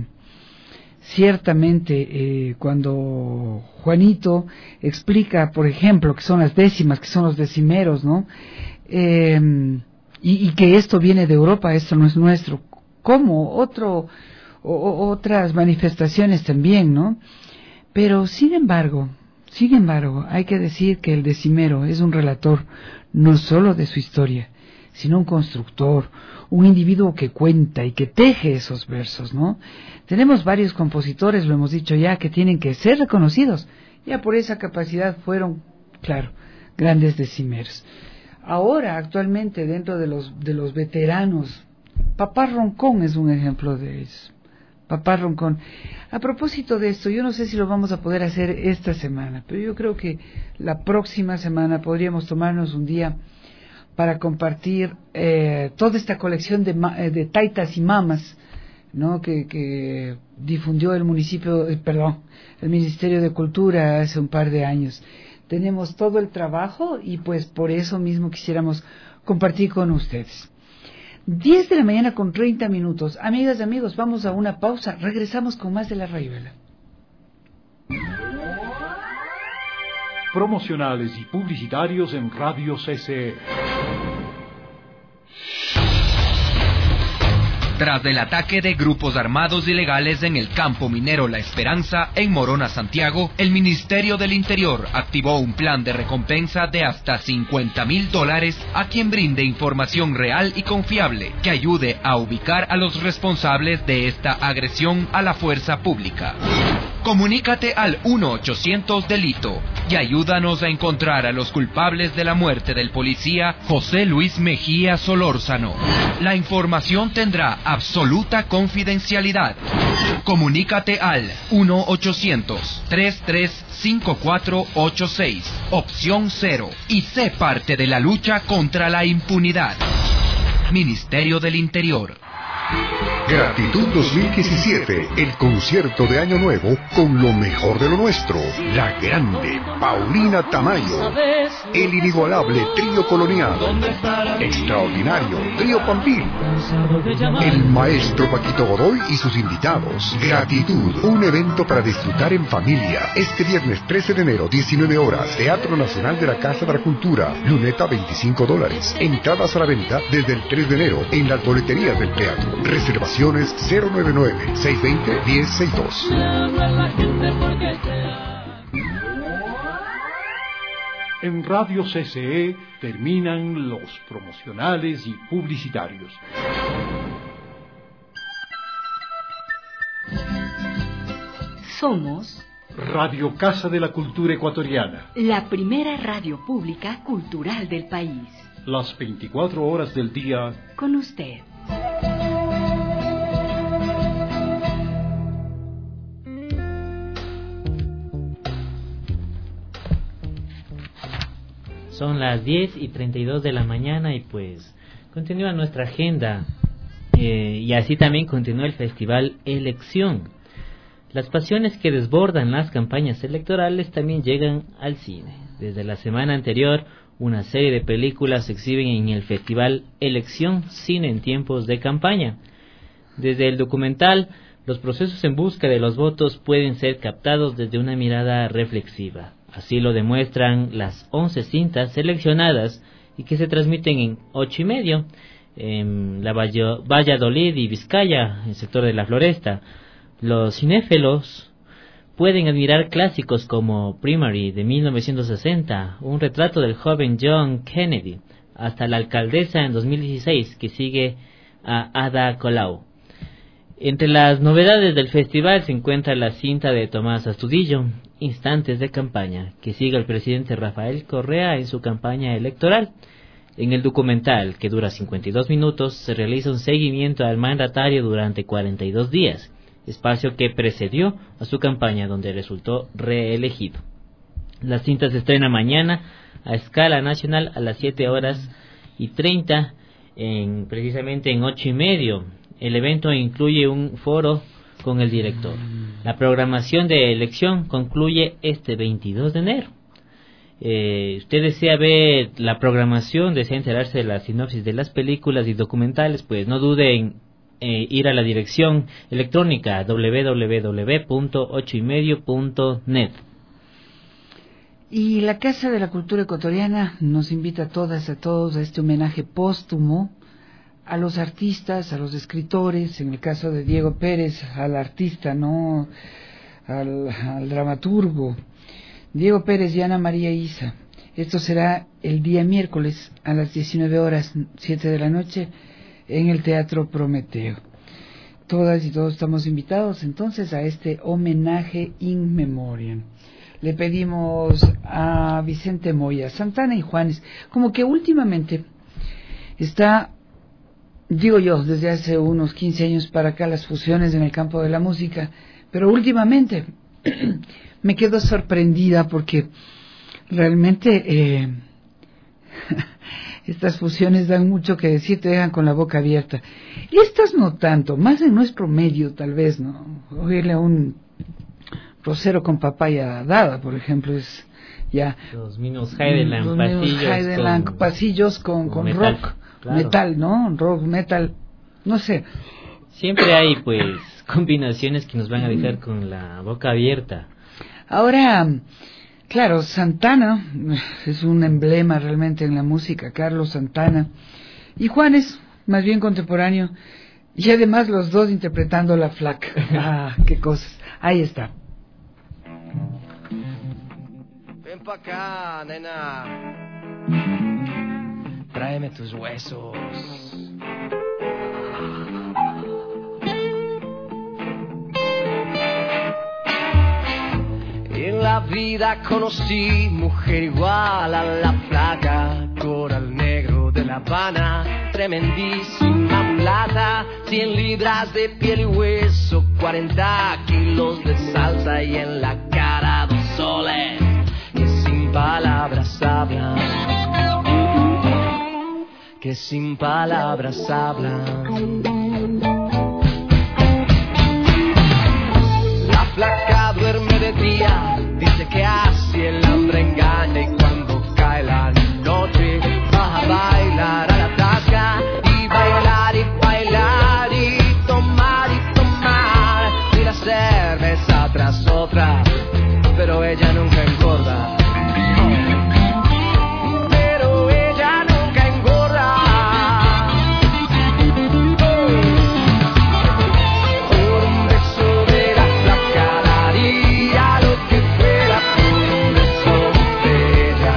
ciertamente eh, cuando Juanito explica, por ejemplo, que son las décimas, que son los decimeros, ¿no? Eh, y, y que esto viene de Europa, esto no es nuestro, como otro, o, otras manifestaciones también, ¿no? Pero sin embargo, sin embargo, hay que decir que el decimero es un relator no solo de su historia, sino un constructor, un individuo que cuenta y que teje esos versos, ¿no? Tenemos varios compositores, lo hemos dicho ya, que tienen que ser reconocidos. Ya por esa capacidad fueron, claro, grandes decimeros. Ahora, actualmente, dentro de los de los veteranos, Papá Roncón es un ejemplo de eso. Papá Roncón. A propósito de esto, yo no sé si lo vamos a poder hacer esta semana, pero yo creo que la próxima semana podríamos tomarnos un día para compartir eh, toda esta colección de, de taitas y mamas, ¿no? que, que difundió el municipio, eh, perdón, el Ministerio de Cultura hace un par de años. Tenemos todo el trabajo y pues por eso mismo quisiéramos compartir con ustedes. diez de la mañana con treinta minutos. Amigas y amigos, vamos a una pausa. Regresamos con más de La Rayuela. Promocionales y publicitarios en Radio C C E. Tras el ataque de grupos armados ilegales en el campo minero La Esperanza, en Morona, Santiago, el Ministerio del Interior activó un plan de recompensa de hasta cincuenta mil dólares a quien brinde información real y confiable que ayude a ubicar a los responsables de esta agresión a la fuerza pública. Comunícate al uno ochocientos delito y ayúdanos a encontrar a los culpables de la muerte del policía José Luis Mejía Solórzano. La información tendrá absoluta confidencialidad. Comunícate al uno ochocientos, treinta y tres, cincuenta y cuatro ochenta y seis, opción cero, y sé parte de la lucha contra la impunidad. Ministerio del Interior. Gratitud dos mil diecisiete, el concierto de Año Nuevo con lo mejor de lo nuestro. La grande Paulina Tamayo, el inigualable trío colonial, extraordinario trío Pampín, el maestro Paquito Godoy y sus invitados. Gratitud, un evento para disfrutar en familia. Este viernes trece de enero, diecinueve horas, Teatro Nacional de la Casa de la Cultura, luneta veinticinco dólares. Entradas a la venta desde el tres de enero en las boleterías del teatro. Reservaciones cero nueve nueve, seis dos cero, uno cero seis dos. En Radio C C E terminan los promocionales y publicitarios. Somos Radio Casa de la Cultura Ecuatoriana, la primera radio pública cultural del país. Las veinticuatro horas del día con usted. Son las diez y treinta y dos de la mañana y pues continúa nuestra agenda eh, y así también continúa el Festival Elección. Las pasiones que desbordan las campañas electorales también llegan al cine. Desde la semana anterior, una serie de películas se exhiben en el Festival Elección Cine en tiempos de campaña. Desde el documental, los procesos en busca de los votos pueden ser captados desde una mirada reflexiva. Así lo demuestran las once cintas seleccionadas y que se transmiten en ocho y medio en la Valladolid y Vizcaya, en el sector de la Floresta. Los cinéfilos pueden admirar clásicos como Primary de mil novecientos sesenta, un retrato del joven John Kennedy, hasta La alcaldesa en dos mil dieciséis, que sigue a Ada Colau. Entre las novedades del festival se encuentra la cinta de Tomás Astudillo, Instantes de campaña, que sigue al presidente Rafael Correa en su campaña electoral. En el documental, que dura cincuenta y dos minutos, se realiza un seguimiento al mandatario durante cuarenta y dos días, espacio que precedió a su campaña donde resultó reelegido. La cinta se estrena mañana a escala nacional a las siete horas y treinta, en, precisamente en ocho y medio. El evento incluye un foro con el director. La programación de elección concluye este veintidós de enero. Eh, usted desea ver la programación, desea enterarse de la sinopsis de las películas y documentales, pues no dude en eh, ir a la dirección electrónica doble u doble u doble u punto ocho y medio punto net. Y la Casa de la Cultura Ecuatoriana nos invita a todas, a todos a este homenaje póstumo a los artistas, a los escritores, en el caso de Diego Pérez, al artista, no al, al dramaturgo, Diego Pérez y Ana María Isa. Esto será el día miércoles a las diecinueve horas, siete de la noche, en el Teatro Prometeo. Todas y todos estamos invitados entonces a este homenaje in memoriam. Le pedimos a Vicente Moya, Santana y Juanes, como que últimamente está, digo yo, desde hace unos quince años para acá, las fusiones en el campo de la música, pero últimamente me quedo sorprendida porque realmente eh, estas fusiones dan mucho que decir, te dejan con la boca abierta. Estas no tanto, más en nuestro medio tal vez, ¿no? Oírle a un rosero con papaya dada, por ejemplo, es ya... Los mismos Heideland, los pasillos, mismos Heideland, con, pasillos con, con metal, rock, claro. metal, ¿no? Rock, metal, no sé. Siempre hay, pues, combinaciones que nos van a dejar con la boca abierta. Ahora, claro, Santana es un emblema realmente en la música, Carlos Santana, y Juanes, más bien contemporáneo, y además los dos interpretando La Flaca. Ah, qué cosas. Ahí está. Ven pa' acá, nena. Tráeme tus huesos. En la vida conocí mujer igual a La Flaca, coral negro de La Habana, tremendísima mulata, cien libras de piel y hueso, cuarenta kilos de salsa y en la cara dos soles que sin palabras hablan, que sin palabras hablan. La Flaca duerme de día, dice que así el hambre engaña, y cuando cae la noche va a bailar a la tasca, y bailar y bailar y tomar y tomar, y la cerveza tras otra, pero ella nunca engorda. Pero ella nunca engorda. Por un beso de La Flaca daría lo que fuera, por un beso de ella.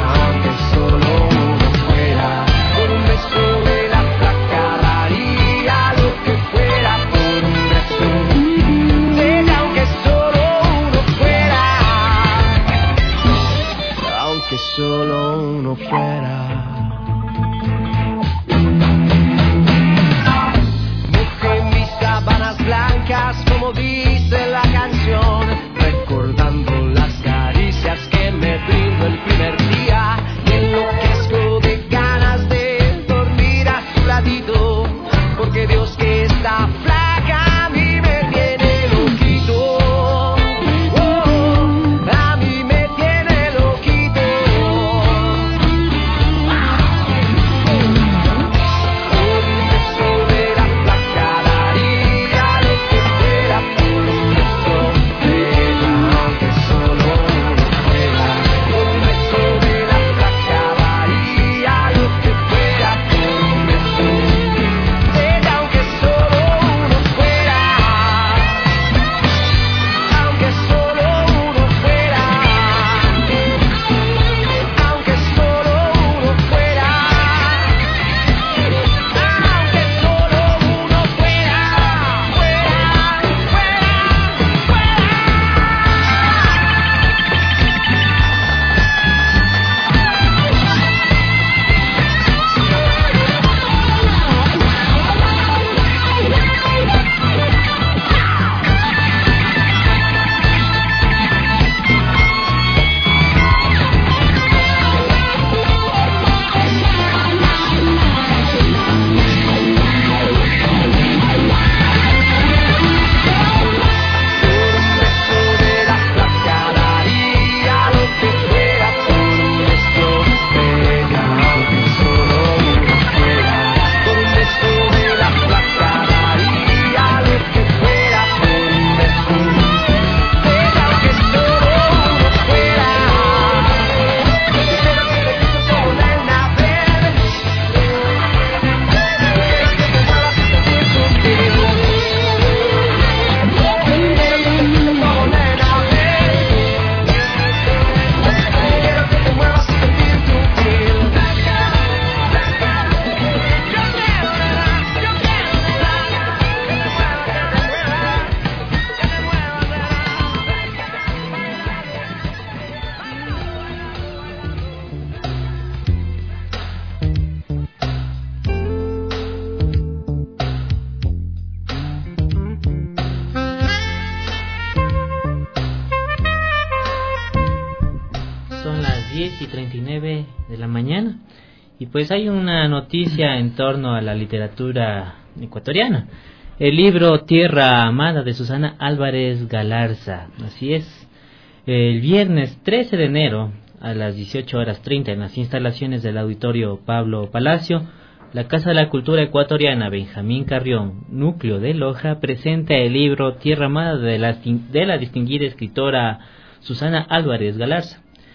seis y treinta y nueve de la mañana. Y pues hay una noticia en torno a la literatura ecuatoriana. El libro Tierra Amada de Susana Álvarez Galarza. Así es. El viernes trece de enero a las dieciocho horas treinta en las instalaciones del Auditorio Pablo Palacio, la Casa de la Cultura Ecuatoriana Benjamín Carrión, núcleo de Loja, presenta el libro Tierra Amada de la, de la distinguida escritora Susana Álvarez Galarza.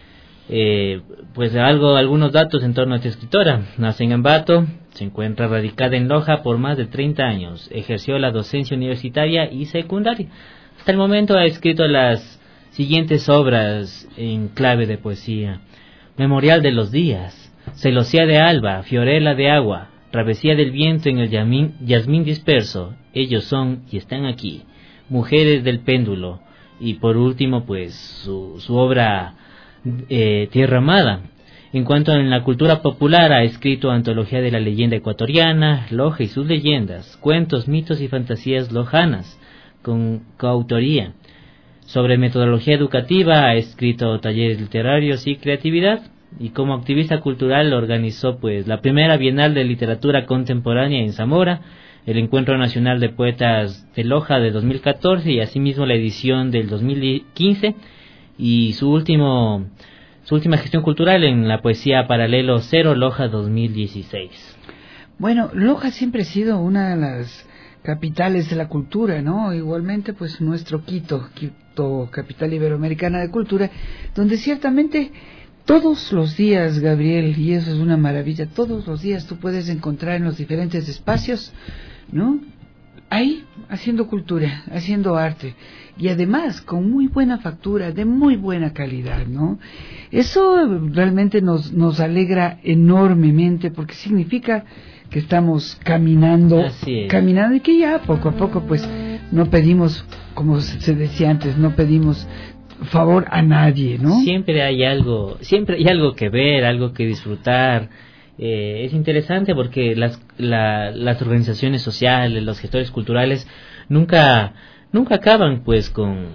Eh, pues algo, algunos datos en torno a esta escritora. Nace en Ambato, se encuentra radicada en Loja por más de treinta años, ejerció la docencia universitaria y secundaria. Hasta el momento ha escrito las siguientes obras en clave de poesía: Memorial de los días, Celosía de alba, Fiorella de agua, Travesía del viento en el yamín, Yasmín disperso, Ellos son y están aquí, Mujeres del péndulo, y por último pues su, su obra eh, Tierra Amada. En cuanto a la cultura popular, ha escrito Antología de la leyenda ecuatoriana, Loja y sus leyendas, cuentos, mitos y fantasías lojanas, con coautoría. Sobre metodología educativa ha escrito talleres literarios y creatividad, y como activista cultural organizó pues la primera Bienal de Literatura Contemporánea en Zamora, el Encuentro Nacional de Poetas de Loja de dos mil catorce y asimismo la edición del dos mil quince, y su último su última gestión cultural en la poesía Paralelo Cero Loja dos mil dieciséis. Bueno, Loja siempre ha sido una de las capitales de la cultura, ¿no? Igualmente pues nuestro Quito, Quito, capital iberoamericana de cultura, donde ciertamente todos los días, Gabriel, y eso es una maravilla, todos los días tú puedes encontrar en los diferentes espacios, ¿no? Ahí, haciendo cultura, haciendo arte, y además con muy buena factura, de muy buena calidad, ¿no? Eso realmente nos, nos alegra enormemente, porque significa que estamos caminando, caminando, y que ya poco a poco, pues, no pedimos, como se decía antes, no pedimos favor a nadie, ¿no? Siempre hay algo, siempre hay algo que ver, algo que disfrutar. Eh, es interesante porque las la, las organizaciones sociales, los gestores culturales nunca nunca acaban pues con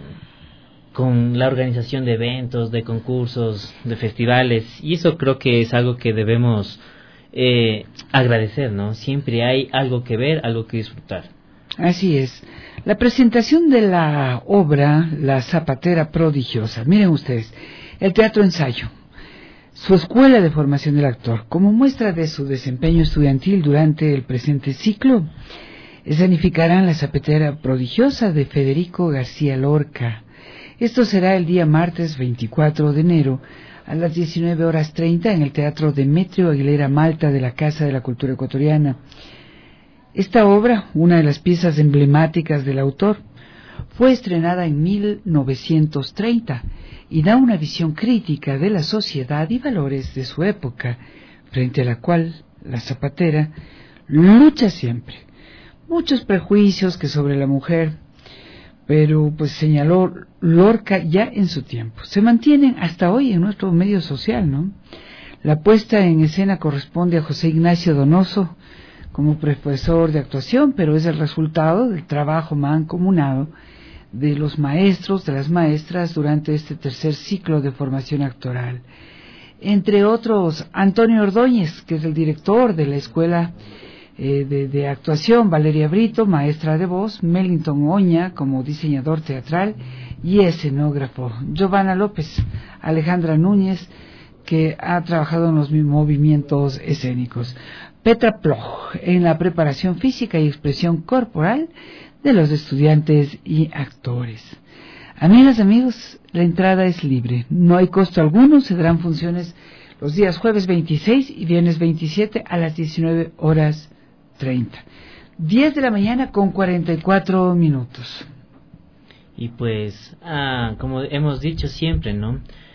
con la organización de eventos, de concursos, de festivales, y eso creo que es algo que debemos eh, agradecer, ¿no? Siempre hay algo que ver, algo que disfrutar. Así es. La presentación de la obra La Zapatera Prodigiosa. Miren ustedes, el teatro ensayo, su escuela de formación del actor, como muestra de su desempeño estudiantil durante el presente ciclo, escenificarán La Zapatera Prodigiosa de Federico García Lorca. Esto será el día martes veinticuatro de enero a las diecinueve horas treinta en el Teatro Demetrio Aguilera Malta de la Casa de la Cultura Ecuatoriana. Esta obra, una de las piezas emblemáticas del autor, fue estrenada en mil novecientos treinta y da una visión crítica de la sociedad y valores de su época, frente a la cual la zapatera lucha siempre. Muchos prejuicios que sobre la mujer, pero pues señaló Lorca ya en su tiempo, se mantienen hasta hoy en nuestro medio social, ¿no? La puesta en escena corresponde a José Ignacio Donoso, como profesor de actuación, pero es el resultado del trabajo mancomunado de los maestros, de las maestras durante este tercer ciclo de formación actoral. Entre otros, Antonio Ordóñez, que es el director de la escuela eh, de, de actuación, Valeria Brito, maestra de voz, Mellington Oña, como diseñador teatral y escenógrafo, Giovanna López, Alejandra Núñez, que ha trabajado en los movimientos escénicos, Petra Ploch en la preparación física y expresión corporal de los estudiantes y actores. Amigas, amigos, la entrada es libre, no hay costo alguno, se darán funciones los días jueves veintiséis y viernes veintisiete a las diecinueve horas treinta. diez de la mañana con cuarenta y cuatro minutos. Y pues, ah, como hemos dicho siempre, ¿no?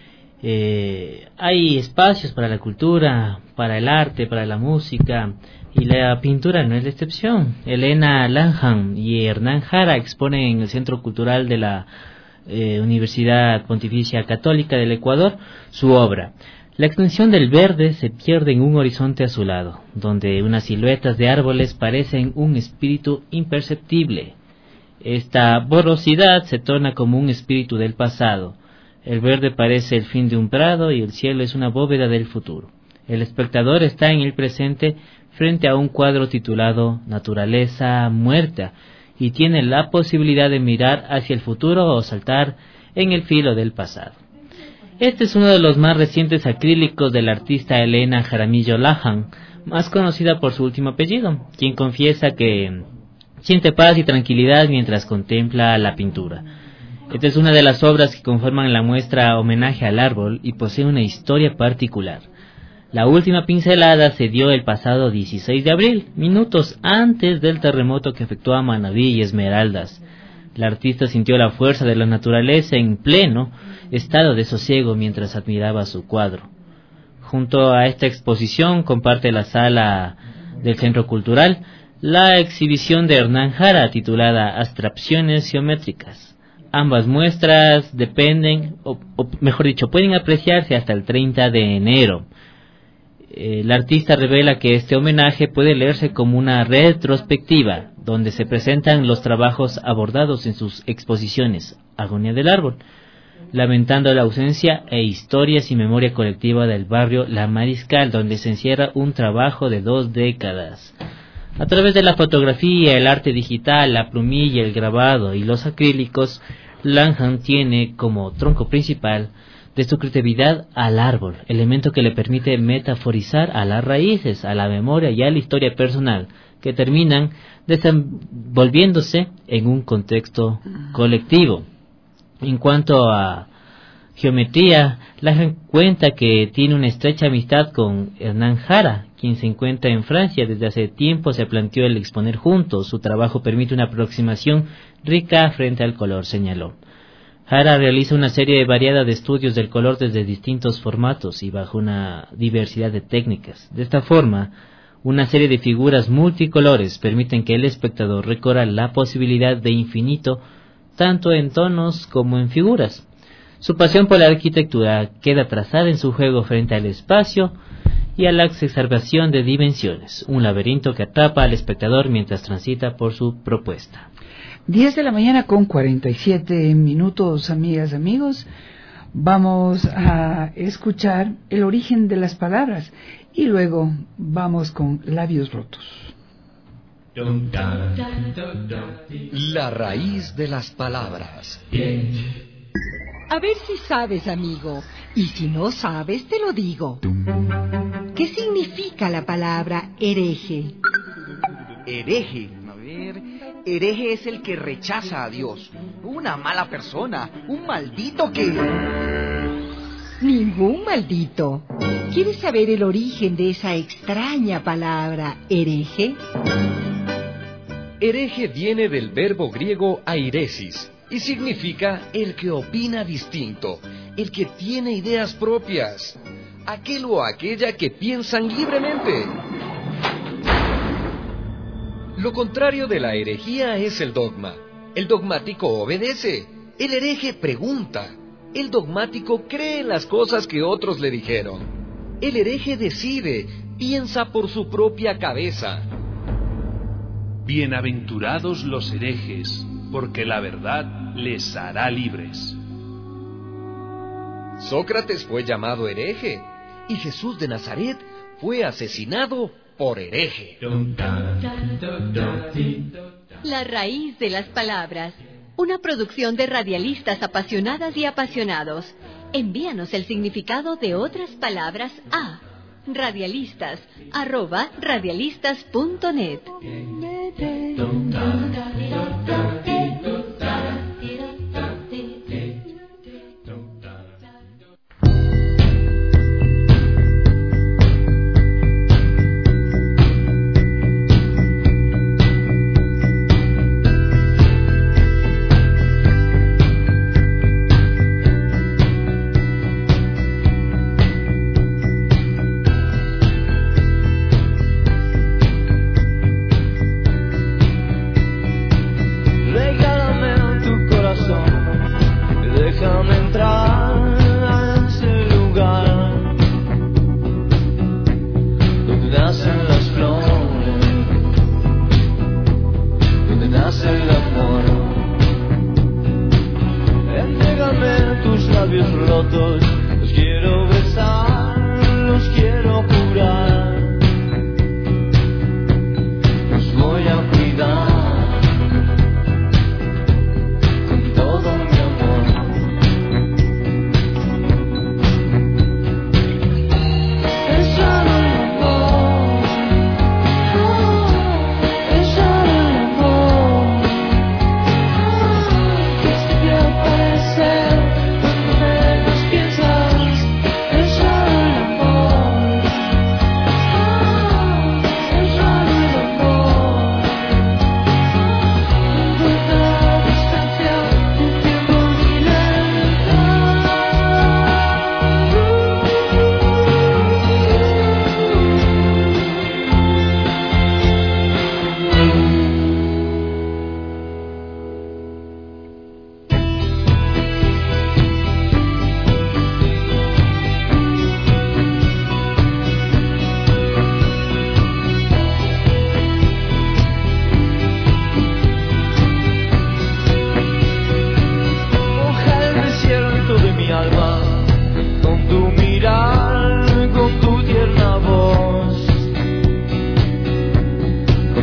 Eh, hay espacios para la cultura, para el arte, para la música, y la pintura no es la excepción. Elena Lanham y Hernán Jara exponen en el Centro Cultural de la eh, Universidad Pontificia Católica del Ecuador su obra. La extensión del verde se pierde en un horizonte azulado, donde unas siluetas de árboles parecen un espíritu imperceptible. Esta borrosidad se torna como un espíritu del pasado. El verde parece el fin de un prado y el cielo es una bóveda del futuro. El espectador está en el presente frente a un cuadro titulado Naturaleza muerta y tiene la posibilidad de mirar hacia el futuro o saltar en el filo del pasado. Este es uno de los más recientes acrílicos del artista Elena Jaramillo Lahan, más conocida por su último apellido, quien confiesa que siente paz y tranquilidad mientras contempla la pintura. Esta es una de las obras que conforman la muestra Homenaje al Árbol y posee una historia particular. La última pincelada se dio el pasado dieciséis de abril, minutos antes del terremoto que afectó a Manabí y Esmeraldas. La artista sintió la fuerza de la naturaleza en pleno estado de sosiego mientras admiraba su cuadro. Junto a esta exposición comparte la sala del Centro Cultural la exhibición de Hernán Jara titulada Abstracciones Geométricas. Ambas muestras dependen, o, o mejor dicho, pueden apreciarse hasta el treinta de enero. El artista revela que este homenaje puede leerse como una retrospectiva, donde se presentan los trabajos abordados en sus exposiciones Agonía del Árbol, lamentando la ausencia e historias y memoria colectiva del barrio La Mariscal, donde se encierra un trabajo de dos décadas. A través de la fotografía, el arte digital, la plumilla, el grabado y los acrílicos, Lahan tiene como tronco principal de su creatividad al árbol, elemento que le permite metaforizar a las raíces, a la memoria y a la historia personal, que terminan desenvolviéndose en un contexto colectivo. En cuanto a geometría, Lahan cuenta que tiene una estrecha amistad con Hernán Jara, quien se encuentra en Francia. Desde hace tiempo se planteó el exponer juntos. Su trabajo permite una aproximación rica frente al color, señaló. Jara realiza una serie variada de estudios del color desde distintos formatos y bajo una diversidad de técnicas. De esta forma, una serie de figuras multicolores permiten que el espectador recorra la posibilidad de infinito, tanto en tonos como en figuras. Su pasión por la arquitectura queda trazada en su juego frente al espacio y a la exacerbación de dimensiones, un laberinto que atrapa al espectador mientras transita por su propuesta. diez de la mañana con cuarenta y siete minutos, amigas, amigos. Vamos a escuchar el origen de las palabras y luego vamos con Labios Rotos. La raíz de las palabras. A ver si sabes, amigo, y si no sabes, te lo digo. ¿Qué significa la palabra hereje? Hereje, a ver, hereje es el que rechaza a Dios, una mala persona, un maldito que... Ningún maldito. ¿Quieres saber el origen de esa extraña palabra hereje? Hereje viene del verbo griego airesis y significa el que opina distinto, el que tiene ideas propias, aquel o aquella que piensan libremente. Lo contrario de la herejía es el dogma. El dogmático obedece, el hereje pregunta, el dogmático cree en las cosas que otros le dijeron. El hereje decide, piensa por su propia cabeza. Bienaventurados los herejes, porque la verdad les hará libres. Sócrates fue llamado hereje, y Jesús de Nazaret fue asesinado por hereje. La raíz de las palabras. Una producción de radialistas apasionadas y apasionados. Envíanos el significado de otras palabras a radialistas arroba radialistas punto net.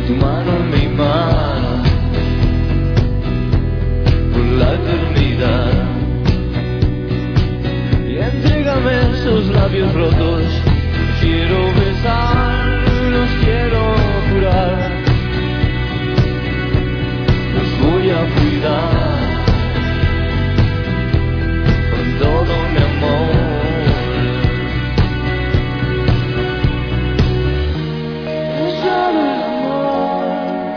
tu mano en mi mano, por la eternidad. Y entrégame esos labios rotos, quiero besar, los quiero curar, los voy a cuidar con todo mi amor. Es raro el amor,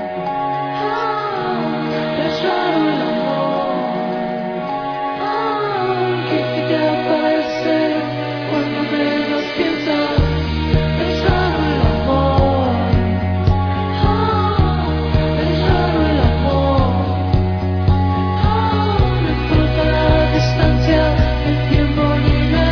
es raro el amor, que te aparece cuando menos piensas. Es raro el amor, es raro el amor, no importa la distancia, el tiempo ni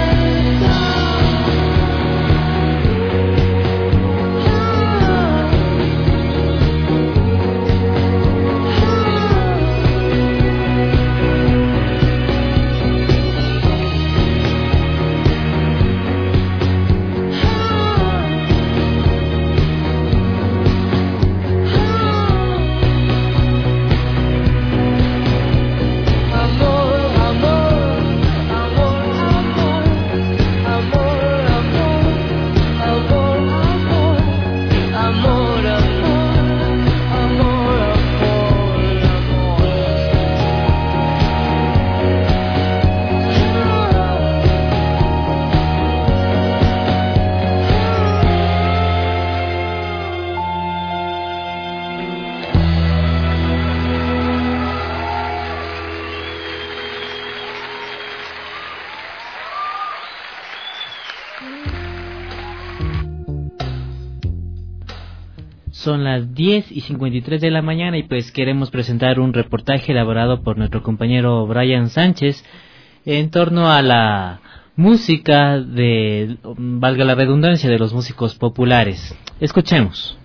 Son las diez y cincuenta y tres de la mañana y pues queremos presentar un reportaje elaborado por nuestro compañero Brian Sánchez en torno a la música de, valga la redundancia, de los músicos populares. Escuchemos.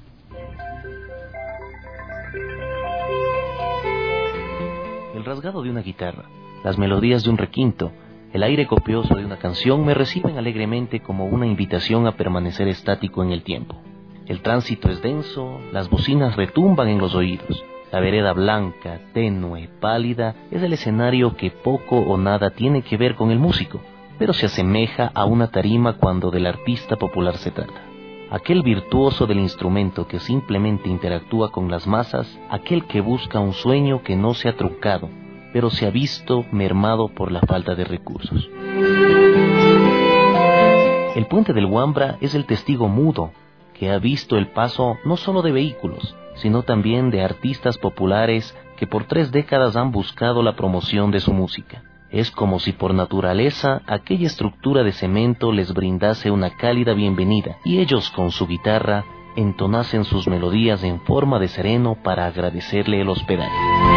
El rasgado de una guitarra, las melodías de un requinto, el aire copioso de una canción me reciben alegremente como una invitación a permanecer estático en el tiempo. El tránsito es denso, las bocinas retumban en los oídos. La vereda blanca, tenue, pálida, es el escenario que poco o nada tiene que ver con el músico, pero se asemeja a una tarima cuando del artista popular se trata. Aquel virtuoso del instrumento que simplemente interactúa con las masas, aquel que busca un sueño que no se ha truncado, pero se ha visto mermado por la falta de recursos. El puente del Wambra es el testigo mudo, que ha visto el paso no solo de vehículos, sino también de artistas populares que por tres décadas han buscado la promoción de su música. Es como si por naturaleza aquella estructura de cemento les brindase una cálida bienvenida, y ellos con su guitarra entonasen sus melodías en forma de sereno para agradecerle el hospedaje.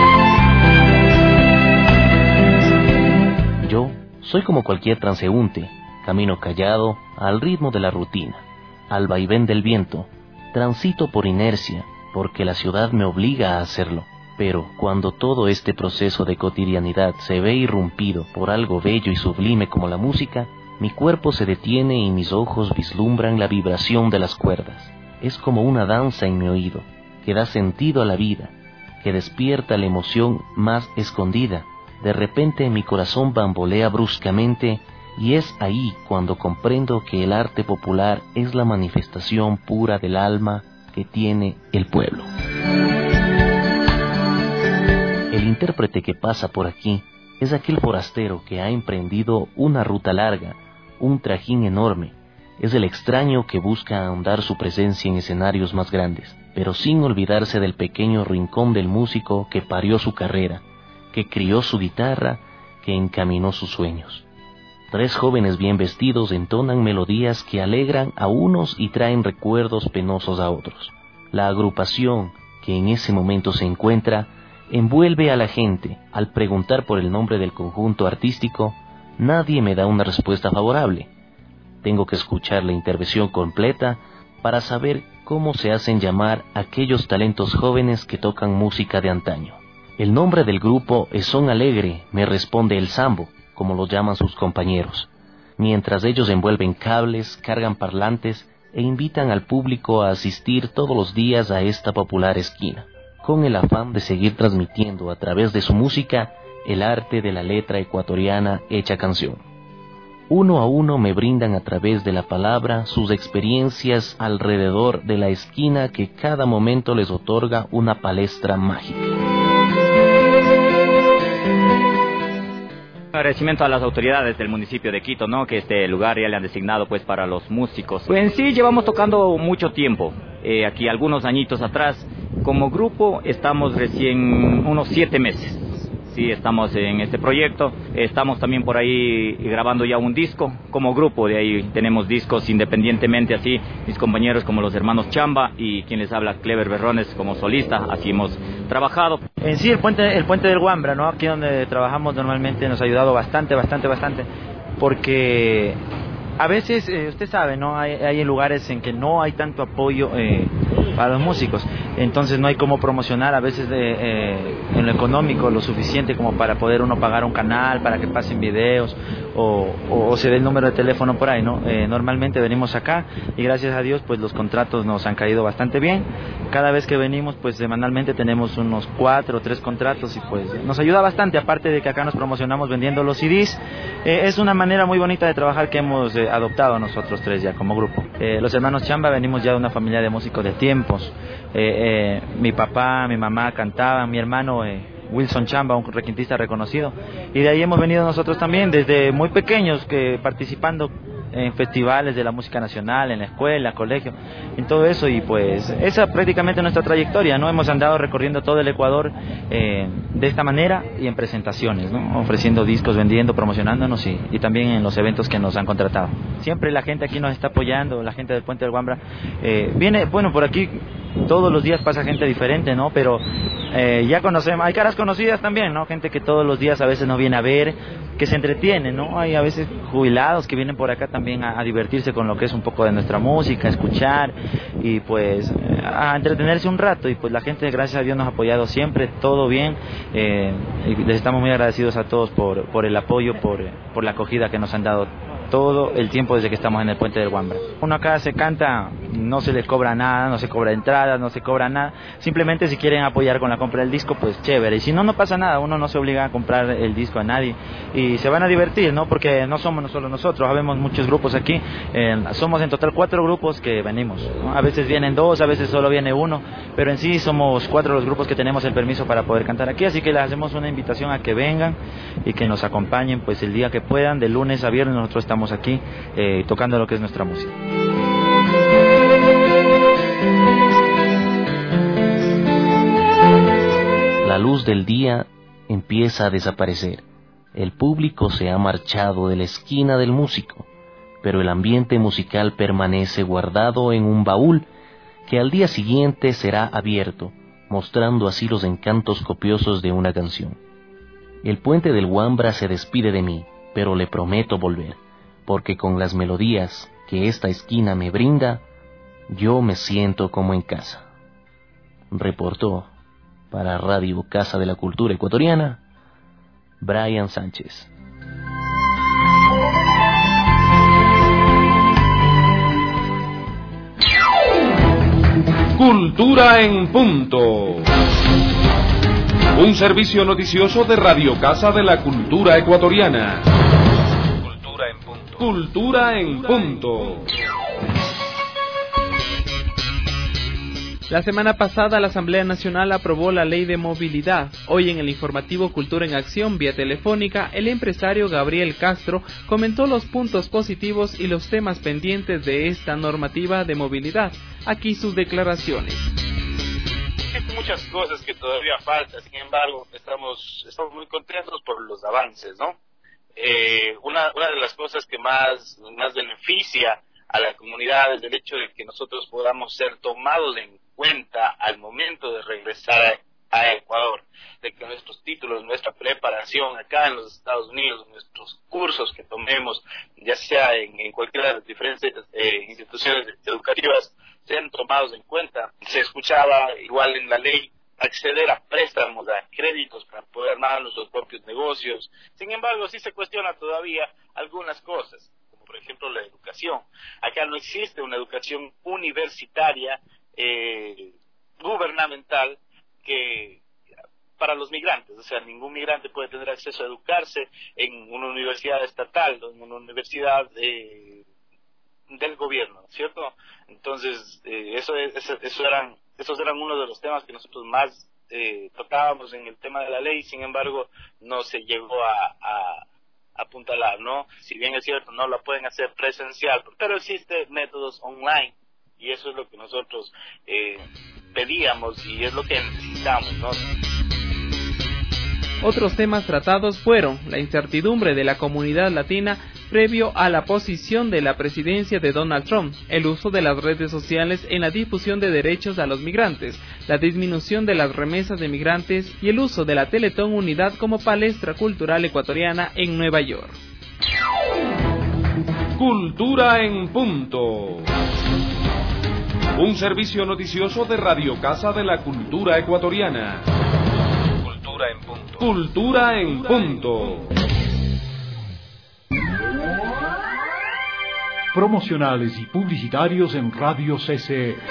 Yo soy como cualquier transeúnte, camino callado al ritmo de la rutina. Al vaivén del viento, transito por inercia, porque la ciudad me obliga a hacerlo. Pero cuando todo este proceso de cotidianidad se ve irrumpido por algo bello y sublime como la música, mi cuerpo se detiene y mis ojos vislumbran la vibración de las cuerdas. Es como una danza en mi oído, que da sentido a la vida, que despierta la emoción más escondida. De repente mi corazón bambolea bruscamente, y es ahí cuando comprendo que el arte popular es la manifestación pura del alma que tiene el pueblo. El intérprete que pasa por aquí es aquel forastero que ha emprendido una ruta larga, un trajín enorme. Es el extraño que busca ahondar su presencia en escenarios más grandes, pero sin olvidarse del pequeño rincón del músico que parió su carrera, que crió su guitarra, que encaminó sus sueños. Tres jóvenes bien vestidos entonan melodías que alegran a unos y traen recuerdos penosos a otros. La agrupación que en ese momento se encuentra envuelve a la gente. Al preguntar por el nombre del conjunto artístico, nadie me da una respuesta favorable. Tengo que escuchar la intervención completa para saber cómo se hacen llamar aquellos talentos jóvenes que tocan música de antaño. El nombre del grupo es Son Alegre, me responde el Sambo, como lo llaman sus compañeros. Mientras ellos envuelven cables, cargan parlantes, e invitan al público a asistir todos los días a esta popular esquina, con el afán de seguir transmitiendo a través de su música el arte de la letra ecuatoriana hecha canción. Uno a uno me brindan a través de la palabra sus experiencias alrededor de la esquina que cada momento les otorga una palestra mágica. Agradecimiento a las autoridades del municipio de Quito, ¿no? Que este lugar ya le han designado pues para los músicos. Pues en sí llevamos tocando mucho tiempo, eh, aquí algunos añitos atrás. Como grupo estamos recién unos siete meses. Sí, estamos en este proyecto, estamos también por ahí grabando ya un disco como grupo, de ahí tenemos discos independientemente así, mis compañeros como los hermanos Chamba y quien les habla Clever Berrones como solista, así hemos trabajado. En sí el puente, el puente del Guambra, ¿no? Aquí donde trabajamos normalmente nos ha ayudado bastante, bastante, bastante, porque a veces, eh, usted sabe, ¿no? Hay, hay lugares en que no hay tanto apoyo eh, para los músicos, entonces no hay cómo promocionar a veces eh, eh, en lo económico lo suficiente como para poder uno pagar un canal, para que pasen videos o, o, o se dé el número de teléfono por ahí, ¿no? Eh, normalmente venimos acá y gracias a Dios pues los contratos nos han caído bastante bien. Cada vez que venimos pues semanalmente tenemos unos cuatro o tres contratos y pues nos ayuda bastante, aparte de que acá nos promocionamos vendiendo los C Ds. Eh, es una manera muy bonita de trabajar que hemos eh, adoptado nosotros tres ya como grupo. Eh, los hermanos Chamba venimos ya de una familia de músicos de tiempos. Eh, eh, mi papá, mi mamá cantaban, mi hermano eh, Wilson Chamba, un requintista reconocido, y de ahí hemos venido nosotros también desde muy pequeños, que participando en festivales de la música nacional, en la escuela, colegio, en todo eso, y pues esa prácticamente nuestra trayectoria, ¿no? Hemos andado recorriendo todo el Ecuador eh, de esta manera y en presentaciones, ¿no? Ofreciendo discos, vendiendo, promocionándonos y, y también en los eventos que nos han contratado. Siempre la gente aquí nos está apoyando, la gente del Puente del Guambra eh, viene, bueno, por aquí todos los días pasa gente diferente, ¿no? Pero eh, ya conocemos, hay caras conocidas también, ¿no? Gente que todos los días a veces nos viene a ver, que se entretiene, ¿no? Hay a veces jubilados que vienen por acá también a, a divertirse con lo que es un poco de nuestra música, a escuchar y pues a entretenerse un rato, y pues la gente, gracias a Dios, nos ha apoyado siempre, todo bien, eh, y les estamos muy agradecidos a todos por, por el apoyo, por, por la acogida que nos han dado todo el tiempo desde que estamos en el Puente del Guambra. Uno acá se canta, no se les cobra nada, no se cobra entradas, no se cobra nada, simplemente si quieren apoyar con la compra del disco, pues chévere, y si no, no pasa nada, uno no se obliga a comprar el disco a nadie, y se van a divertir, ¿no? Porque no somos solo nosotros, habemos muchos grupos aquí, eh, somos en total cuatro grupos que venimos, ¿no? A veces vienen dos, a veces solo viene uno, pero en sí somos cuatro los grupos que tenemos el permiso para poder cantar aquí, así que les hacemos una invitación a que vengan y que nos acompañen pues el día que puedan, de lunes a viernes nosotros estamos aquí eh, tocando lo que es nuestra música. La luz del día empieza a desaparecer. El público se ha marchado de la esquina del músico, pero el ambiente musical permanece guardado en un baúl que al día siguiente será abierto, mostrando así los encantos copiosos de una canción. El Puente del Guambra se despide de mí, pero le prometo volver, porque con las melodías que esta esquina me brinda, yo me siento como en casa. Reportó para Radio Casa de la Cultura Ecuatoriana, Brian Sánchez. Cultura en punto. Un servicio noticioso de Radio Casa de la Cultura Ecuatoriana. Cultura en punto. Cultura en punto. La semana pasada la Asamblea Nacional aprobó la Ley de Movilidad. Hoy en el informativo Cultura en Acción vía telefónica, el empresario Gabriel Castro comentó los puntos positivos y los temas pendientes de esta normativa de movilidad. Aquí sus declaraciones. Hay muchas cosas que todavía faltan, sin embargo, estamos, estamos muy contentos por los avances, ¿no? Eh, una, una de las cosas que más, más beneficia a la comunidad es el hecho de que nosotros podamos ser tomados en cuenta al momento de regresar a, a Ecuador, de que nuestros títulos, nuestra preparación acá en los Estados Unidos, nuestros cursos que tomemos, ya sea en, en cualquiera de las diferentes eh, instituciones educativas, sean tomados en cuenta. Se escuchaba igual en la ley acceder a préstamos, a créditos para poder armar nuestros propios negocios. Sin embargo, sí se cuestiona todavía algunas cosas, como por ejemplo la educación. Acá no existe una educación universitaria eh, gubernamental que para los migrantes, o sea, ningún migrante puede tener acceso a educarse en una universidad estatal o en una universidad eh, del gobierno, ¿cierto? Entonces, eh, eso, eso, eso eran, esos eran uno de los temas que nosotros más eh, tocábamos en el tema de la ley, sin embargo, no se llegó a, a apuntalar, ¿no? Si bien es cierto, no la pueden hacer presencial, pero existen métodos online, y eso es lo que nosotros eh, pedíamos y es lo que necesitamos, ¿no? Otros temas tratados fueron la incertidumbre de la comunidad latina previo a la posición de la presidencia de Donald Trump, el uso de las redes sociales en la difusión de derechos a los migrantes, la disminución de las remesas de migrantes y el uso de la Teletón Unidad como palestra cultural ecuatoriana en Nueva York. Cultura en punto. Un servicio noticioso de Radio Casa de la Cultura Ecuatoriana. Cultura en punto. Cultura en punto. Promocionales y publicitarios en Radio C C E.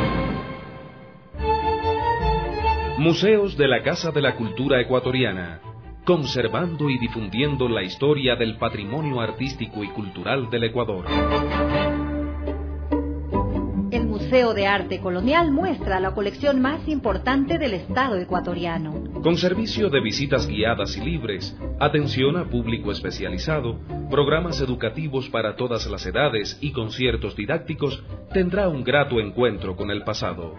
Museos de la Casa de la Cultura Ecuatoriana, conservando y difundiendo la historia del patrimonio artístico y cultural del Ecuador. El Museo de Arte Colonial muestra la colección más importante del Estado ecuatoriano. Con servicio de visitas guiadas y libres, atención a público especializado, programas educativos para todas las edades y conciertos didácticos, tendrá un grato encuentro con el pasado.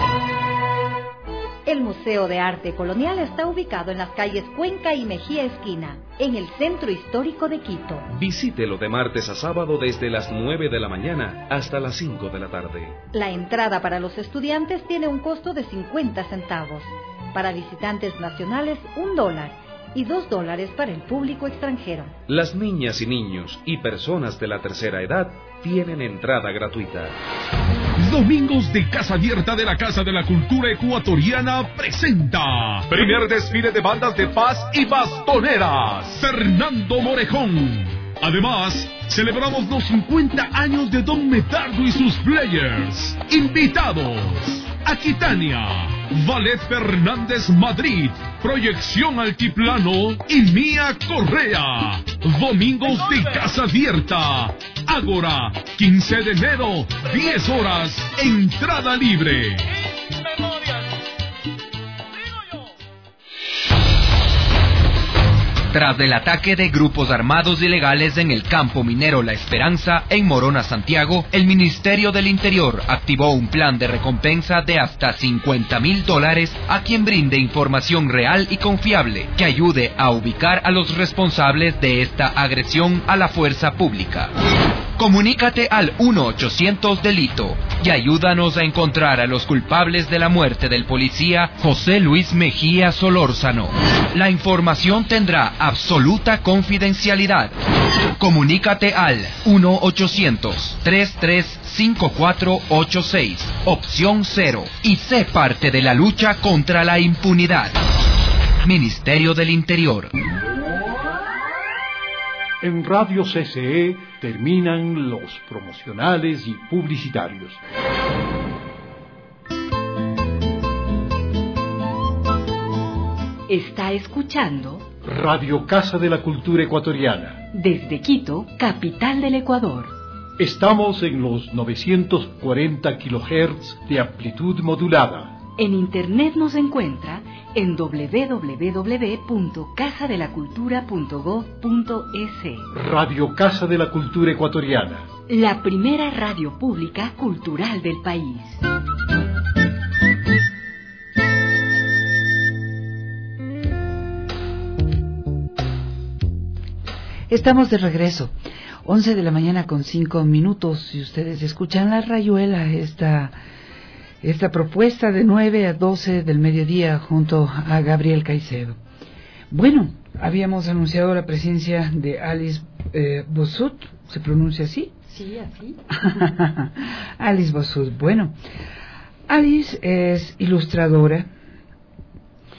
El Museo de Arte Colonial está ubicado en las calles Cuenca y Mejía Esquina, en el centro histórico de Quito. Visítelo de martes a sábado desde las nueve de la mañana hasta las cinco de la tarde. La entrada para los estudiantes tiene un costo de cincuenta centavos. Para visitantes nacionales, un dólar. Y dos dólares para el público extranjero. Las niñas y niños y personas de la tercera edad tienen entrada gratuita. Domingos de Casa Abierta de la Casa de la Cultura Ecuatoriana presenta primer desfile de bandas de paz y bastoneras, Fernando Morejón. Además, celebramos los cincuenta años de Don Medardo y sus Players. Invitados: Aquitania, Ballet Fernández Madrid, Proyección Altiplano y Mía Correa. Domingos de Casa Abierta. Ágora, quince de enero, diez horas, entrada libre. Tras el ataque de grupos armados ilegales en el campo minero La Esperanza, en Morona, Santiago, el Ministerio del Interior activó un plan de recompensa de hasta cincuenta mil dólares a quien brinde información real y confiable que ayude a ubicar a los responsables de esta agresión a la fuerza pública. Comunícate al uno ochocientos delito y ayúdanos a encontrar a los culpables de la muerte del policía José Luis Mejía Solórzano. La información tendrá absoluta confidencialidad. Comunícate al uno ochocientos, treinta y tres, cincuenta y cuatro ochenta y seis, opción cero, y sé parte de la lucha contra la impunidad. Ministerio del Interior. En Radio C C E terminan los promocionales y publicitarios. Está escuchando Radio Casa de la Cultura Ecuatoriana. Desde Quito, capital del Ecuador. Estamos en los novecientos cuarenta kilohertz de amplitud modulada. En internet nos encuentra en doble u doble u doble u punto casa de la cultura punto gob punto es. Radio Casa de la Cultura Ecuatoriana. La primera radio pública cultural del país. Estamos de regreso. once de la mañana con cinco minutos. Si ustedes escuchan la rayuela, esta... Esta propuesta de nueve a doce del mediodía junto a Gabriel Caicedo. Bueno, habíamos anunciado la presencia de Alice eh, Bossut, ¿se pronuncia así? Sí, así. Alice Bossut. Bueno, Alice es ilustradora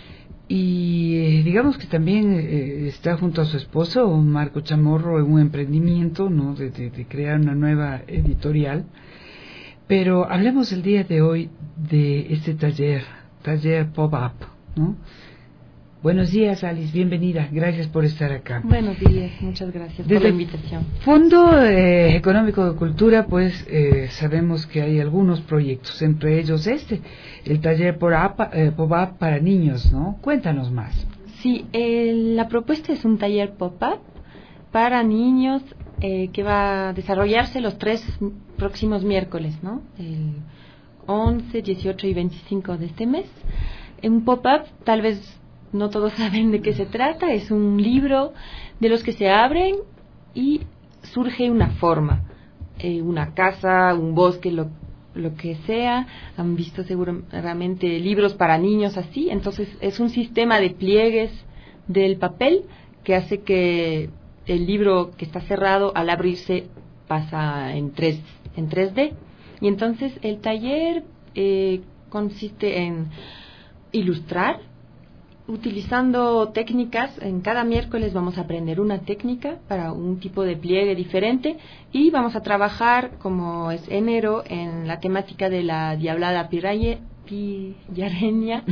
y eh, digamos que también eh, está junto a su esposo, Marco Chamorro, en un emprendimiento, ¿no?, de, de, de crear una nueva editorial. Pero hablemos el día de hoy de este taller, taller pop-up, ¿no? Buenos días, Alice, bienvenida, gracias por estar acá. Buenos días, muchas gracias Desde por la invitación. Fondo eh, Económico de Cultura, pues eh, sabemos que hay algunos proyectos, entre ellos este, el taller pop-up eh, pop para niños, ¿no? Cuéntanos más. Sí, eh, la propuesta es un taller pop-up para niños eh, que va a desarrollarse los tres próximos miércoles, ¿no? El once, dieciocho y veinticinco de este mes. Un pop-up, tal vez no todos saben de qué se trata, es un libro de los que se abren y surge una forma, eh, una casa, un bosque, lo, lo que sea. Han visto seguramente libros para niños así, entonces es un sistema de pliegues del papel que hace que el libro que está cerrado al abrirse pasa en tres en tres D, y entonces el taller eh, consiste en ilustrar utilizando técnicas. En cada miércoles vamos a aprender una técnica para un tipo de pliegue diferente, y vamos a trabajar, como es enero, en la temática de la diablada piraye, pillareña,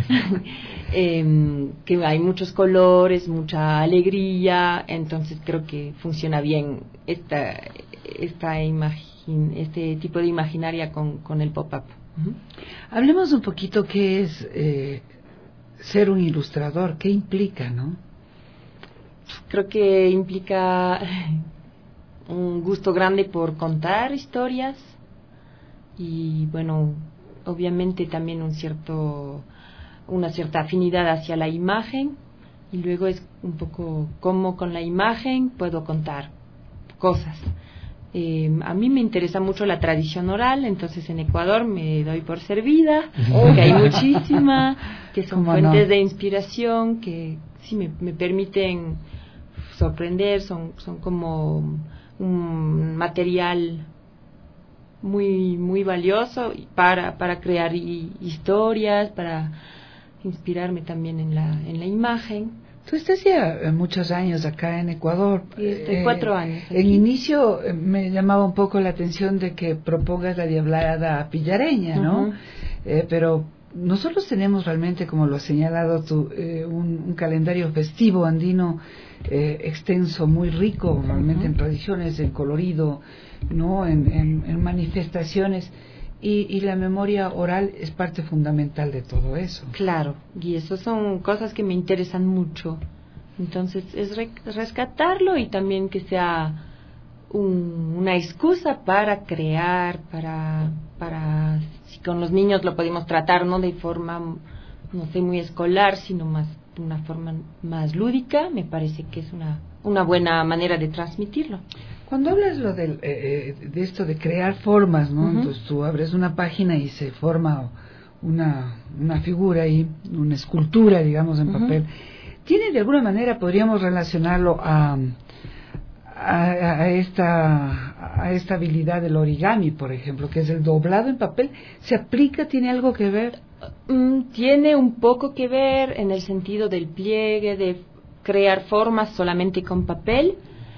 eh, que hay muchos colores, mucha alegría, entonces creo que funciona bien esta esta imagin, este tipo de imaginaria con, con el pop-up. Uh-huh. Hablemos un poquito qué es eh, ser un ilustrador, qué implica, ¿no? Creo que implica un gusto grande por contar historias y, bueno, obviamente también un cierto una cierta afinidad hacia la imagen, y luego es un poco cómo con la imagen puedo contar cosas. Eh, a mí me interesa mucho la tradición oral, entonces en Ecuador me doy por servida, oh. que hay muchísima, que son fuentes no? de inspiración, que sí me, me permiten sorprender, son, son como un material muy muy valioso para, para crear i, historias, para inspirarme también en la, en la imagen. Tú estás ya muchos años acá en Ecuador. Sí, estoy eh, cuatro años. Aquí. En inicio eh, me llamaba un poco la atención de que propongas la diablada pillareña, ¿no? Uh-huh. Eh, pero nosotros tenemos realmente, como lo has señalado tú, eh, un, un calendario festivo andino eh, extenso, muy rico, realmente uh-huh. en tradiciones, en colorido, ¿no? En, en, en manifestaciones. Y, y la memoria oral es parte fundamental de todo eso. Claro, y eso son cosas que me interesan mucho. Entonces es re- rescatarlo y también que sea un, una excusa para crear, para, para si con los niños lo podemos tratar no de forma, no sé, muy escolar, sino más de una forma más lúdica, me parece que es una, una buena manera de transmitirlo. Cuando hablas lo del, eh, de esto de crear formas, ¿no? Uh-huh. Entonces tú abres una página y se forma una, una figura ahí, una escultura, digamos, en uh-huh. papel. ¿Tiene de alguna manera, podríamos relacionarlo a, a, a, esta, a esta habilidad del origami, por ejemplo, que es el doblado en papel? ¿Se aplica? ¿Tiene algo que ver? Mm, tiene un poco que ver en el sentido del pliegue, de crear formas solamente con papel.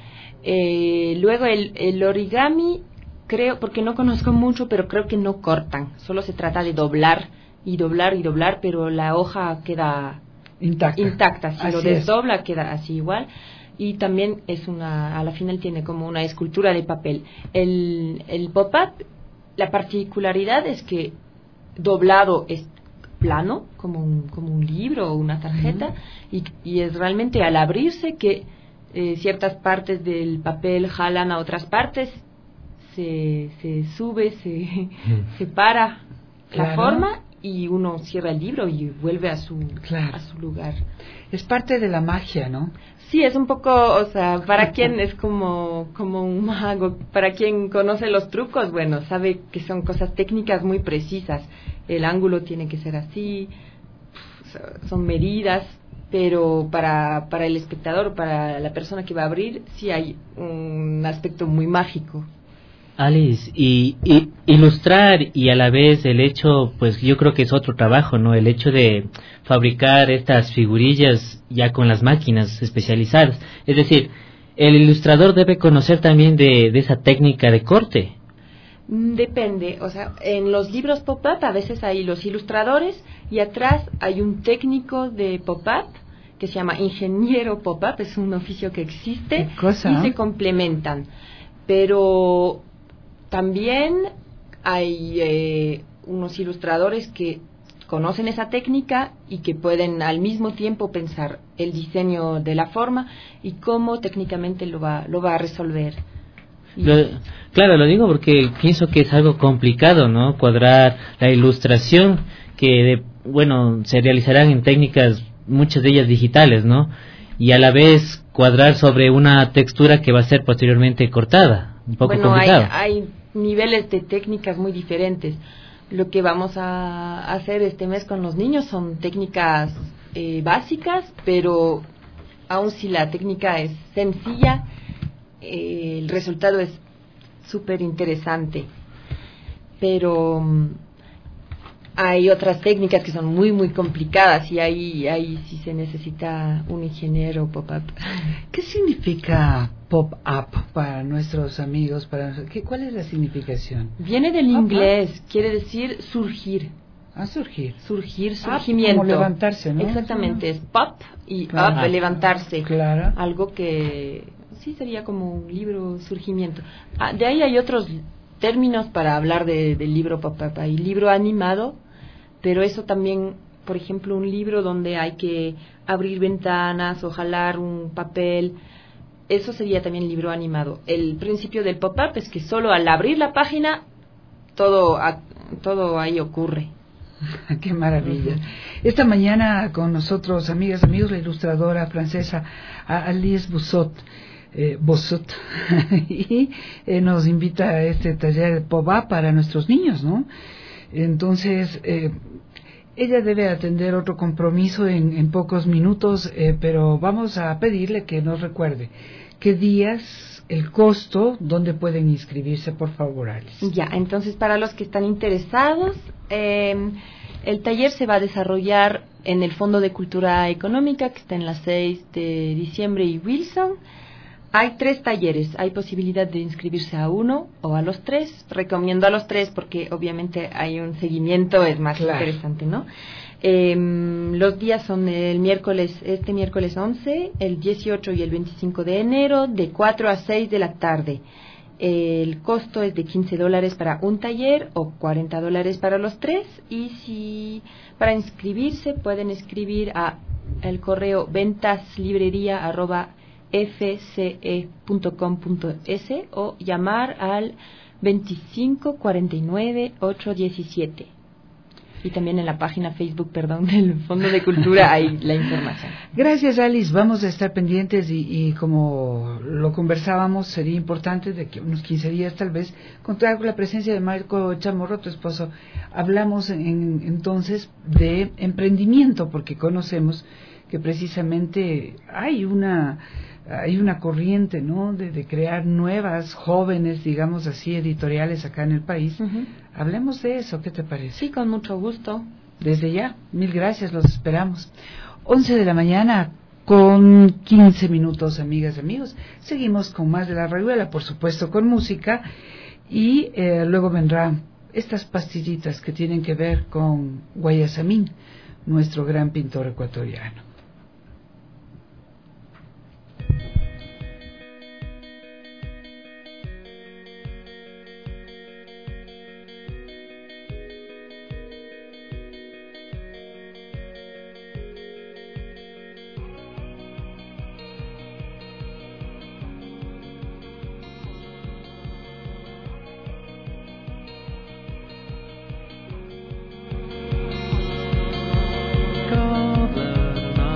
Eh, luego el, el origami, creo, porque no conozco mucho, pero creo que no cortan, solo se trata de doblar y doblar y doblar, pero la hoja queda intacta, intacta. Si así lo desdobla es. Queda así igual, y también es una, a la final tiene como una escultura de papel. El, el pop-up, la particularidad es que doblado es plano, como un, como un libro o una tarjeta, uh-huh. y, y es realmente al abrirse que Eh, ciertas partes del papel jalan a otras partes, se, se sube, se separa claro. la forma y uno cierra el libro y vuelve a su, claro. a su lugar. Es parte de la magia, ¿no? Sí, es un poco, o sea, para quien es como, como un mago, para quien conoce los trucos, bueno, sabe que son cosas técnicas muy precisas. El ángulo tiene que ser así, son medidas, pero para, para el espectador, para la persona que va a abrir, sí hay un aspecto muy mágico. Alice, y, y ilustrar y a la vez el hecho, pues yo creo que es otro trabajo, ¿no? El hecho de fabricar estas figurillas ya con las máquinas especializadas. Es decir, el ilustrador debe conocer también de, de esa técnica de corte. Depende, o sea, en los libros pop-up a veces hay los ilustradores y atrás hay un técnico de pop-up que se llama ingeniero pop-up, es un oficio que existe y se complementan. Pero también hay eh, unos ilustradores que conocen esa técnica y que pueden al mismo tiempo pensar el diseño de la forma y cómo técnicamente lo va, lo va a resolver. Lo, claro, lo digo porque pienso que es algo complicado, ¿no? Cuadrar la ilustración que, de, bueno, se realizarán en técnicas, muchas de ellas digitales, ¿no? Y a la vez cuadrar sobre una textura que va a ser posteriormente cortada. Un poco bueno, complicado. Hay, hay niveles de técnicas muy diferentes. Lo que vamos a hacer este mes con los niños son técnicas eh, básicas, pero aun si la técnica es sencilla, eh, el resultado es súper interesante. Pero um, hay otras técnicas que son muy, muy complicadas y ahí, ahí sí se necesita un ingeniero pop-up. ¿Qué significa pop-up para nuestros amigos? Para ¿qué, ¿Cuál es la significación? Viene del inglés, quiere decir surgir. Ah, surgir. Surgir, surgimiento. Como levantarse, ¿no? Exactamente, es pop y claro. up, levantarse. Claro. Algo que sí sería como un libro surgimiento. Ah, de ahí hay otros términos para hablar de, del libro pop-up. Hay libro animado, pero eso también, por ejemplo, un libro donde hay que abrir ventanas o jalar un papel, eso sería también libro animado. El principio del pop-up es que solo al abrir la página todo, todo ahí ocurre. Qué maravilla. Esta mañana con nosotros, amigas, amigos, la ilustradora francesa Alice Bossot, eh, Bossot y eh, nos invita a este taller de pop-up para nuestros niños, ¿no? Entonces, eh, ella debe atender otro compromiso en, en pocos minutos, eh, pero vamos a pedirle que nos recuerde qué días, el costo, dónde pueden inscribirse, por favor, Alice. Ya, entonces para los que están interesados, eh, el taller se va a desarrollar en el Fondo de Cultura Económica, que está en la seis de diciembre y Wilson. Hay tres talleres, hay posibilidad de inscribirse a uno o a los tres. Recomiendo a los tres porque obviamente hay un seguimiento, es más claro. interesante, ¿no? Eh, los días son el miércoles, este miércoles once, el dieciocho y el veinticinco de enero, de cuatro a seis de la tarde. El costo es de quince dólares para un taller o cuarenta dólares para los tres. Y si para inscribirse pueden escribir a el correo ventaslibrería arroba f c e punto com punto es o llamar al veinticinco cuarenta y nueve ocho diecisiete. Y también en la página Facebook, perdón, del Fondo de Cultura hay la información. Gracias, Alice. Vamos a estar pendientes y, y como lo conversábamos, sería importante de que unos quince días tal vez, contar con la presencia de Marco Chamorro, tu esposo, hablamos en, entonces de emprendimiento, porque conocemos que precisamente hay una hay una corriente, ¿no?, de, de crear nuevas, jóvenes, digamos así, editoriales acá en el país. Uh-huh. Hablemos de eso, ¿qué te parece? Sí, con mucho gusto. Desde ya, mil gracias, los esperamos. once de la mañana con quince minutos, amigas y amigos. Seguimos con más de La Rayuela, por supuesto, con música, y eh, luego vendrán estas pastillitas que tienen que ver con Guayasamín, nuestro gran pintor ecuatoriano. Cover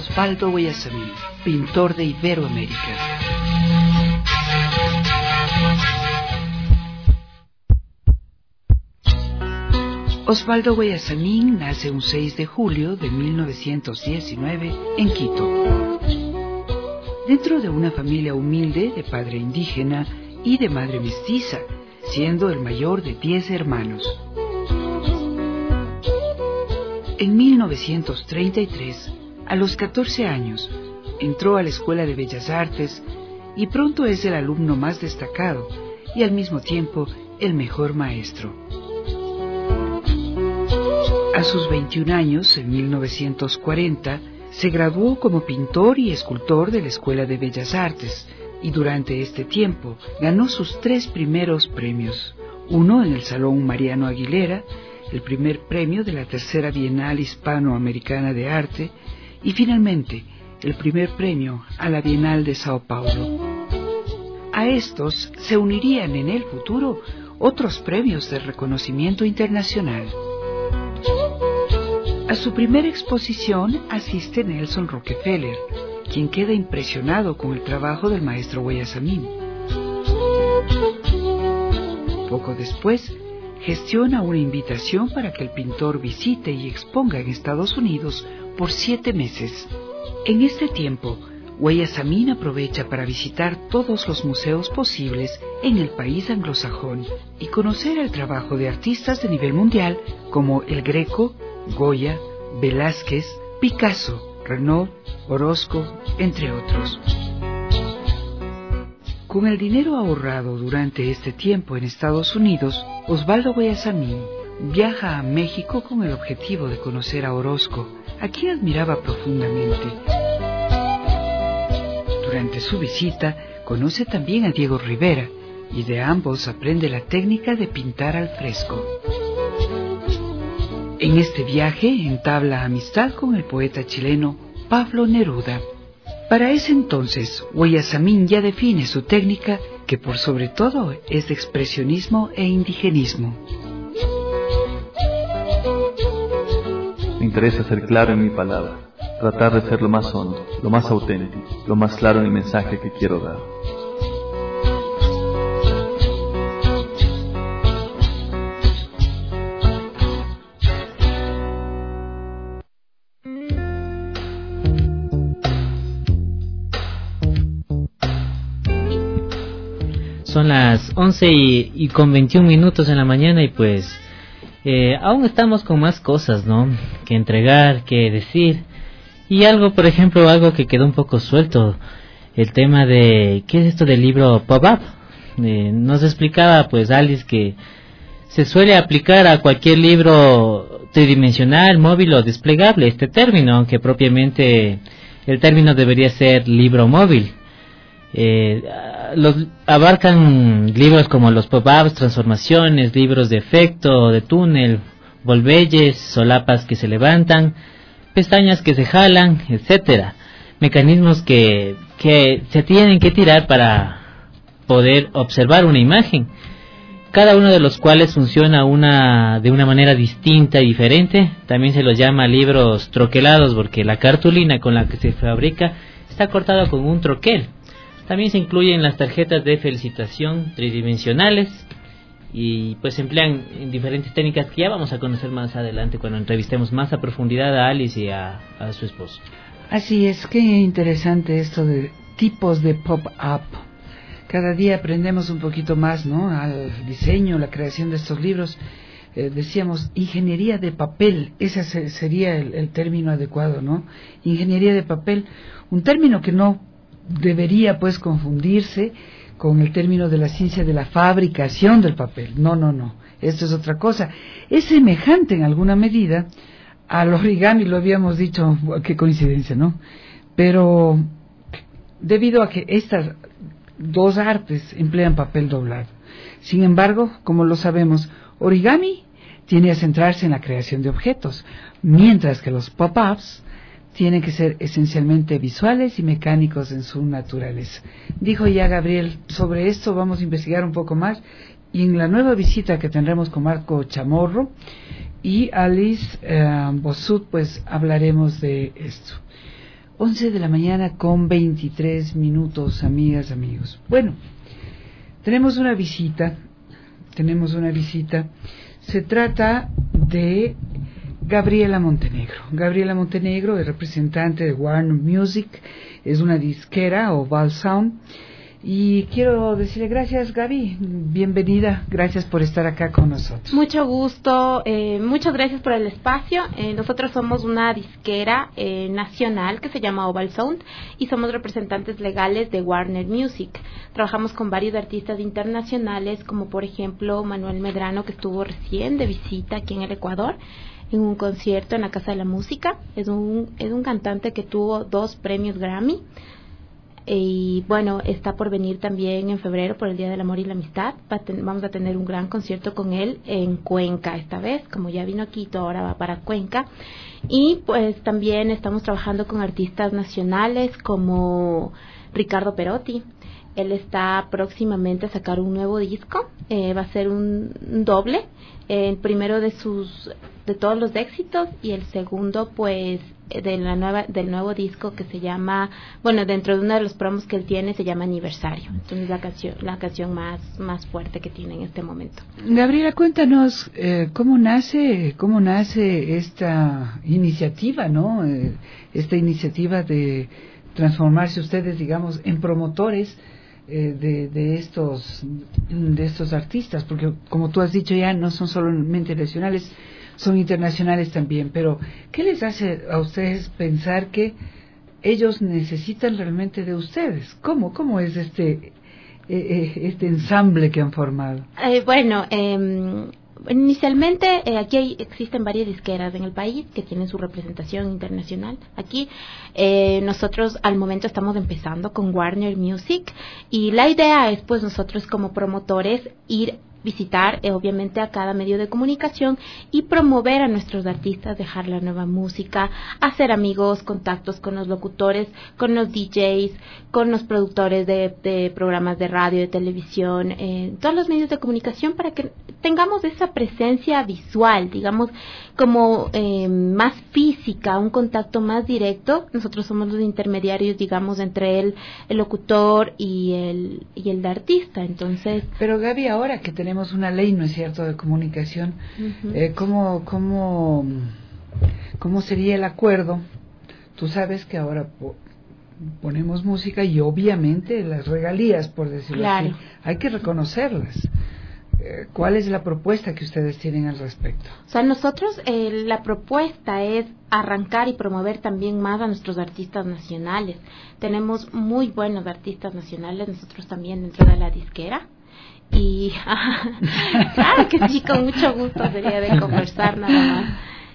Osvaldo Guayasamín, pintor de Iberoamérica. Osvaldo Guayasamín nace un seis de julio de mil novecientos diecinueve en Quito. Dentro de una familia humilde de padre indígena y de madre mestiza, siendo el mayor de diez hermanos. En mil novecientos treinta y tres, a los catorce años, entró a la Escuela de Bellas Artes y pronto es el alumno más destacado y al mismo tiempo el mejor maestro. A sus veintiún años, en mil novecientos cuarenta, se graduó como pintor y escultor de la Escuela de Bellas Artes y durante este tiempo ganó sus tres primeros premios, uno en el Salón Mariano Aguilera, el primer premio de la Tercera Bienal Hispanoamericana de Arte y finalmente el primer premio a la Bienal de Sao Paulo. A estos se unirían en el futuro otros premios de reconocimiento internacional. A su primera exposición asiste Nelson Rockefeller, quien queda impresionado con el trabajo del maestro Guayasamín. Poco después, gestiona una invitación para que el pintor visite y exponga en Estados Unidos por siete meses. En este tiempo, Guayasamín aprovecha para visitar todos los museos posibles en el país anglosajón y conocer el trabajo de artistas de nivel mundial como El Greco, Goya, Velázquez, Picasso, Renoir, Orozco, entre otros. Con el dinero ahorrado durante este tiempo en Estados Unidos, Osvaldo Guayasamín viaja a México con el objetivo de conocer a Orozco, a quien admiraba profundamente. Durante su visita, conoce también a Diego Rivera, y de ambos aprende la técnica de pintar al fresco. En este viaje entabla amistad con el poeta chileno Pablo Neruda. Para ese entonces, Guayasamín ya define su técnica, que por sobre todo es de expresionismo e indigenismo. Me interesa ser claro en mi palabra, tratar de ser lo más hondo, lo más auténtico, lo más claro en el mensaje que quiero dar. Son las once y, y con veintiún minutos en la mañana y pues eh, aún estamos con más cosas, ¿no? Que entregar, que decir. Y algo, por ejemplo, algo que quedó un poco suelto, el tema de, ¿qué es esto del libro pop-up? Eh, nos explicaba pues Alice que se suele aplicar a cualquier libro tridimensional, móvil o desplegable, este término, aunque propiamente el término debería ser libro móvil. Eh, los abarcan libros como los pop-ups, transformaciones, libros de efecto, de túnel, volvelles, solapas que se levantan, pestañas que se jalan, etcétera. Mecanismos que, que se tienen que tirar para poder observar una imagen, cada uno de los cuales funciona una de una manera distinta y diferente. También se los llama libros troquelados porque la cartulina con la que se fabrica está cortada con un troquel. También se incluyen las tarjetas de felicitación tridimensionales y pues se emplean en diferentes técnicas que ya vamos a conocer más adelante cuando entrevistemos más a profundidad a Alice y a, a su esposo. Así es, qué interesante esto de tipos de pop-up. Cada día aprendemos un poquito más, ¿no? Al diseño, la creación de estos libros. Eh, decíamos ingeniería de papel, ese sería el, el término adecuado, ¿no? Ingeniería de papel, un término que no debería pues confundirse con el término de la ciencia de la fabricación del papel. No, no, no, esto es otra cosa. Es semejante en alguna medida al origami, lo habíamos dicho, qué coincidencia, ¿no? Pero debido a que estas dos artes emplean papel doblado. Sin embargo, como lo sabemos, origami tiene a centrarse en la creación de objetos, mientras que los pop-ups tienen que ser esencialmente visuales y mecánicos en su naturaleza. Dijo ya Gabriel, sobre esto vamos a investigar un poco más, y en la nueva visita que tendremos con Marco Chamorro y Alice eh, Bossut, pues hablaremos de esto. once de la mañana con veintitrés minutos, amigas, amigos. Bueno, tenemos una visita, tenemos una visita. Se trata de Gabriela Montenegro. Gabriela Montenegro es representante de Warner Music, es una disquera, Oval Sound. Y quiero decirle gracias, Gaby, bienvenida, gracias por estar acá con nosotros. Mucho gusto, eh, muchas gracias por el espacio. Eh, nosotros somos una disquera eh, nacional que se llama Oval Sound y somos representantes legales de Warner Music. Trabajamos con varios artistas internacionales, como por ejemplo Manuel Medrano, que estuvo recién de visita aquí en el Ecuador, en un concierto en la Casa de la Música. Es un, es un cantante que tuvo dos premios Grammy. Y bueno, está por venir también en febrero por el Día del Amor y la Amistad. Va a ten, vamos a tener un gran concierto con él en Cuenca esta vez, como ya vino a Quito, ahora va para Cuenca. Y pues también estamos trabajando con artistas nacionales como Ricardo Perotti. Él está próximamente a sacar un nuevo disco, eh, va a ser un, un doble, eh, el primero de sus de todos los éxitos y el segundo pues de la nueva del nuevo disco que se llama, bueno, dentro de uno de los promos que él tiene se llama Aniversario. Entonces la canción la canción más más fuerte que tiene en este momento. Gabriela, cuéntanos eh, cómo nace cómo nace esta iniciativa, ¿no? Eh, esta iniciativa de transformarse ustedes, digamos, en promotores eh, de, de estos de estos artistas, porque como tú has dicho ya no son solamente nacionales, son internacionales también, pero ¿qué les hace a ustedes pensar que ellos necesitan realmente de ustedes? ¿Cómo cómo es este eh, este ensamble que han formado? Eh, bueno, eh, inicialmente eh, aquí hay, existen varias disqueras en el país que tienen su representación internacional. Aquí eh, nosotros al momento estamos empezando con Warner Music y la idea es pues nosotros como promotores ir visitar eh, obviamente a cada medio de comunicación y promover a nuestros artistas, dejar la nueva música, hacer amigos, contactos con los locutores, con los D Js, con los productores de, de programas de radio, de televisión, eh, todos los medios de comunicación para que tengamos esa presencia visual, digamos, como eh, más física, un contacto más directo. Nosotros somos los intermediarios, digamos, entre el, el locutor y el, y el artista, entonces... Pero Gaby, ahora que tenemos Tenemos una ley, ¿no es cierto?, de comunicación. Uh-huh. eh, ¿cómo, cómo, ¿Cómo sería el acuerdo? Tú sabes que ahora po- ponemos música y obviamente las regalías, por decirlo claro. así, hay que reconocerlas. Eh, ¿Cuál es la propuesta que ustedes tienen al respecto? O sea, nosotros eh, la propuesta es arrancar y promover también más a nuestros artistas nacionales. Tenemos muy buenos artistas nacionales, nosotros también dentro de la disquera. Y claro que sí, con mucho gusto sería de conversar nada más.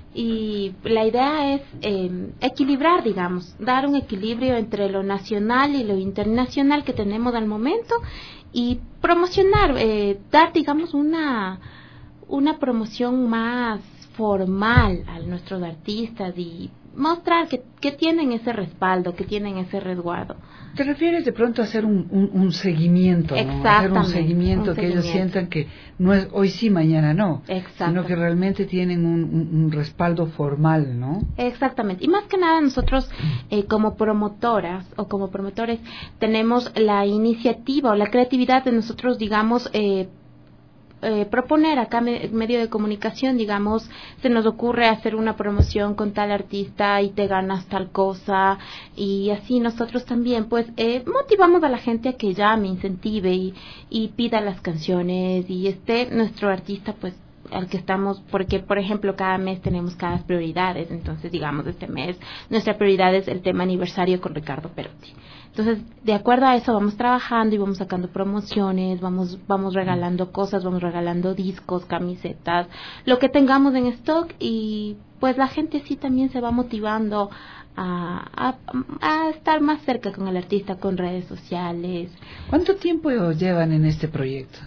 Y la idea es eh, equilibrar, digamos, dar un equilibrio entre lo nacional y lo internacional que tenemos al momento y promocionar, eh, dar, digamos, una una promoción más formal a nuestros artistas y mostrar que, que tienen ese respaldo, que tienen ese resguardo. ¿Te refieres de pronto a hacer un, un, un seguimiento, ¿no? Hacer un seguimiento, un que seguimiento. Ellos sientan que no es hoy sí, mañana no, sino que realmente tienen un, un, un respaldo formal, ¿no? Exactamente. Y más que nada nosotros eh, como promotoras o como promotores tenemos la iniciativa o la creatividad de nosotros, digamos, eh, Eh, proponer acá me, medio de comunicación, digamos, se nos ocurre hacer una promoción con tal artista y te ganas tal cosa, y así nosotros también pues eh, motivamos a la gente a que llame, incentive y, y pida las canciones y esté nuestro artista pues al que estamos, porque por ejemplo cada mes tenemos cada prioridades, entonces digamos este mes nuestra prioridad es el tema aniversario con Ricardo Perotti. Entonces, de acuerdo a eso vamos trabajando y vamos sacando promociones, vamos vamos regalando cosas, vamos regalando discos, camisetas, lo que tengamos en stock, y pues la gente sí también se va motivando a, a, a estar más cerca con el artista, con redes sociales. ¿Cuánto tiempo llevan en este proyecto?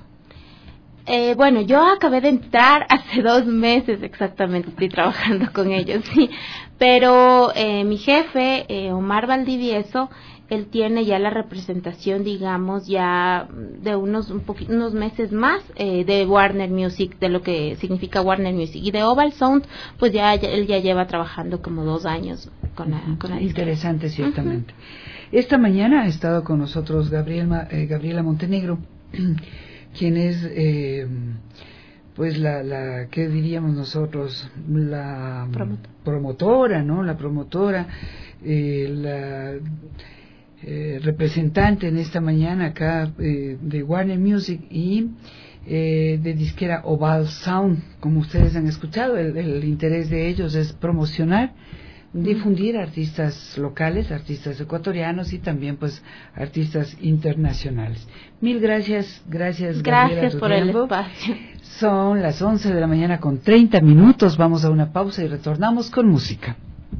Eh, bueno, yo acabé de entrar hace dos meses exactamente, estoy trabajando con ellos, sí, pero eh, mi jefe, eh, Omar Valdivieso, él tiene ya la representación, digamos, ya de unos un poqu- unos meses más eh, de Warner Music, de lo que significa Warner Music, y de Oval Sound, pues ya, ya él ya lleva trabajando como dos años con la, con la Interesante, ciertamente. Uh-huh. Esta mañana ha estado con nosotros Gabriela, eh, Gabriela Montenegro, quien es, eh, pues, la, la, ¿qué diríamos nosotros? La Promotor. promotora, ¿no? La promotora, eh, la eh, representante en esta mañana acá eh, de Warner Music y eh, de disquera Oval Sound. Como ustedes han escuchado, el, el interés de ellos es promocionar, difundir artistas locales, artistas ecuatorianos y también pues artistas internacionales. Mil gracias, gracias Gabriela. Gracias por el espacio. Son las once de la mañana con treinta minutos, vamos a una pausa y retornamos con música.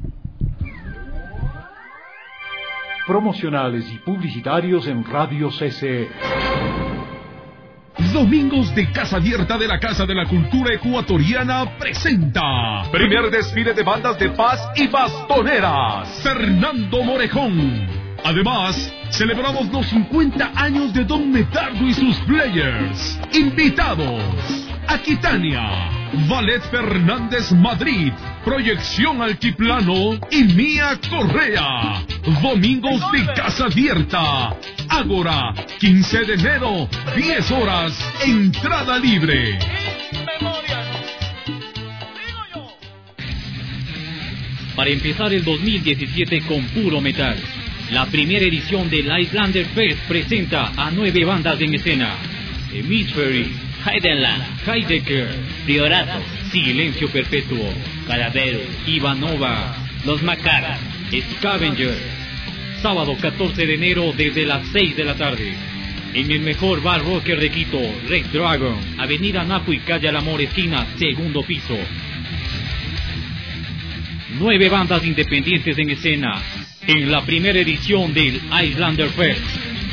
Promocionales y publicitarios en Radio C C E. Domingos de Casa Abierta de la Casa de la Cultura Ecuatoriana presenta primer desfile de bandas de paz y bastoneras, Fernando Morejón. Además, celebramos los cincuenta años de Don Medardo y sus players. Invitados: Aquitania, Ballet Fernández Madrid, Proyección Altiplano y Mía Correa. Domingos de Casa Abierta. Ágora, quince de enero, diez horas, entrada libre. Para empezar el dos mil diecisiete con puro metal, la primera edición del Icelander Fest presenta a nueve bandas en escena: Hemisfery, Heidenland, Heidecker, Priorato, Silencio Perpetuo, Calaveros, Ivanova, Los Macaras, Scavenger. Sábado catorce de enero desde las seis de la tarde. En el mejor bar rocker de Quito, Red Dragon, Avenida Napo y Calle Al Amor, esquina, segundo piso. Nueve bandas independientes en escena en la primera edición del Icelander Fest.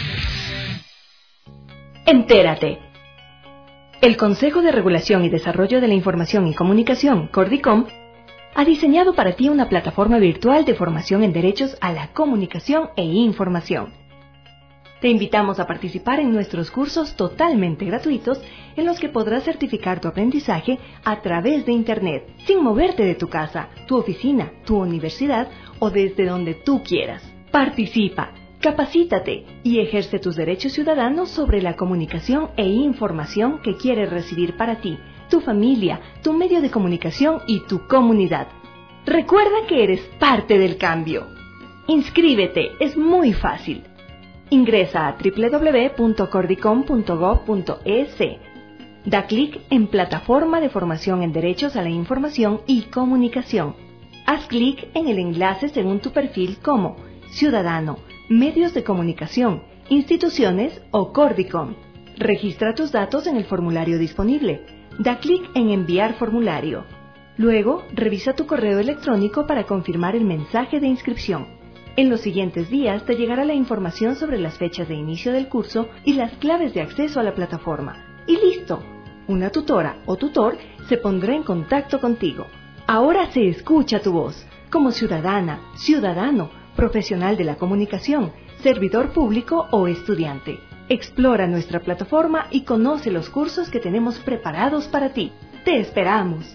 Entérate. El Consejo de Regulación y Desarrollo de la Información y Comunicación, Cordicom, ha diseñado para ti una plataforma virtual de formación en derechos a la comunicación e información. Te invitamos a participar en nuestros cursos totalmente gratuitos en los que podrás certificar tu aprendizaje a través de Internet, sin moverte de tu casa, tu oficina, tu universidad o desde donde tú quieras. Participa, capacítate y ejerce tus derechos ciudadanos sobre la comunicación e información que quieres recibir para ti, tu familia, tu medio de comunicación y tu comunidad. Recuerda que eres parte del cambio. Inscríbete, es muy fácil. Ingresa a doble u doble u doble u punto cordicom punto gob punto es. Da clic en Plataforma de Formación en Derechos a la Información y Comunicación. Haz clic en el enlace según tu perfil como Ciudadano, Medios de Comunicación, Instituciones o Cordicom. Registra tus datos en el formulario disponible. Da clic en Enviar formulario. Luego, revisa tu correo electrónico para confirmar el mensaje de inscripción. En los siguientes días te llegará la información sobre las fechas de inicio del curso y las claves de acceso a la plataforma. Y listo. Una tutora o tutor se pondrá en contacto contigo. Ahora se escucha tu voz, como ciudadana, ciudadano, profesional de la comunicación, servidor público o estudiante. Explora nuestra plataforma y conoce los cursos que tenemos preparados para ti. ¡Te esperamos!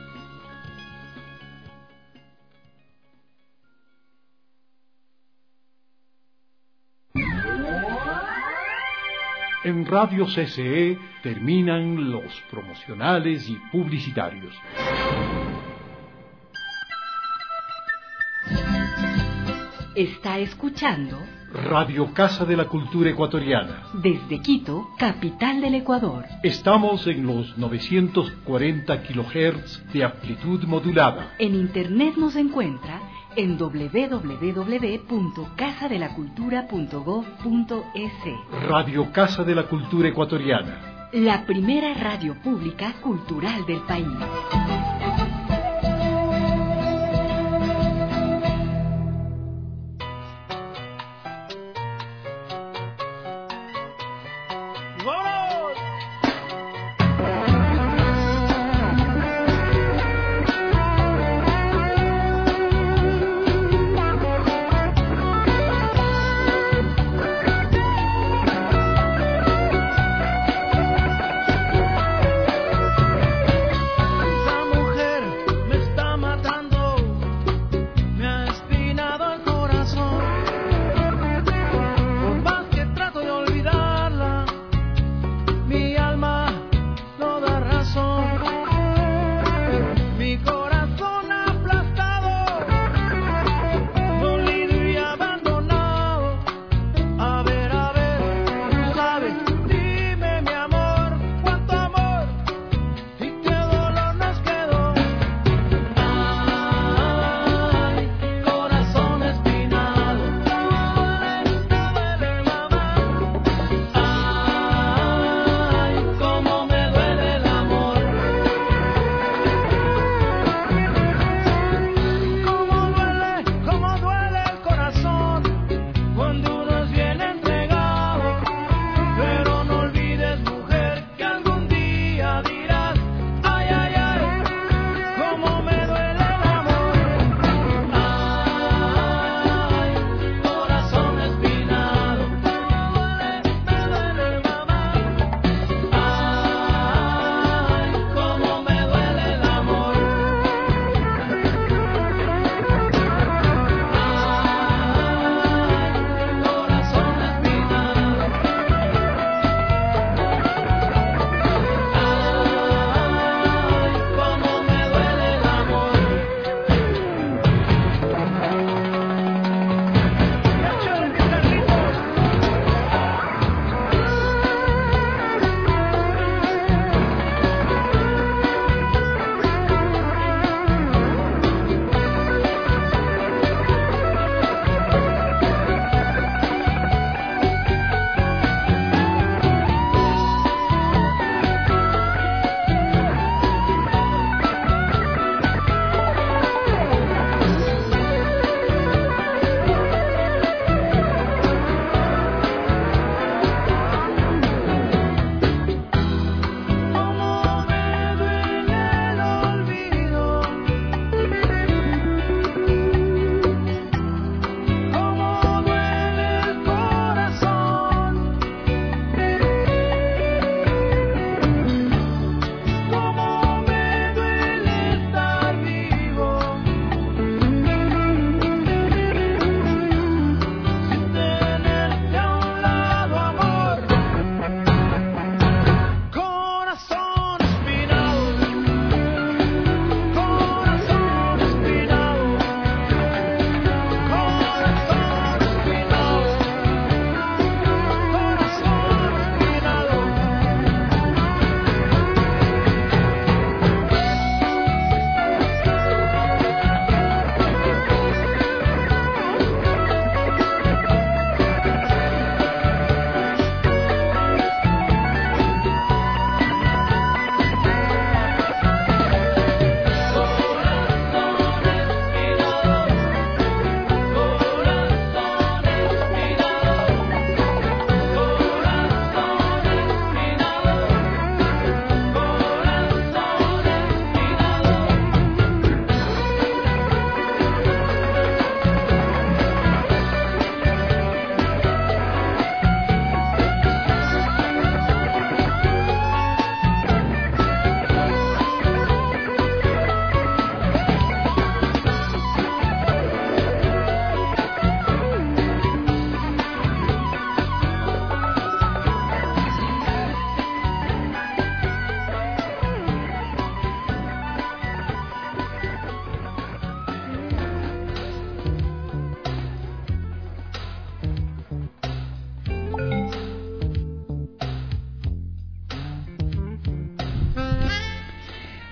En Radio C C E terminan los promocionales y publicitarios. Está escuchando Radio Casa de la Cultura Ecuatoriana. Desde Quito, capital del Ecuador. Estamos en los novecientos cuarenta kilohertz de amplitud modulada. En internet nos encuentra en doble u doble u doble u punto casa de la cultura punto gob punto es. Radio Casa de la Cultura Ecuatoriana. La primera radio pública cultural del país. Esa mujer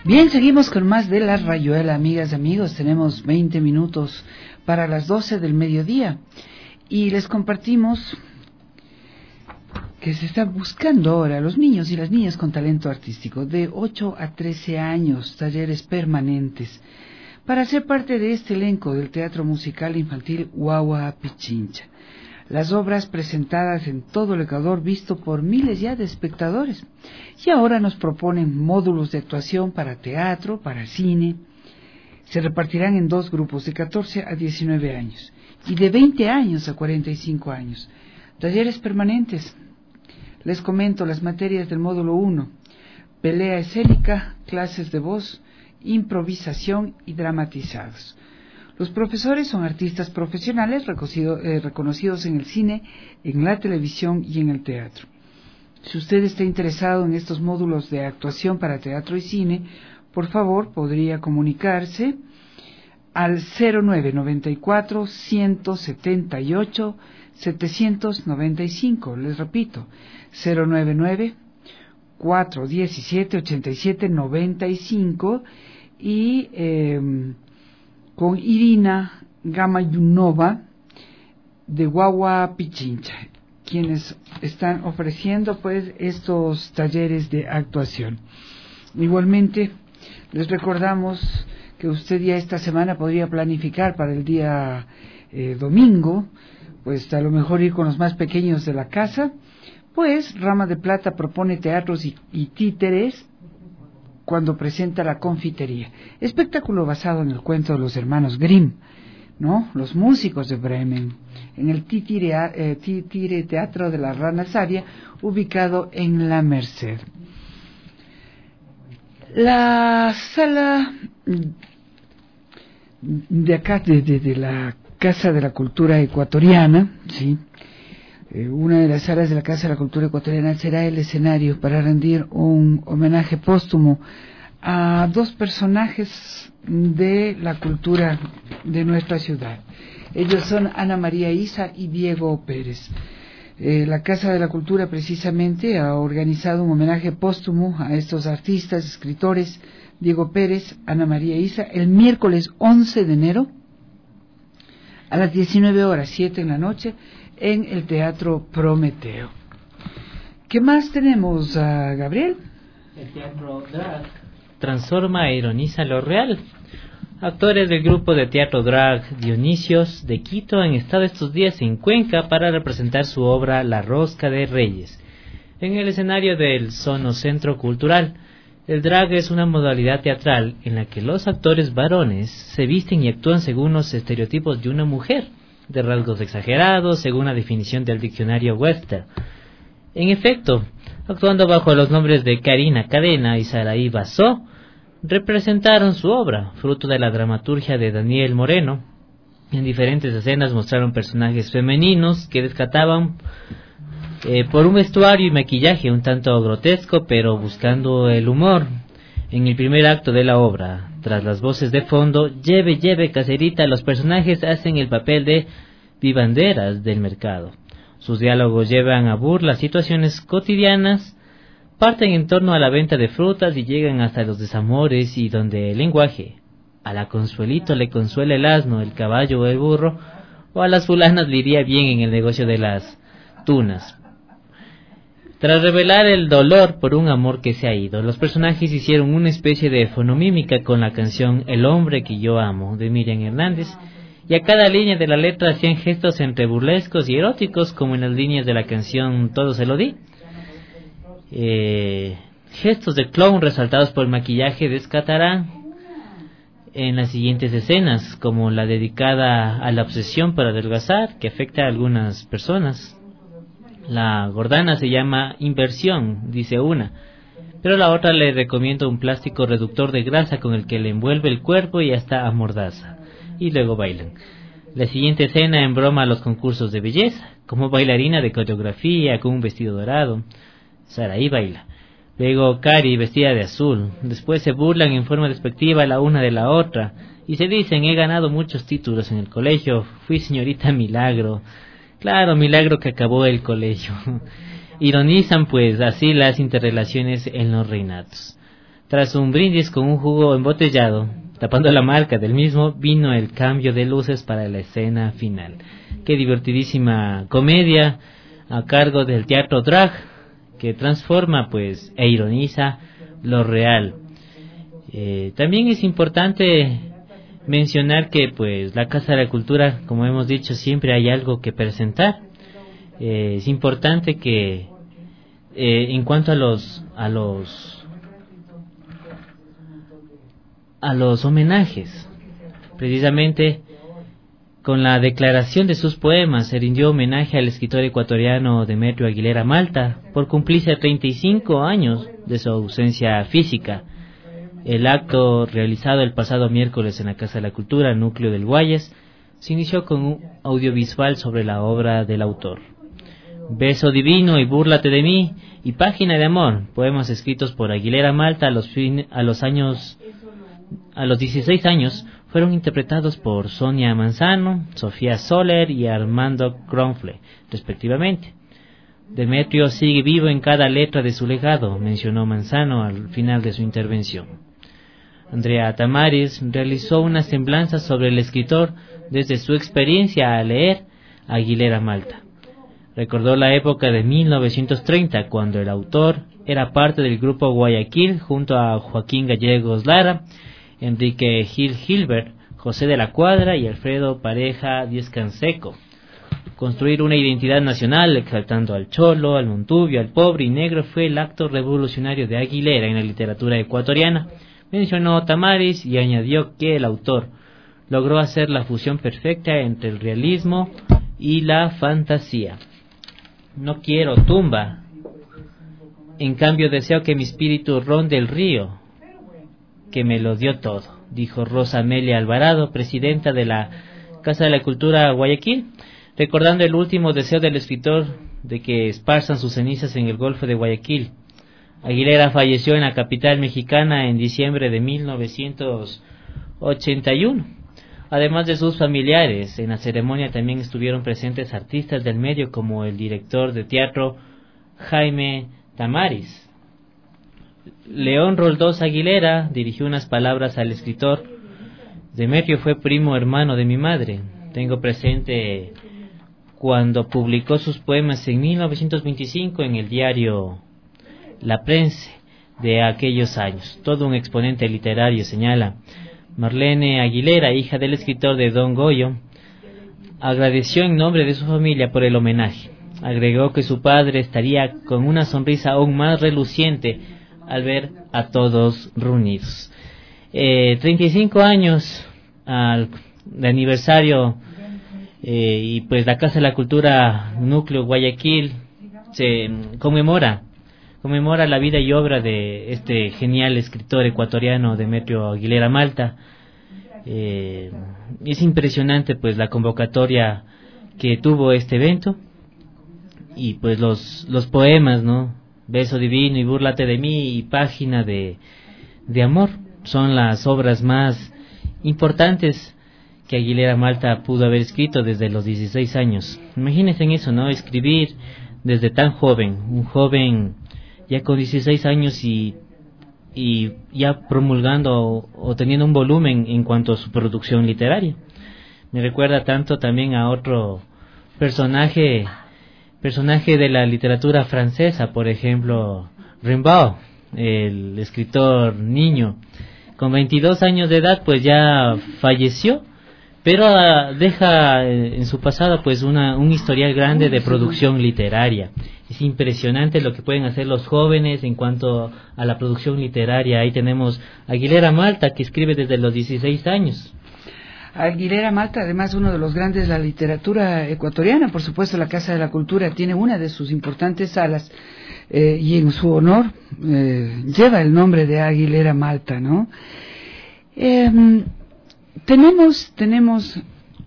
Bien, seguimos con más de La Rayuela, amigas y amigos. Tenemos veinte minutos para las doce del mediodía y les compartimos que se está buscando ahora a los niños y las niñas con talento artístico de ocho a trece años, talleres permanentes, para ser parte de este elenco del Teatro Musical Infantil Guagua Pichincha. Las obras presentadas en todo el Ecuador, visto por miles ya de espectadores. Y ahora nos proponen módulos de actuación para teatro, para cine. Se repartirán en dos grupos, de catorce a diecinueve años y de veinte años a cuarenta y cinco años. Talleres permanentes. Les comento las materias del módulo uno. Pelea escénica, clases de voz, improvisación y dramatizados. Los profesores son artistas profesionales reconocido, eh, reconocidos en el cine, en la televisión y en el teatro. Si usted está interesado en estos módulos de actuación para teatro y cine, por favor podría comunicarse al cero nueve noventa y cuatro, ciento setenta y ocho, setecientos noventa y cinco. Les repito, cero nueve nueve, cuatro diecisiete, ochenta y siete noventa y cinco y eh, con Irina Gamayunova de Guagua Pichincha, quienes están ofreciendo pues estos talleres de actuación. Igualmente les recordamos que usted ya esta semana podría planificar para el día eh, domingo, pues a lo mejor ir con los más pequeños de la casa, pues Rama de Plata propone teatros y, y títeres cuando presenta La Confitería, espectáculo basado en el cuento de los hermanos Grimm, ¿no? Los músicos de Bremen, en el Titire, eh, Titire Teatro de la Rana Sabia, ubicado en La Merced. La sala de acá, de, de, de la Casa de la Cultura Ecuatoriana, ¿sí? Eh, una de las salas de la Casa de la Cultura Ecuatoriana será el escenario para rendir un homenaje póstumo a dos personajes de la cultura de nuestra ciudad. Ellos son Ana María Isa y Diego Pérez. Eh, la Casa de la Cultura precisamente ha organizado un homenaje póstumo a estos artistas, escritores, Diego Pérez, Ana María Isa, el miércoles once de enero a las diecinueve horas, siete en la noche, en el Teatro Prometeo. ¿Qué más tenemos, uh, Gabriel? El Teatro Drag transforma e ironiza lo real. Actores del grupo de teatro drag Dionisios de Quito han estado estos días en Cuenca para representar su obra La Rosca de Reyes en el escenario del Sono Centro Cultural. El drag es una modalidad teatral en la que los actores varones se visten y actúan según los estereotipos de una mujer, de rasgos exagerados, según la definición del diccionario Webster. En efecto, actuando bajo los nombres de Karina Cadena y Saraí Basó, representaron su obra, fruto de la dramaturgia de Daniel Moreno. En diferentes escenas mostraron personajes femeninos que descataban eh, por un vestuario y maquillaje un tanto grotesco, pero buscando el humor. En el primer acto de la obra, tras las voces de fondo, lleve, lleve, caserita, los personajes hacen el papel de vivanderas del mercado. Sus diálogos llevan a burlas situaciones cotidianas, parten en torno a la venta de frutas y llegan hasta los desamores, y donde el lenguaje, a la Consuelito le consuela el asno, el caballo o el burro, o a las fulanas le iría bien en el negocio de las tunas. Tras revelar el dolor por un amor que se ha ido, los personajes hicieron una especie de fonomímica con la canción El hombre que yo amo, de Miriam Hernández, y a cada línea de la letra hacían gestos entre burlescos y eróticos, como en las líneas de la canción Todo se lo di. Eh, gestos de clown resaltados por el maquillaje descatarán en las siguientes escenas, como la dedicada a la obsesión por adelgazar, que afecta a algunas personas. La gordana se llama inversión, dice una, pero la otra le recomienda un plástico reductor de grasa con el que le envuelve el cuerpo y hasta amordaza, y luego bailan. La siguiente escena en broma a los concursos de belleza, como bailarina de coreografía con un vestido dorado. Saraí baila. Luego Cari vestida de azul. Después se burlan en forma despectiva la una de la otra y se dicen: he ganado muchos títulos en el colegio, fui señorita Milagro. Claro, milagro que acabó el colegio. Ironizan pues así las interrelaciones en los reinatos. Tras un brindis con un jugo embotellado, tapando la marca del mismo, vino el cambio de luces para la escena final. Qué divertidísima comedia a cargo del Teatro Drag, que transforma pues e ironiza lo real. Eh, también es importante mencionar que pues la Casa de la Cultura, como hemos dicho, siempre hay algo que presentar. Eh, es importante que eh, en cuanto a los a los a los homenajes, precisamente con la declaración de sus poemas se rindió homenaje al escritor ecuatoriano Demetrio Aguilera Malta por cumplirse treinta y cinco años de su ausencia física. El acto, realizado el pasado miércoles en la Casa de la Cultura, núcleo del Guayas, se inició con un audiovisual sobre la obra del autor. Beso divino y búrlate de mí y Página de amor, poemas escritos por Aguilera Malta a los, fin, a los años a los dieciséis años, fueron interpretados por Sonia Manzano, Sofía Soler y Armando Kronfle, respectivamente. Demetrio sigue vivo en cada letra de su legado, mencionó Manzano al final de su intervención. Andrea Tamaris realizó una semblanza sobre el escritor desde su experiencia al leer Aguilera Malta. Recordó la época de mil novecientos treinta, cuando el autor era parte del grupo Guayaquil junto a Joaquín Gallegos Lara, Enrique Gil Gilbert, José de la Cuadra y Alfredo Pareja Díez Canseco. Construir una identidad nacional, exaltando al cholo, al montubio, al pobre y negro, fue el acto revolucionario de Aguilera en la literatura ecuatoriana, mencionó Tamaris, y añadió que el autor logró hacer la fusión perfecta entre el realismo y la fantasía. No quiero tumba, en cambio deseo que mi espíritu ronde el río, que me lo dio todo, dijo Rosa Amelia Alvarado, presidenta de la Casa de la Cultura Guayaquil, recordando el último deseo del escritor de que esparzan sus cenizas en el Golfo de Guayaquil. Aguilera falleció en la capital mexicana en diciembre de mil novecientos ochenta y uno. Además de sus familiares, en la ceremonia también estuvieron presentes artistas del medio como el director de teatro Jaime Tamaris. León Roldós Aguilera dirigió unas palabras al escritor. Demetrio fue primo hermano de mi madre. Tengo presente cuando publicó sus poemas en mil novecientos veinticinco en el diario La Prensa de aquellos años. Todo un exponente literario, señala. Marlene Aguilera, hija del escritor de Don Goyo, agradeció en nombre de su familia por el homenaje. Agregó que su padre estaría con una sonrisa aún más reluciente al ver a todos reunidos. Eh, treinta y cinco años al, de aniversario eh, y pues la Casa de la Cultura Núcleo Guayaquil se conmemora conmemora la vida y obra de este genial escritor ecuatoriano Demetrio Aguilera Malta. Eh, es impresionante pues la convocatoria que tuvo este evento y pues los los poemas, ¿no? Beso divino y búrlate de mí y Página de, de amor son las obras más importantes que Aguilera Malta pudo haber escrito desde los dieciséis años. Imagínense en eso, ¿no? Escribir desde tan joven, un joven ya con dieciséis años y, y ya promulgando o, o teniendo un volumen en cuanto a su producción literaria. Me recuerda tanto también a otro personaje personaje de la literatura francesa, por ejemplo, Rimbaud, el escritor niño, con veintidós años de edad pues ya falleció, pero uh, deja en su pasado pues una un historial grande de producción literaria. Es impresionante lo que pueden hacer los jóvenes en cuanto a la producción literaria. Ahí tenemos a Aguilera Malta, que escribe desde los dieciséis años. Aguilera Malta, además, uno de los grandes de la literatura ecuatoriana. Por supuesto, la Casa de la Cultura tiene una de sus importantes salas eh, y en su honor eh, lleva el nombre de Aguilera Malta, ¿no? Eh, tenemos, tenemos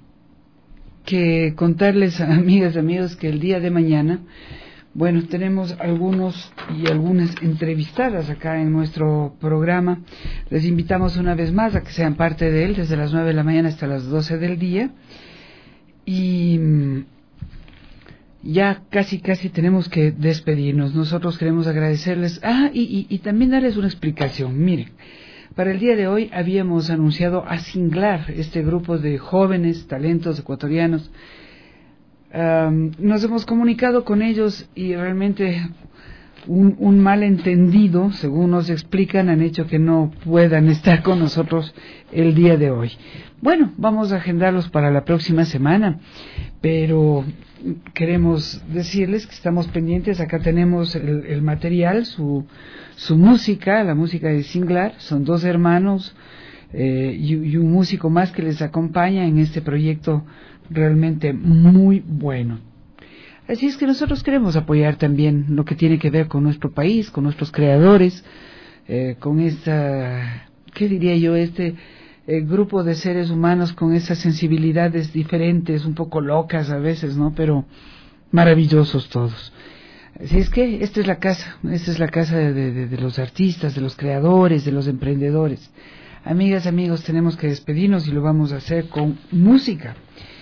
que contarles, amigas y amigos, que el día de mañana, bueno, tenemos algunos y algunas entrevistadas acá en nuestro programa. Les invitamos una vez más a que sean parte de él desde las nueve de la mañana hasta las doce del día. Y ya casi casi tenemos que despedirnos. Nosotros queremos agradecerles, ah, y, y, y también darles una explicación. Miren, para el día de hoy habíamos anunciado a Singlar, este grupo de jóvenes talentos ecuatorianos. Um, nos hemos comunicado con ellos y realmente un, un malentendido, según nos explican, han hecho que no puedan estar con nosotros el día de hoy. Bueno, vamos a agendarlos para la próxima semana, pero queremos decirles que estamos pendientes. Acá tenemos el, el material, su, su música, la música de Singlar. Son dos hermanos eh, y, y un músico más que les acompaña en este proyecto realmente muy bueno. Así es que nosotros queremos apoyar también lo que tiene que ver con nuestro país, con nuestros creadores, eh, con esta, ¿qué diría yo? Este eh, grupo de seres humanos con esas sensibilidades diferentes, un poco locas a veces, ¿no? Pero maravillosos todos. Así es que esta es la casa, esta es la casa de, de, de los artistas, de los creadores, de los emprendedores. Amigas, amigos, tenemos que despedirnos y lo vamos a hacer con música.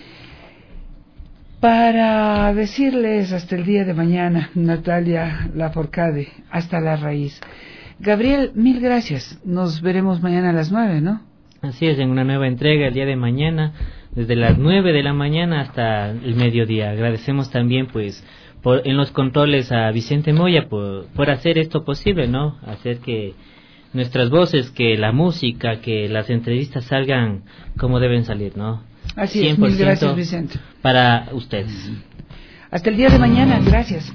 Para decirles hasta el día de mañana, Natalia Laforcade, hasta la raíz. Gabriel, mil gracias. Nos veremos mañana a las nueve, ¿no? Así es, en una nueva entrega el día de mañana, desde las nueve de la mañana hasta el mediodía. Agradecemos también, pues, por, en los controles a Vicente Moya por, por hacer esto posible, ¿no? Hacer que nuestras voces, que la música, que las entrevistas salgan como deben salir, ¿no? Así es, mil gracias, Vicente. Para ustedes. Hasta el día de mañana, gracias.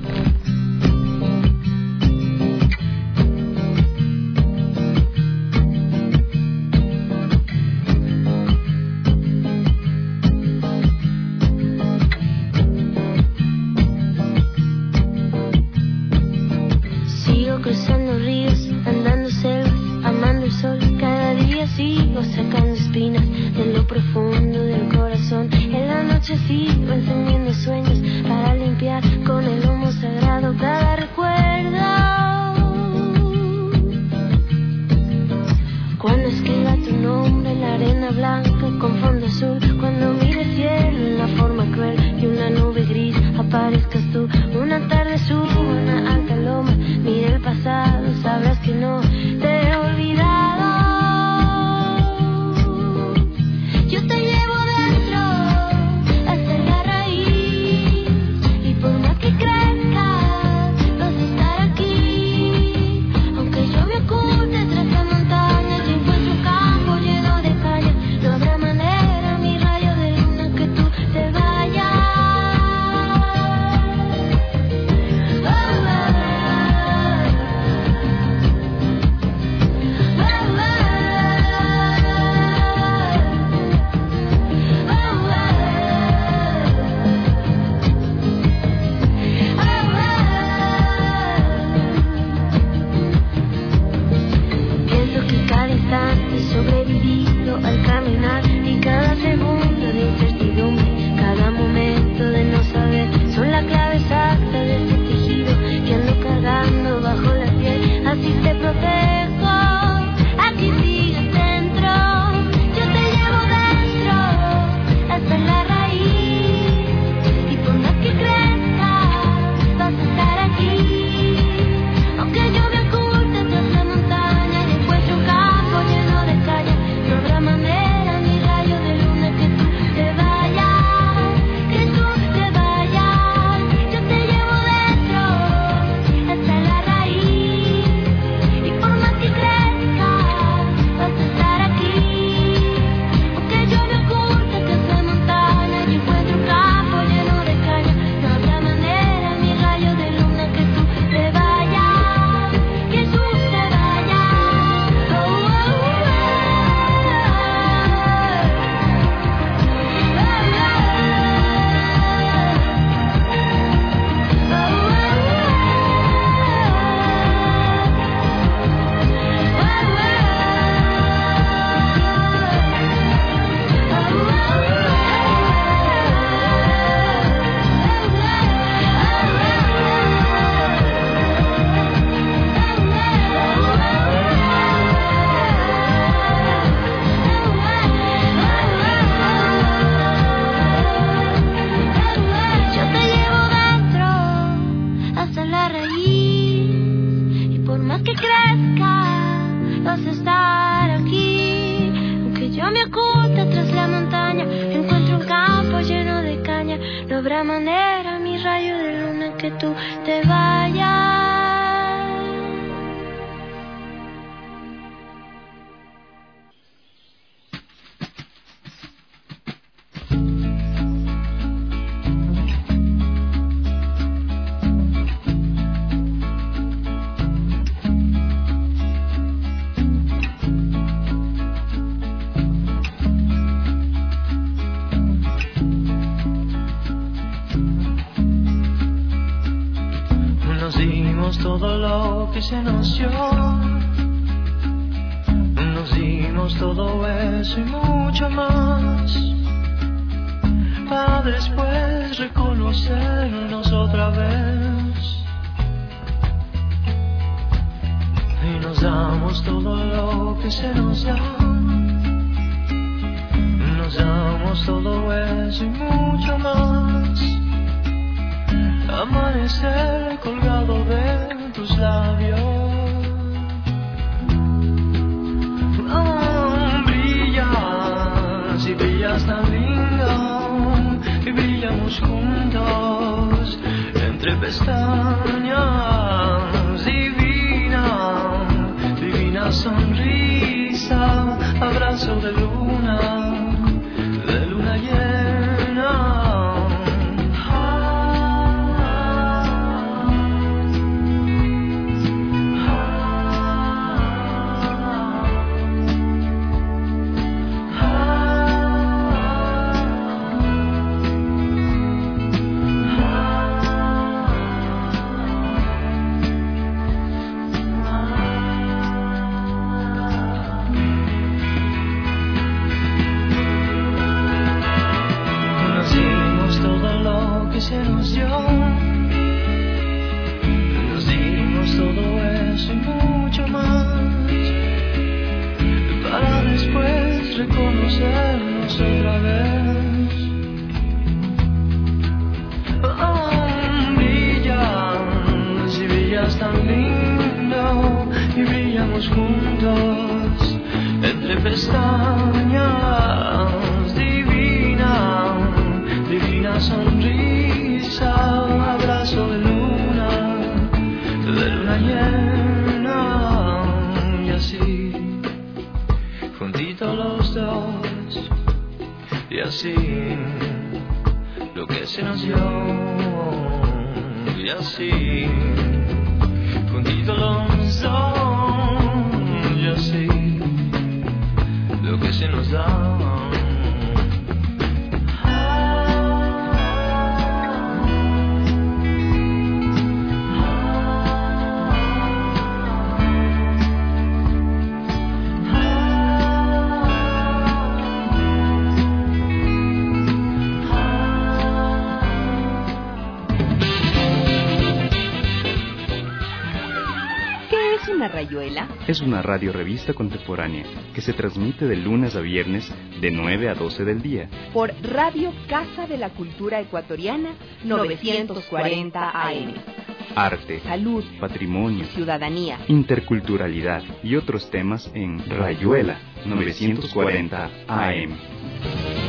Sigo cruzando ríos, andando selvas, amando el sol. Cada día sigo sacando espinas de lo profundo del corazón. En la noche sigo encendiendo sueños para limpiar con el humo sagrado cada recuerdo. Cuando escriba tu nombre en la arena blanca con fondo azul, cuando mire el cielo en la forma cruel y una nube gris aparezcas tú. Una tarde subo una alta loma, mire el pasado, sabrás que no te he olvidado. Yo te llevo dentro hasta la raíz, y por más que crezca vas a estar aquí. Aunque yo me oculte tras la montaña, yo encuentro un campo lleno de caña. No habrá manera, mi rayo de luna, que tú te vayas. Oh, oh, oh. me oculta tras la montaña, encuentro un campo lleno de caña. No habrá manera, mi rayo de luna, que tú te vayas. Todo lo que se nos dio, nos dimos todo eso y mucho más, para después reconocernos otra vez. Y nos damos todo lo que se nos da, nos damos todo eso y mucho más. Amanecer colgado de tus labios, oh, brillas y brillas tan lindo, y brillamos juntos entre pestañas. Divina, divina sonrisa, abrazo de luna, de luna llena. Se nos dio, nos dimos todo eso y mucho más, para después reconocernos otra vez. Oh, brillas y brillas tan lindo, y brillamos juntos entre pestañas. Divina, divina sonrisa, abrazo de luna, de luna llena. Y así, juntitos los dos, y así, lo que se nos dio. Y así, juntitos los dos, y así, lo que se nos da. Rayuela es una radiorevista contemporánea que se transmite de lunes a viernes de nueve a doce del día por Radio Casa de la Cultura Ecuatoriana novecientos cuarenta A M. Arte, salud, patrimonio, ciudadanía, interculturalidad y otros temas en Rayuela novecientos cuarenta A M.